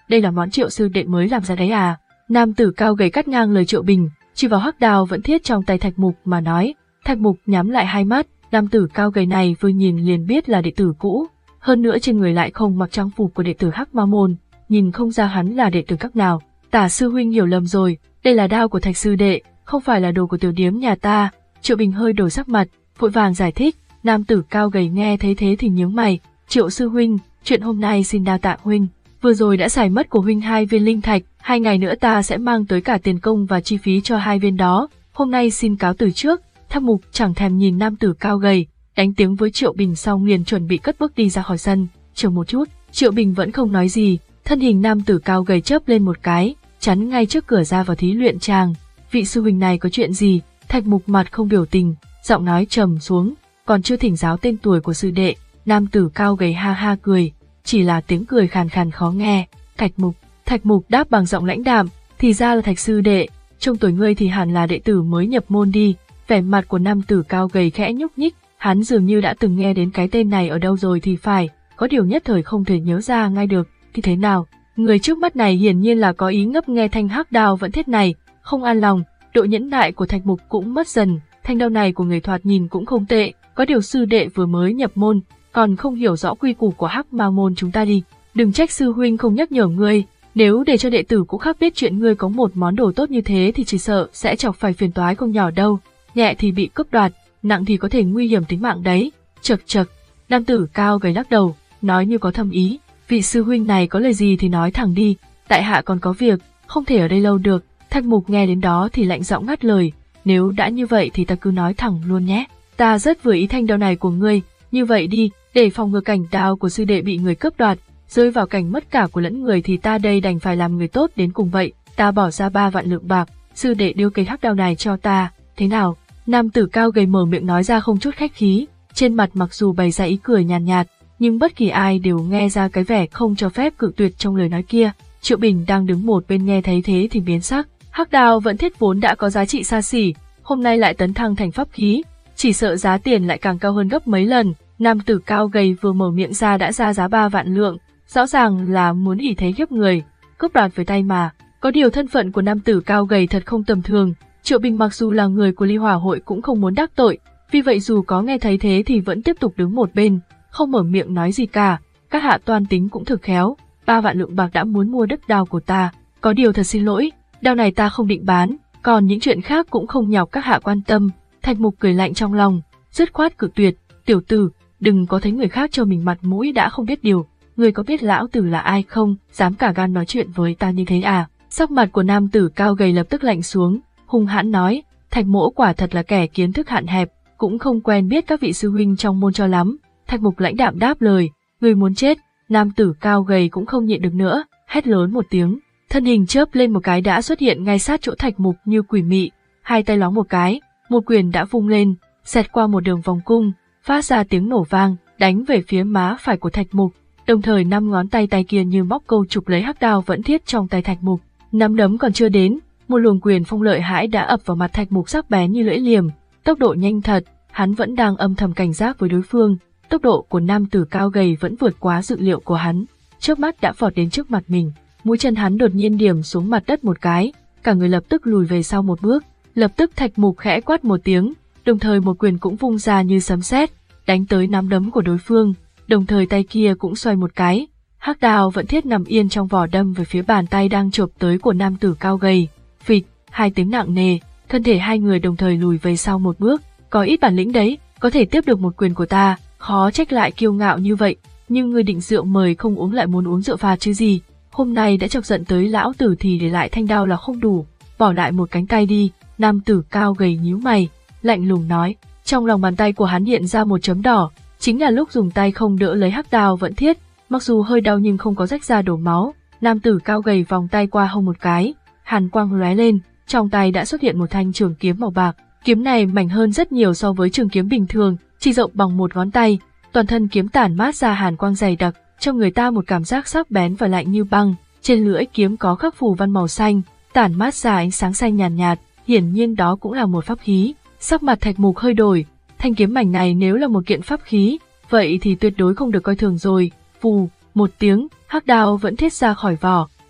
đây là món Triệu sư đệ mới làm ra đấy à? Nam tử cao gầy cắt ngang lời Triệu Bình, chỉ vào hắc đao vẫn thiết trong tay Thạch Mục mà nói. Thạch Mục nhắm lại hai mắt, nam tử cao gầy này vừa nhìn liền biết là đệ tử cũ, hơn nữa trên người lại không mặc trang phục của đệ tử Hắc Ma môn, nhìn không ra hắn là đệ tử các nào. Tả sư huynh hiểu lầm rồi, đây là đao của Thạch sư đệ, không phải là đồ của tiểu điếm nhà ta. Triệu Bình hơi đổi sắc mặt, vội vàng giải thích. Nam tử cao gầy nghe thấy thế thì nhướng mày. Triệu sư huynh, chuyện hôm nay xin đa tạ huynh, vừa rồi đã xài mất của huynh hai viên linh thạch, hai ngày nữa ta sẽ mang tới cả tiền công và chi phí cho hai viên đó, hôm nay xin cáo từ trước. Thạch Mục chẳng thèm nhìn nam tử cao gầy, đánh tiếng với Triệu Bình xong liền chuẩn bị cất bước đi ra khỏi sân. Chờ một chút, Triệu Bình vẫn không nói gì, thân hình nam tử cao gầy chớp lên một cái, chắn ngay trước cửa ra vào thí luyện tràng. Vị sư huynh này có chuyện gì? Thạch Mục mặt không biểu tình, giọng nói trầm xuống, còn chưa thỉnh giáo tên tuổi của sư đệ. Nam tử cao gầy ha ha cười, chỉ là tiếng cười khàn khàn khó nghe. Thạch Mục, Thạch Mục đáp bằng giọng lãnh đạm, thì ra là Thạch sư đệ, trông tuổi ngươi thì hẳn là đệ tử mới nhập môn đi. Vẻ mặt của nam tử cao gầy khẽ nhúc nhích, hắn dường như đã từng nghe đến cái tên này ở đâu rồi thì phải, có điều nhất thời không thể nhớ ra ngay được. Thì thế nào? Người trước mắt này hiển nhiên là có ý ngấp nghe thanh hắc đao vẫn thiết này, không an lòng. Độ nhẫn nại của Thạch Mục cũng mất dần, thanh đao này của người thoạt nhìn cũng không tệ, có điều sư đệ vừa mới nhập môn, còn không hiểu rõ quy củ của Hắc Ma môn chúng ta đi. Đừng trách sư huynh không nhắc nhở ngươi, nếu để cho đệ tử cũ khác biết chuyện ngươi có một món đồ tốt như thế thì chỉ sợ sẽ chọc phải phiền toái không nhỏ đâu. Nhẹ thì bị cướp đoạt, nặng thì có thể nguy hiểm tính mạng đấy. Chậc chậc, nam tử cao gầy lắc đầu, nói như có thâm ý. Vị sư huynh này có lời gì thì nói thẳng đi, tại hạ còn có việc, không thể ở đây lâu được. Thạch Mục nghe đến đó thì lạnh giọng ngắt lời, nếu đã như vậy thì ta cứ nói thẳng luôn nhé. Ta rất vừa ý thanh đao này của ngươi, như vậy đi, để phòng ngừa cảnh đao của sư đệ bị người cướp đoạt, rơi vào cảnh mất cả của lẫn người thì ta đây đành phải làm người tốt đến cùng vậy. Ta bỏ ra ba vạn lượng bạc, sư đệ điêu cây hắc đao này cho ta, thế nào? Nam tử cao gầy mở miệng nói ra không chút khách khí, trên mặt mặc dù bày ra ý cười nhàn nhạt, nhạt, nhưng bất kỳ ai đều nghe ra cái vẻ không cho phép cự tuyệt trong lời nói kia. Triệu Bình đang đứng một bên nghe thấy thế thì biến sắc. Hắc đao vẫn thiết vốn đã có giá trị xa xỉ, hôm nay lại tấn thăng thành pháp khí, chỉ sợ giá tiền lại càng cao hơn gấp mấy lần. Nam tử cao gầy vừa mở miệng ra đã ra giá ba vạn lượng, rõ ràng là muốn ỷ thế hiếp người, cướp đoạt với tay mà. Có điều thân phận của nam tử cao gầy thật không tầm thường, Triệu Bình mặc dù là người của Ly Hỏa hội cũng không muốn đắc tội, vì vậy dù có nghe thấy thế thì vẫn tiếp tục đứng một bên, không mở miệng nói gì cả. Các hạ toan tính cũng thực khéo, ba vạn lượng bạc đã muốn mua đất đao của ta, có điều thật xin lỗi, đao này ta không định bán, còn những chuyện khác cũng không nhọc các hạ quan tâm. Thạch Mục cười lạnh trong lòng, dứt khoát cự tuyệt. Tiểu tử, đừng có thấy người khác cho mình mặt mũi đã không biết điều, người có biết lão tử là ai không, dám cả gan nói chuyện với ta như thế à? Sắc mặt của nam tử cao gầy lập tức lạnh xuống, hung hãn nói, Thạch mỗ quả thật là kẻ kiến thức hạn hẹp, cũng không quen biết các vị sư huynh trong môn cho lắm. Thạch Mục lãnh đạm đáp lời, người muốn chết. Nam tử cao gầy cũng không nhịn được nữa, hét lớn một tiếng, thân hình chớp lên một cái đã xuất hiện ngay sát chỗ Thạch Mục như quỷ mị, hai tay lóng một cái, một quyền đã vung lên, xẹt qua một đường vòng cung, phát ra tiếng nổ vang, đánh về phía má phải của Thạch Mục, đồng thời năm ngón tay tay kia như móc câu chụp lấy hắc đao vẫn thiết trong tay Thạch Mục. Nắm đấm còn chưa đến, một luồng quyền phong lợi hãi đã ập vào mặt Thạch Mục sắc bén như lưỡi liềm, tốc độ nhanh thật, hắn vẫn đang âm thầm cảnh giác với đối phương. Tốc độ của nam tử cao gầy vẫn vượt quá dự liệu của hắn, chớp mắt đã vọt đến trước mặt mình, mũi chân hắn đột nhiên điểm xuống mặt đất một cái, cả người lập tức lùi về sau một bước. Lập tức Thạch Mục khẽ quát một tiếng, đồng thời một quyền cũng vung ra như sấm sét, đánh tới nắm đấm của đối phương, đồng thời tay kia cũng xoay một cái, hắc đao vẫn thiết nằm yên trong vỏ đâm về phía bàn tay đang chộp tới của nam tử cao gầy. Phịch, hai tiếng nặng nề, thân thể hai người đồng thời lùi về sau một bước. Có ít bản lĩnh đấy, có thể tiếp được một quyền của ta, khó trách lại kiêu ngạo như vậy, nhưng người định rượu mời không uống lại muốn uống rượu phạt chứ gì, hôm nay đã chọc giận tới lão tử thì để lại thanh đao là không đủ, bỏ lại một cánh tay đi. Nam tử cao gầy nhíu mày, lạnh lùng nói, trong lòng bàn tay của hắn hiện ra một chấm đỏ, chính là lúc dùng tay không đỡ lấy hắc đao vẫn thiết, mặc dù hơi đau nhưng không có rách ra đổ máu. Nam tử cao gầy vòng tay qua hông một cái, hàn quang lóe lên, trong tay đã xuất hiện một thanh trường kiếm màu bạc, kiếm này mảnh hơn rất nhiều so với trường kiếm bình thường, chỉ rộng bằng một ngón tay, toàn thân kiếm tản mát ra hàn quang dày đặc, cho người ta một cảm giác sắc bén và lạnh như băng. Trên lưỡi kiếm có khắc phù văn màu xanh, tản mát ra ánh sáng xanh nhàn nhạt, nhạt, hiển nhiên đó cũng là một pháp khí. Sắc mặt Thạch Mục hơi đổi, thanh kiếm mảnh này nếu là một kiện pháp khí, vậy thì tuyệt đối không được coi thường rồi. Phù, một tiếng, hắc đao vẫn thiết ra khỏi vỏ,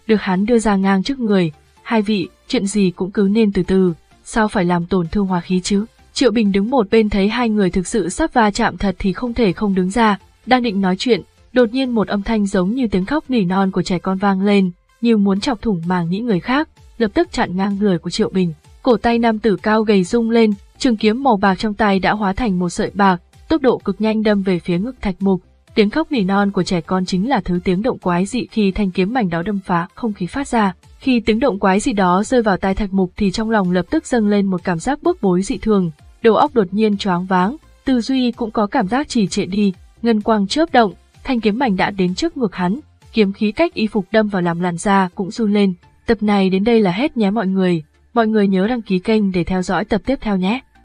được hắn đưa ra ngang trước người. Hai vị, chuyện gì cũng cứ nên từ từ, sao phải làm tổn thương hòa khí chứ? Triệu Bình đứng một bên thấy hai người thực sự sắp va chạm thật thì không thể không đứng ra, đang định nói chuyện, đột nhiên một âm thanh giống như tiếng khóc nỉ non của trẻ con vang lên, như muốn chọc thủng màng nhĩ người khác, lập tức chặn ngang người của Triệu Bình. Cổ tay nam tử cao gầy rung lên, trường kiếm màu bạc trong tay đã hóa thành một sợi bạc, tốc độ cực nhanh đâm về phía ngực Thạch Mục. Tiếng khóc nỉ non của trẻ con chính là thứ tiếng động quái dị khi thanh kiếm mảnh đó đâm phá không khí phát ra. Khi tiếng động quái dị đó rơi vào tai Thạch Mục thì trong lòng lập tức dâng lên một cảm giác bức bối dị thường, đầu óc đột nhiên choáng váng, tư duy cũng có cảm giác trì trệ đi. Ngân quang chớp động, thanh kiếm mảnh đã đến trước ngực hắn, kiếm khí cách y phục đâm vào làm làn da cũng run lên. Tập này đến đây là hết nhé mọi người. Mọi người nhớ đăng ký kênh để theo dõi tập tiếp theo nhé.